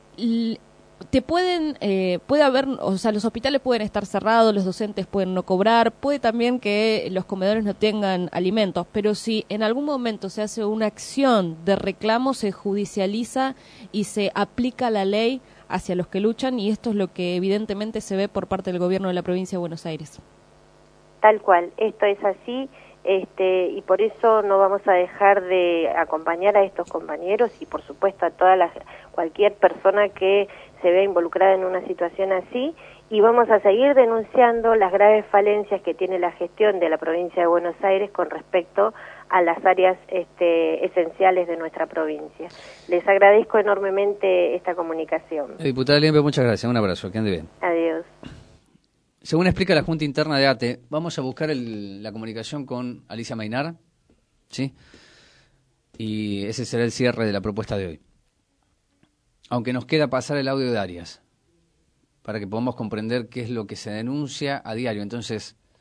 puede haber, o sea, los hospitales pueden estar cerrados, los docentes pueden no cobrar, puede también que los comedores no tengan alimentos, pero si en algún momento se hace una acción de reclamo, se judicializa y se aplica la ley hacia los que luchan, y esto es lo que evidentemente se ve por parte del gobierno de la provincia de Buenos Aires. Tal cual, esto es así, y por eso no vamos a dejar de acompañar a estos compañeros y por supuesto a cualquier persona que se vea involucrada en una situación así, y vamos a seguir denunciando las graves falencias que tiene la gestión de la provincia de Buenos Aires con respecto a las áreas esenciales de nuestra provincia. Les agradezco enormemente esta comunicación. Diputada Liempe, muchas gracias. Un abrazo. Que ande bien. Adiós. Según explica la Junta Interna de ATE, vamos a buscar la comunicación con Alicia Mainar, ¿sí? Y ese será el cierre de la propuesta de hoy. Aunque nos queda pasar el audio de Arias, para que podamos comprender qué es lo que se denuncia a diario. Entonces,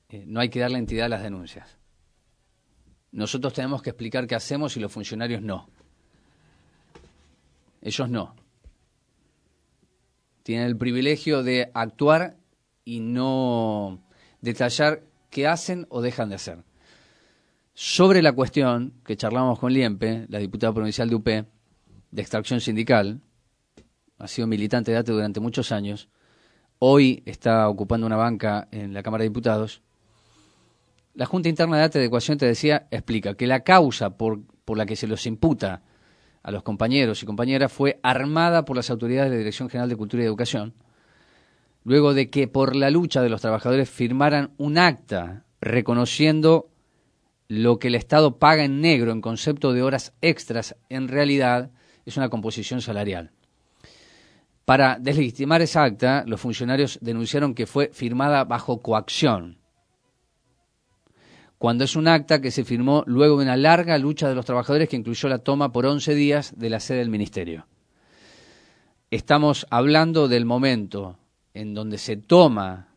no hay que darle entidad a las denuncias. Nosotros tenemos que explicar qué hacemos y los funcionarios no. Ellos no. Tienen el privilegio de actuar y no detallar qué hacen o dejan de hacer. Sobre la cuestión que charlamos con Liempe, la diputada provincial de UP, de extracción sindical, ha sido militante de ATE durante muchos años, hoy está ocupando una banca en la Cámara de Diputados. La Junta Interna de ATE de Adecuación, te decía, explica que la causa por la que se los imputa a los compañeros y compañeras fue armada por las autoridades de la Dirección General de Cultura y Educación, luego de que por la lucha de los trabajadores firmaran un acta reconociendo lo que el Estado paga en negro en concepto de horas extras, en realidad es una composición salarial. Para deslegitimar esa acta, los funcionarios denunciaron que fue firmada bajo coacción, cuando es un acta que se firmó luego de una larga lucha de los trabajadores que incluyó la toma por 11 días de la sede del Ministerio. Estamos hablando del momento en donde se toma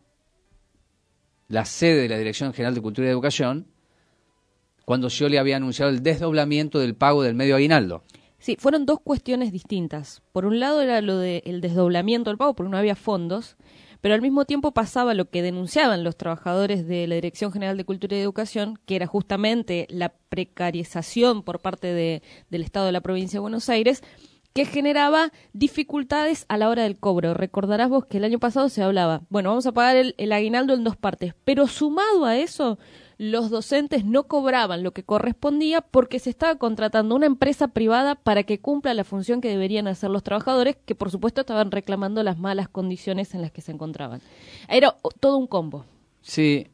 la sede de la Dirección General de Cultura y Educación, cuando Scioli había anunciado el desdoblamiento del pago del medio aguinaldo. Sí, fueron dos cuestiones distintas. Por un lado era lo del desdoblamiento del pago, porque no había fondos, pero al mismo tiempo pasaba lo que denunciaban los trabajadores de la Dirección General de Cultura y Educación, que era justamente la precarización por parte del Estado de la Provincia de Buenos Aires, que generaba dificultades a la hora del cobro. Recordarás vos que el año pasado se hablaba, bueno, vamos a pagar el aguinaldo en 2 partes, pero sumado a eso, los docentes no cobraban lo que correspondía porque se estaba contratando una empresa privada para que cumpla la función que deberían hacer los trabajadores, que por supuesto estaban reclamando las malas condiciones en las que se encontraban. Era todo un combo. Sí,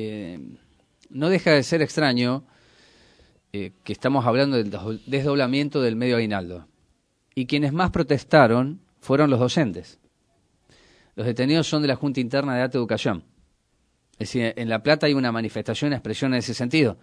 no deja de ser extraño que estamos hablando del desdoblamiento del medio aguinaldo. Y quienes más protestaron fueron los docentes. Los detenidos son de la Junta Interna de ATE Educación. Es decir, en La Plata hay una manifestación, una expresión en ese sentido.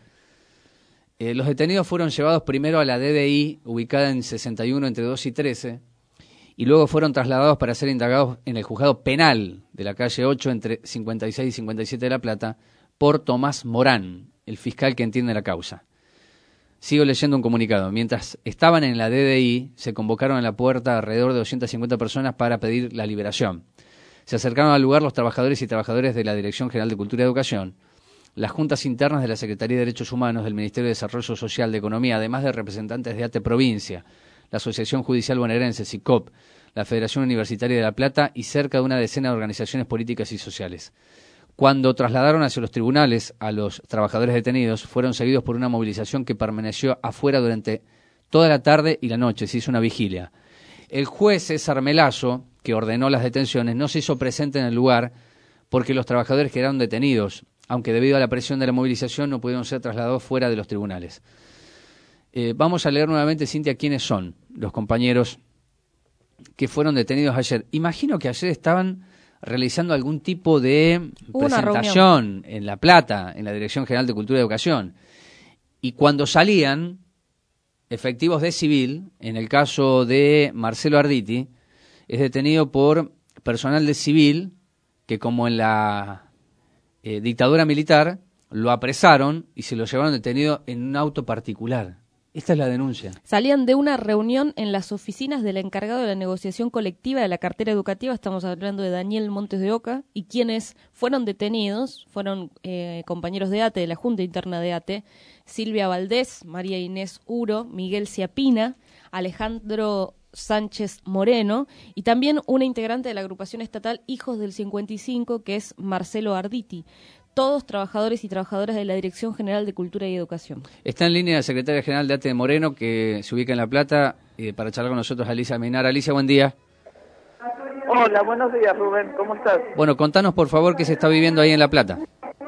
Los detenidos fueron llevados primero a la DDI, ubicada en 61 entre 2 y 13, y luego fueron trasladados para ser indagados en el juzgado penal de la calle 8 entre 56 y 57 de La Plata por Tomás Morán, el fiscal que entiende la causa. Sigo leyendo un comunicado. Mientras estaban en la DDI, se convocaron a la puerta alrededor de 250 personas para pedir la liberación. Se acercaron al lugar los trabajadores y trabajadoras de la Dirección General de Cultura y Educación, las juntas internas de la Secretaría de Derechos Humanos del Ministerio de Desarrollo Social de Economía, además de representantes de ATE Provincia, la Asociación Judicial Bonaerense, SICOP, la Federación Universitaria de La Plata y cerca de una decena de organizaciones políticas y sociales. Cuando trasladaron hacia los tribunales a los trabajadores detenidos, fueron seguidos por una movilización que permaneció afuera durante toda la tarde y la noche. Se hizo una vigilia. El juez César Melazo, que ordenó las detenciones, no se hizo presente en el lugar porque los trabajadores quedaron detenidos, aunque debido a la presión de la movilización no pudieron ser trasladados fuera de los tribunales. Vamos a leer nuevamente, Cintia, quiénes son los compañeros que fueron detenidos ayer. Imagino que ayer estaban realizando algún tipo de presentación en La Plata, en la Dirección General de Cultura y Educación. Y cuando salían, efectivos de civil, en el caso de Marcelo Arditi, es detenido por personal de civil que, como en la dictadura militar, lo apresaron y se lo llevaron detenido en un auto particular. Esta es la denuncia. Salían de una reunión en las oficinas del encargado de la negociación colectiva de la cartera educativa, estamos hablando de Daniel Montes de Oca, y quienes fueron detenidos fueron compañeros de ATE, de la Junta Interna de ATE, Silvia Valdés, María Inés Uro, Miguel Ciapina, Alejandro Sánchez Moreno y también una integrante de la agrupación estatal Hijos del 55, que es Marcelo Arditi. Todos trabajadores y trabajadoras de la Dirección General de Cultura y Educación. Está en línea la secretaria general de ATE de Moreno, que se ubica en La Plata, para charlar con nosotros Alicia Minar. Alicia, buen día. Hola, buenos días, Rubén, ¿cómo estás? Bueno, contanos por favor qué se está viviendo ahí en La Plata.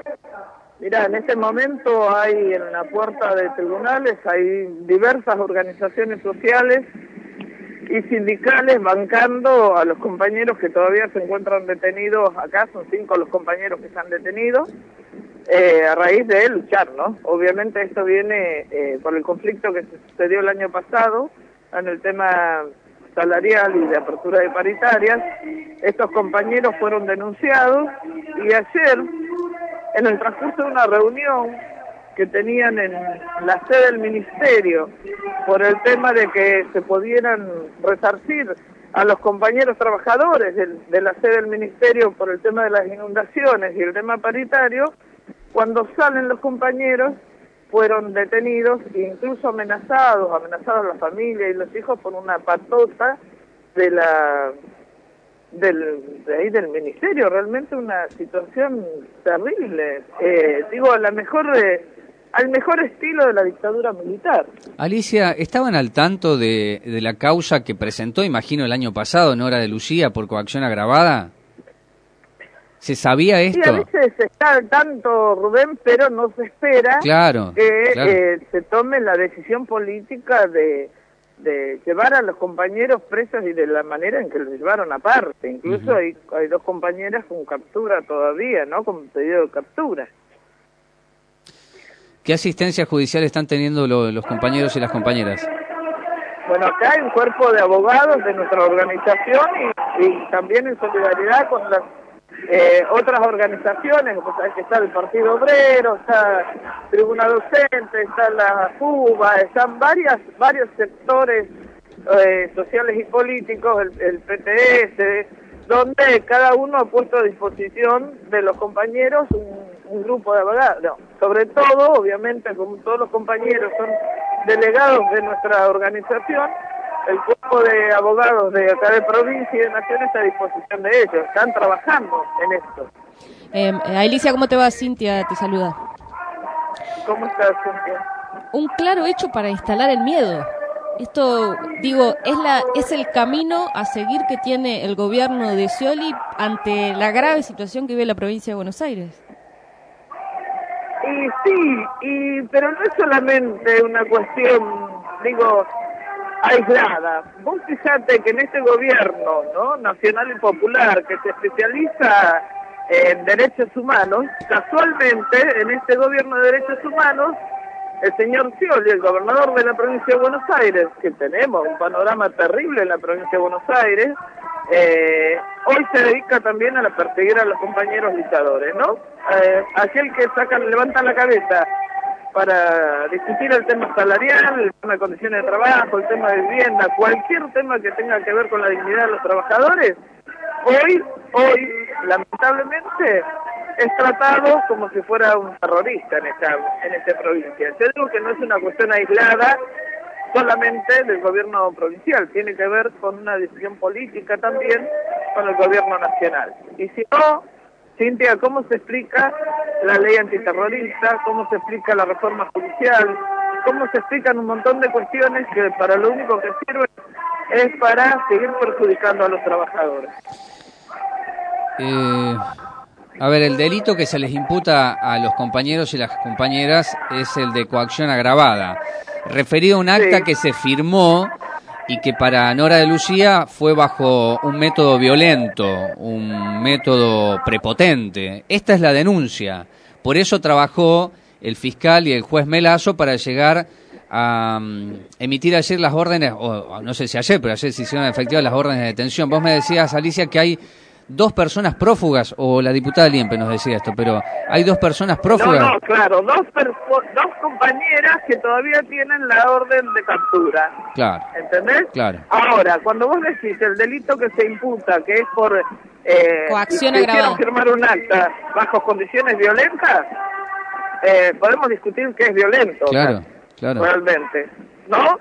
Mirá, en este momento hay en la puerta de tribunales, hay diversas organizaciones sociales y sindicales bancando a los compañeros que todavía se encuentran detenidos acá. Son 5 los compañeros que están detenidos a raíz de luchar, ¿no? Obviamente esto viene por el conflicto que se sucedió el año pasado en el tema salarial y de apertura de paritarias. Estos compañeros fueron denunciados y ayer en el transcurso de una reunión que tenían en la sede del ministerio por el tema de que se pudieran resarcir a los compañeros trabajadores de la sede del ministerio por el tema de las inundaciones y el tema paritario, cuando salen los compañeros fueron detenidos e incluso amenazados la familia y los hijos por una patota de del ministerio. Realmente una situación terrible, al mejor estilo de la dictadura militar. Alicia, ¿estaban al tanto de la causa que presentó, imagino, el año pasado Nora de Lucía por coacción agravada? ¿Se sabía esto? Sí, a veces se está al tanto, Rubén, pero no se espera que se tome la decisión política de llevar a los compañeros presos y de la manera en que los llevaron aparte. Incluso hay 2 compañeras con captura todavía, ¿no? Con pedido de captura. ¿Qué asistencia judicial están teniendo los compañeros y las compañeras? Bueno, acá hay un cuerpo de abogados de nuestra organización y también en solidaridad con las otras organizaciones, pues, que está el Partido Obrero, está Tribuna Docente, está la FUBA, están varios sectores sociales y políticos, el PTS, donde cada uno ha puesto a disposición de los compañeros un grupo de abogados. No, sobre todo, obviamente, como todos los compañeros son delegados de nuestra organización, el cuerpo de abogados de acá de provincia y de nación está a disposición de ellos, están trabajando en esto. Alicia, ¿cómo te va? Cintia te saluda. ¿Cómo estás, Cintia? Un claro hecho para instalar el miedo. Esto, digo, es el camino a seguir que tiene el gobierno de Scioli ante la grave situación que vive la provincia de Buenos Aires. Y sí, pero no es solamente una cuestión, aislada. Vos fijate que en este gobierno, ¿no?, nacional y popular, que se especializa en derechos humanos, casualmente en este gobierno de derechos humanos, el señor Scioli, el gobernador de la provincia de Buenos Aires, que tenemos un panorama terrible en la provincia de Buenos Aires, hoy se dedica también a perseguir a los compañeros luchadores, ¿no? Aquel que levanta la cabeza para discutir el tema salarial, el tema de condiciones de trabajo, el tema de vivienda, cualquier tema que tenga que ver con la dignidad de los trabajadores, hoy, lamentablemente, es tratado como si fuera un terrorista en esta provincia. Yo digo que no es una cuestión aislada solamente del gobierno provincial, tiene que ver con una decisión política también con el gobierno nacional. Y si no, Cintia, ¿cómo se explica la ley antiterrorista? ¿Cómo se explica la reforma judicial? ¿Cómo se explican un montón de cuestiones que para lo único que sirven es para seguir perjudicando a los trabajadores? A ver, el delito que se les imputa a los compañeros y las compañeras es el de coacción agravada, referido a un acta que se firmó y que para Nora de Lucía fue bajo un método violento, un método prepotente. Esta es la denuncia. Por eso trabajó el fiscal y el juez Melazo para llegar a emitir ayer las órdenes, o no sé si ayer, pero ayer se hicieron efectivas las órdenes de detención. Vos me decías, Alicia, que hay 2 personas prófugas, o la diputada Liempe nos decía esto, pero hay 2 personas prófugas. No, claro, dos compañeras que todavía tienen la orden de captura. Claro. ¿Entendés? Claro. Ahora, cuando vos decís el delito que se imputa, que es por coacción agravada, firmar un acta bajo condiciones violentas, podemos discutir qué es violento. Claro, claro. Realmente, ¿no?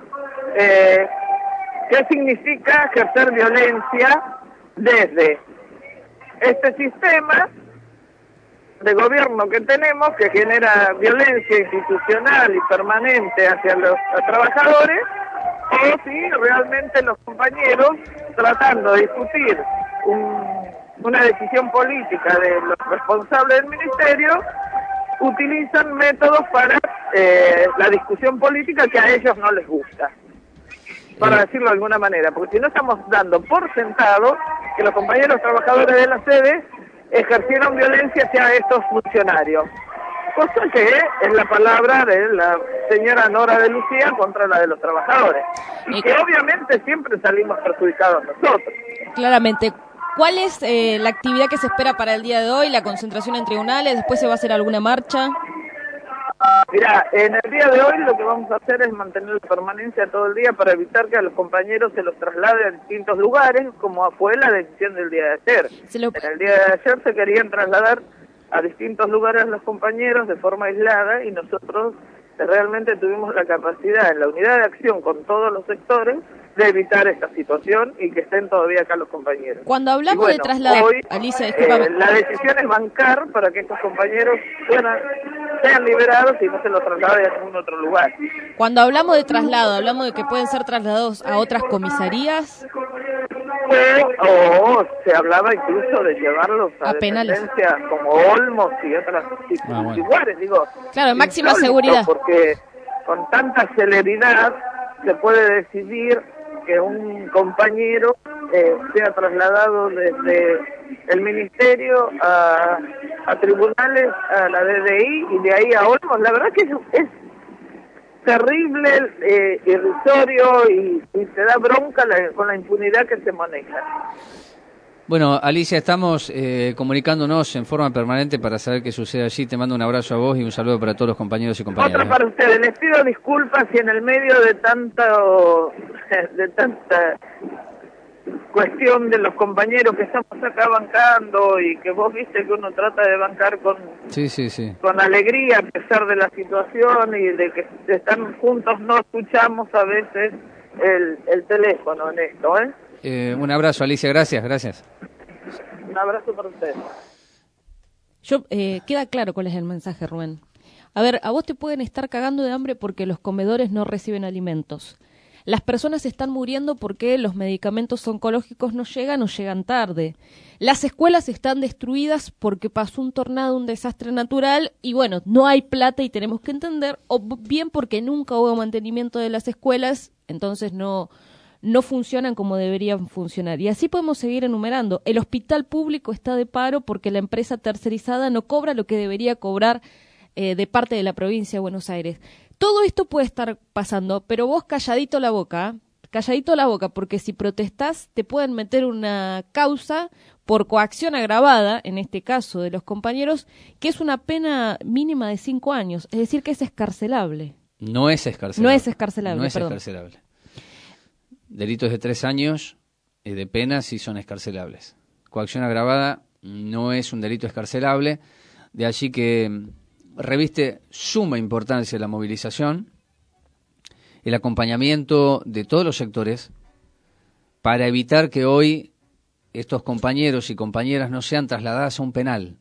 ¿Qué significa ejercer violencia desde este sistema de gobierno que tenemos, que genera violencia institucional y permanente hacia los trabajadores, o si realmente los compañeros, tratando de discutir una decisión política de los responsables del ministerio, utilizan métodos para la discusión política que a ellos no les gusta, para decirlo de alguna manera, porque si no estamos dando por sentado que los compañeros trabajadores de la sede ejercieron violencia hacia estos funcionarios, cosa que es la palabra de la señora Nora de Lucía contra la de los trabajadores, y que obviamente siempre salimos perjudicados nosotros. Claramente. ¿Cuál es la actividad que se espera para el día de hoy? ¿La concentración en tribunales? ¿Después se va a hacer alguna marcha? Mira, en el día de hoy lo que vamos a hacer es mantener la permanencia todo el día para evitar que a los compañeros se los traslade a distintos lugares, como fue la decisión del día de ayer. En el día de ayer se querían trasladar a distintos lugares los compañeros de forma aislada y nosotros realmente tuvimos la capacidad en la unidad de acción con todos los sectores de evitar esta situación y que estén todavía acá los compañeros. Cuando hablamos de trasladar, hoy, Alicia, discúlpame. la decisión es bancar para que estos compañeros sean liberados y no se los trasladen a ningún otro lugar. Cuando hablamos de traslado, hablamos de que pueden ser trasladados a otras comisarías. O se hablaba incluso de llevarlos a penales dependencias como Olmos y otras lugares, digo. Claro, máxima seguridad. Porque con tanta celeridad se puede decidir que un compañero sea trasladado desde el ministerio a tribunales, a la DDI y de ahí a Olmos. La verdad que es terrible, irrisorio y se da bronca con la impunidad que se maneja. Bueno, Alicia, estamos comunicándonos en forma permanente para saber qué sucede allí. Te mando un abrazo a vos y un saludo para todos los compañeros y compañeras. Otra para ustedes. Les pido disculpas si en el medio de tanta cuestión de los compañeros que estamos acá bancando y que vos viste que uno trata de bancar con alegría a pesar de la situación y de que están juntos, no escuchamos a veces el teléfono en esto, un abrazo, Alicia, gracias. Un abrazo para ustedes. Queda claro cuál es el mensaje, Rubén. A ver, a vos te pueden estar cagando de hambre porque los comedores no reciben alimentos. Las personas están muriendo porque los medicamentos oncológicos no llegan o llegan tarde. Las escuelas están destruidas porque pasó un tornado, un desastre natural y bueno, no hay plata y tenemos que entender, o bien porque nunca hubo mantenimiento de las escuelas, entonces no funcionan como deberían funcionar. Y así podemos seguir enumerando. El hospital público está de paro porque la empresa tercerizada no cobra lo que debería cobrar de parte de la provincia de Buenos Aires. Todo esto puede estar pasando, pero vos calladito la boca, porque si protestás te pueden meter una causa por coacción agravada, en este caso de los compañeros, que es una pena mínima de 5 años, es decir, que es escarcelable. No es escarcelable. Delitos de 3 años de pena sí son escarcelables. Coacción agravada no es un delito escarcelable, de allí que reviste suma importancia la movilización, el acompañamiento de todos los sectores para evitar que hoy estos compañeros y compañeras no sean trasladadas a un penal.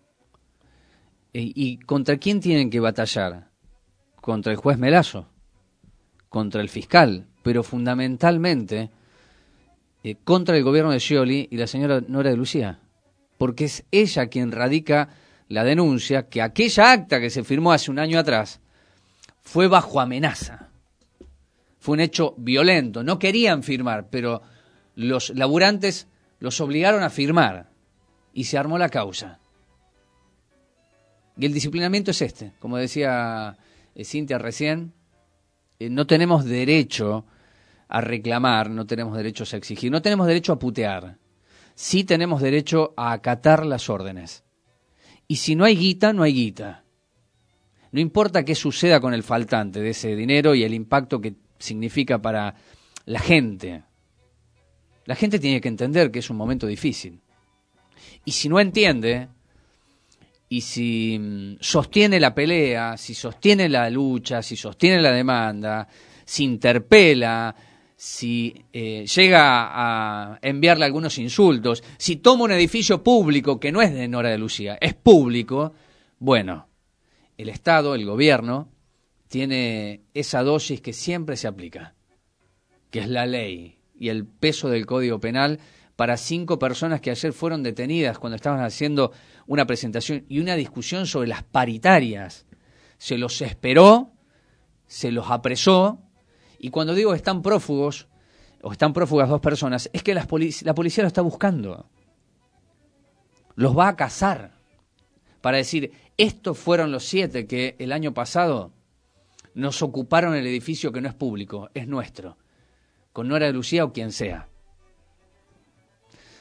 ¿Y contra quién tienen que batallar? Contra el juez Melazo, contra el fiscal, pero fundamentalmente contra el gobierno de Scioli y la señora Nora de Lucía, porque es ella quien radica la denuncia que aquella acta que se firmó hace un año atrás fue bajo amenaza. Fue un hecho violento. No querían firmar, pero los laburantes los obligaron a firmar y se armó la causa. Y el disciplinamiento es este. Como decía Cintia recién, no tenemos derecho a reclamar, no tenemos derecho a exigir, no tenemos derecho a putear. Sí tenemos derecho a acatar las órdenes. Y si no hay guita, no hay guita. No importa qué suceda con el faltante de ese dinero y el impacto que significa para la gente. La gente tiene que entender que es un momento difícil. Y si no entiende, y si sostiene la pelea, si sostiene la lucha, si sostiene la demanda, si interpela, si llega a enviarle algunos insultos, si toma un edificio público que no es de Nora de Lucía, es público, bueno, el Estado, el gobierno, tiene esa dosis que siempre se aplica, que es la ley y el peso del Código Penal para 5 personas que ayer fueron detenidas cuando estaban haciendo una presentación y una discusión sobre las paritarias. Se los esperó, se los apresó. Y cuando digo están prófugos, o están prófugas 2 personas, es que la policía lo está buscando. Los va a cazar. Para decir, estos fueron los 7 que el año pasado nos ocuparon el edificio que no es público, es nuestro. Con Nora de Lucía o quien sea.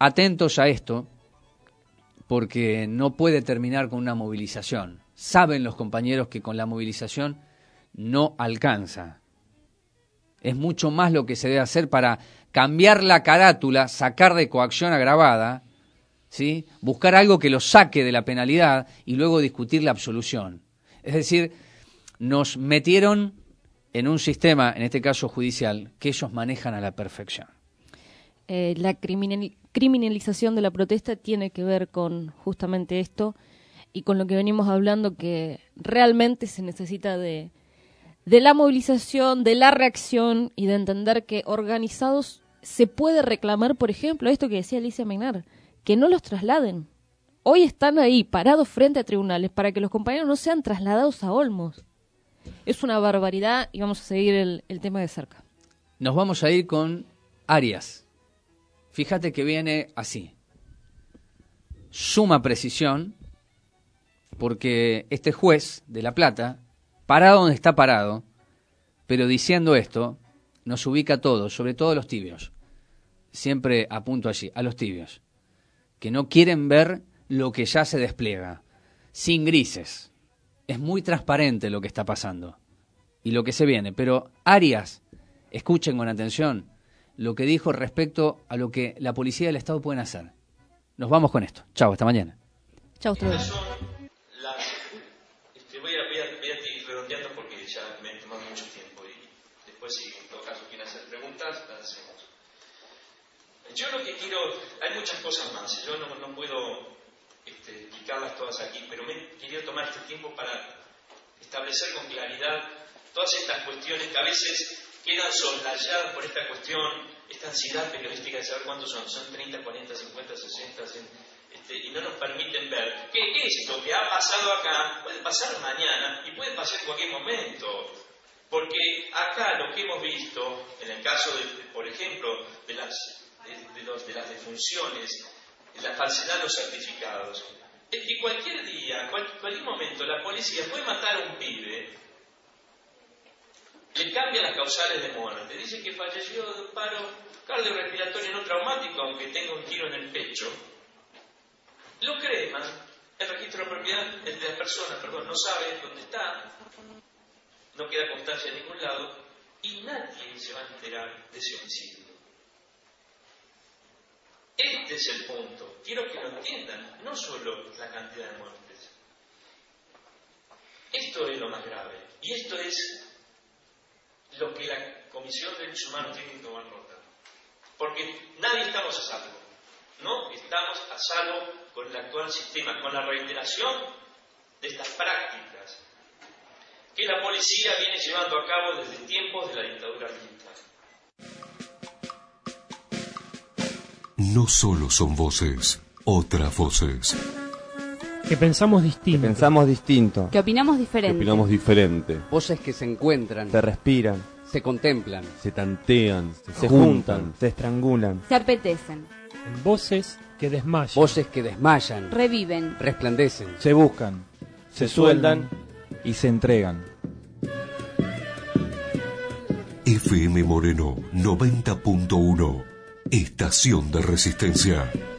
atentos a esto, porque no puede terminar con una movilización. Saben los compañeros que con la movilización no alcanza. Es mucho más lo que se debe hacer para cambiar la carátula, sacar de coacción agravada, ¿sí? Buscar algo que los saque de la penalidad y luego discutir la absolución. Es decir, nos metieron en un sistema, en este caso judicial, que ellos manejan a la perfección. La criminalización de la protesta tiene que ver con justamente esto y con lo que venimos hablando, que realmente se necesita de la movilización, de la reacción y de entender que organizados se puede reclamar, por ejemplo, esto que decía Alicia Megnar, que no los trasladen. Hoy están ahí, parados frente a tribunales, para que los compañeros no sean trasladados a Olmos. Es una barbaridad y vamos a seguir el tema de cerca. Nos vamos a ir con Arias. Fíjate que viene así. Suma precisión, porque este juez de La Plata, parado donde está parado, pero diciendo esto, nos ubica a todos, sobre todo a los tibios. Siempre apunto allí, a los tibios, que no quieren ver lo que ya se despliega, sin grises. Es muy transparente lo que está pasando y lo que se viene. Pero Arias, escuchen con atención lo que dijo respecto a lo que la policía del Estado pueden hacer. Nos vamos con esto. Chau, hasta mañana. Chau, hasta luego. Voy a ir redondeando porque ya me he tomado mucho tiempo y después, si en todo caso quieren hacer preguntas, las hacemos. Yo lo que quiero, hay muchas cosas más, yo no puedo explicarlas todas aquí, pero me he querido tomar este tiempo para establecer con claridad todas estas cuestiones que a veces quedan soslayadas por esta cuestión, esta ansiedad periodística de saber cuántos son 30, 40, 50, 60, y no nos permiten ver qué es esto que ha pasado acá, puede pasar mañana y puede pasar en cualquier momento, porque acá lo que hemos visto, en el caso, por ejemplo, de las defunciones, la falsedad de los certificados, es que cualquier día, cualquier momento, la policía puede matar a un pibe, le cambia las causales de muerte, dice que falleció de un paro cardiorrespiratorio no traumático, aunque tenga un tiro en el pecho, lo creman, el registro de propiedad de la persona, no sabe dónde está, no queda constancia en ningún lado, y nadie se va a enterar de ese homicidio. Este es el punto. Quiero que lo entiendan, no solo la cantidad de muertes. Esto es lo más grave. Y esto es lo que la Comisión de Derechos Humanos tiene que tomar nota. Porque nadie estamos a salvo. No estamos a salvo con el actual sistema, con la reiteración de estas prácticas que la policía viene llevando a cabo desde tiempos de la dictadura militar. No solo son voces, otras voces. Que pensamos distinto. Que opinamos diferente. Voces que se encuentran. Se respiran. Se contemplan. Se tantean. Se juntan. Se estrangulan. Se apetecen. Voces que desmayan. Voces que desmayan. Reviven. Resplandecen. Se buscan. Se sueldan. Y se entregan. FM Moreno 90.1. Estación de Resistencia.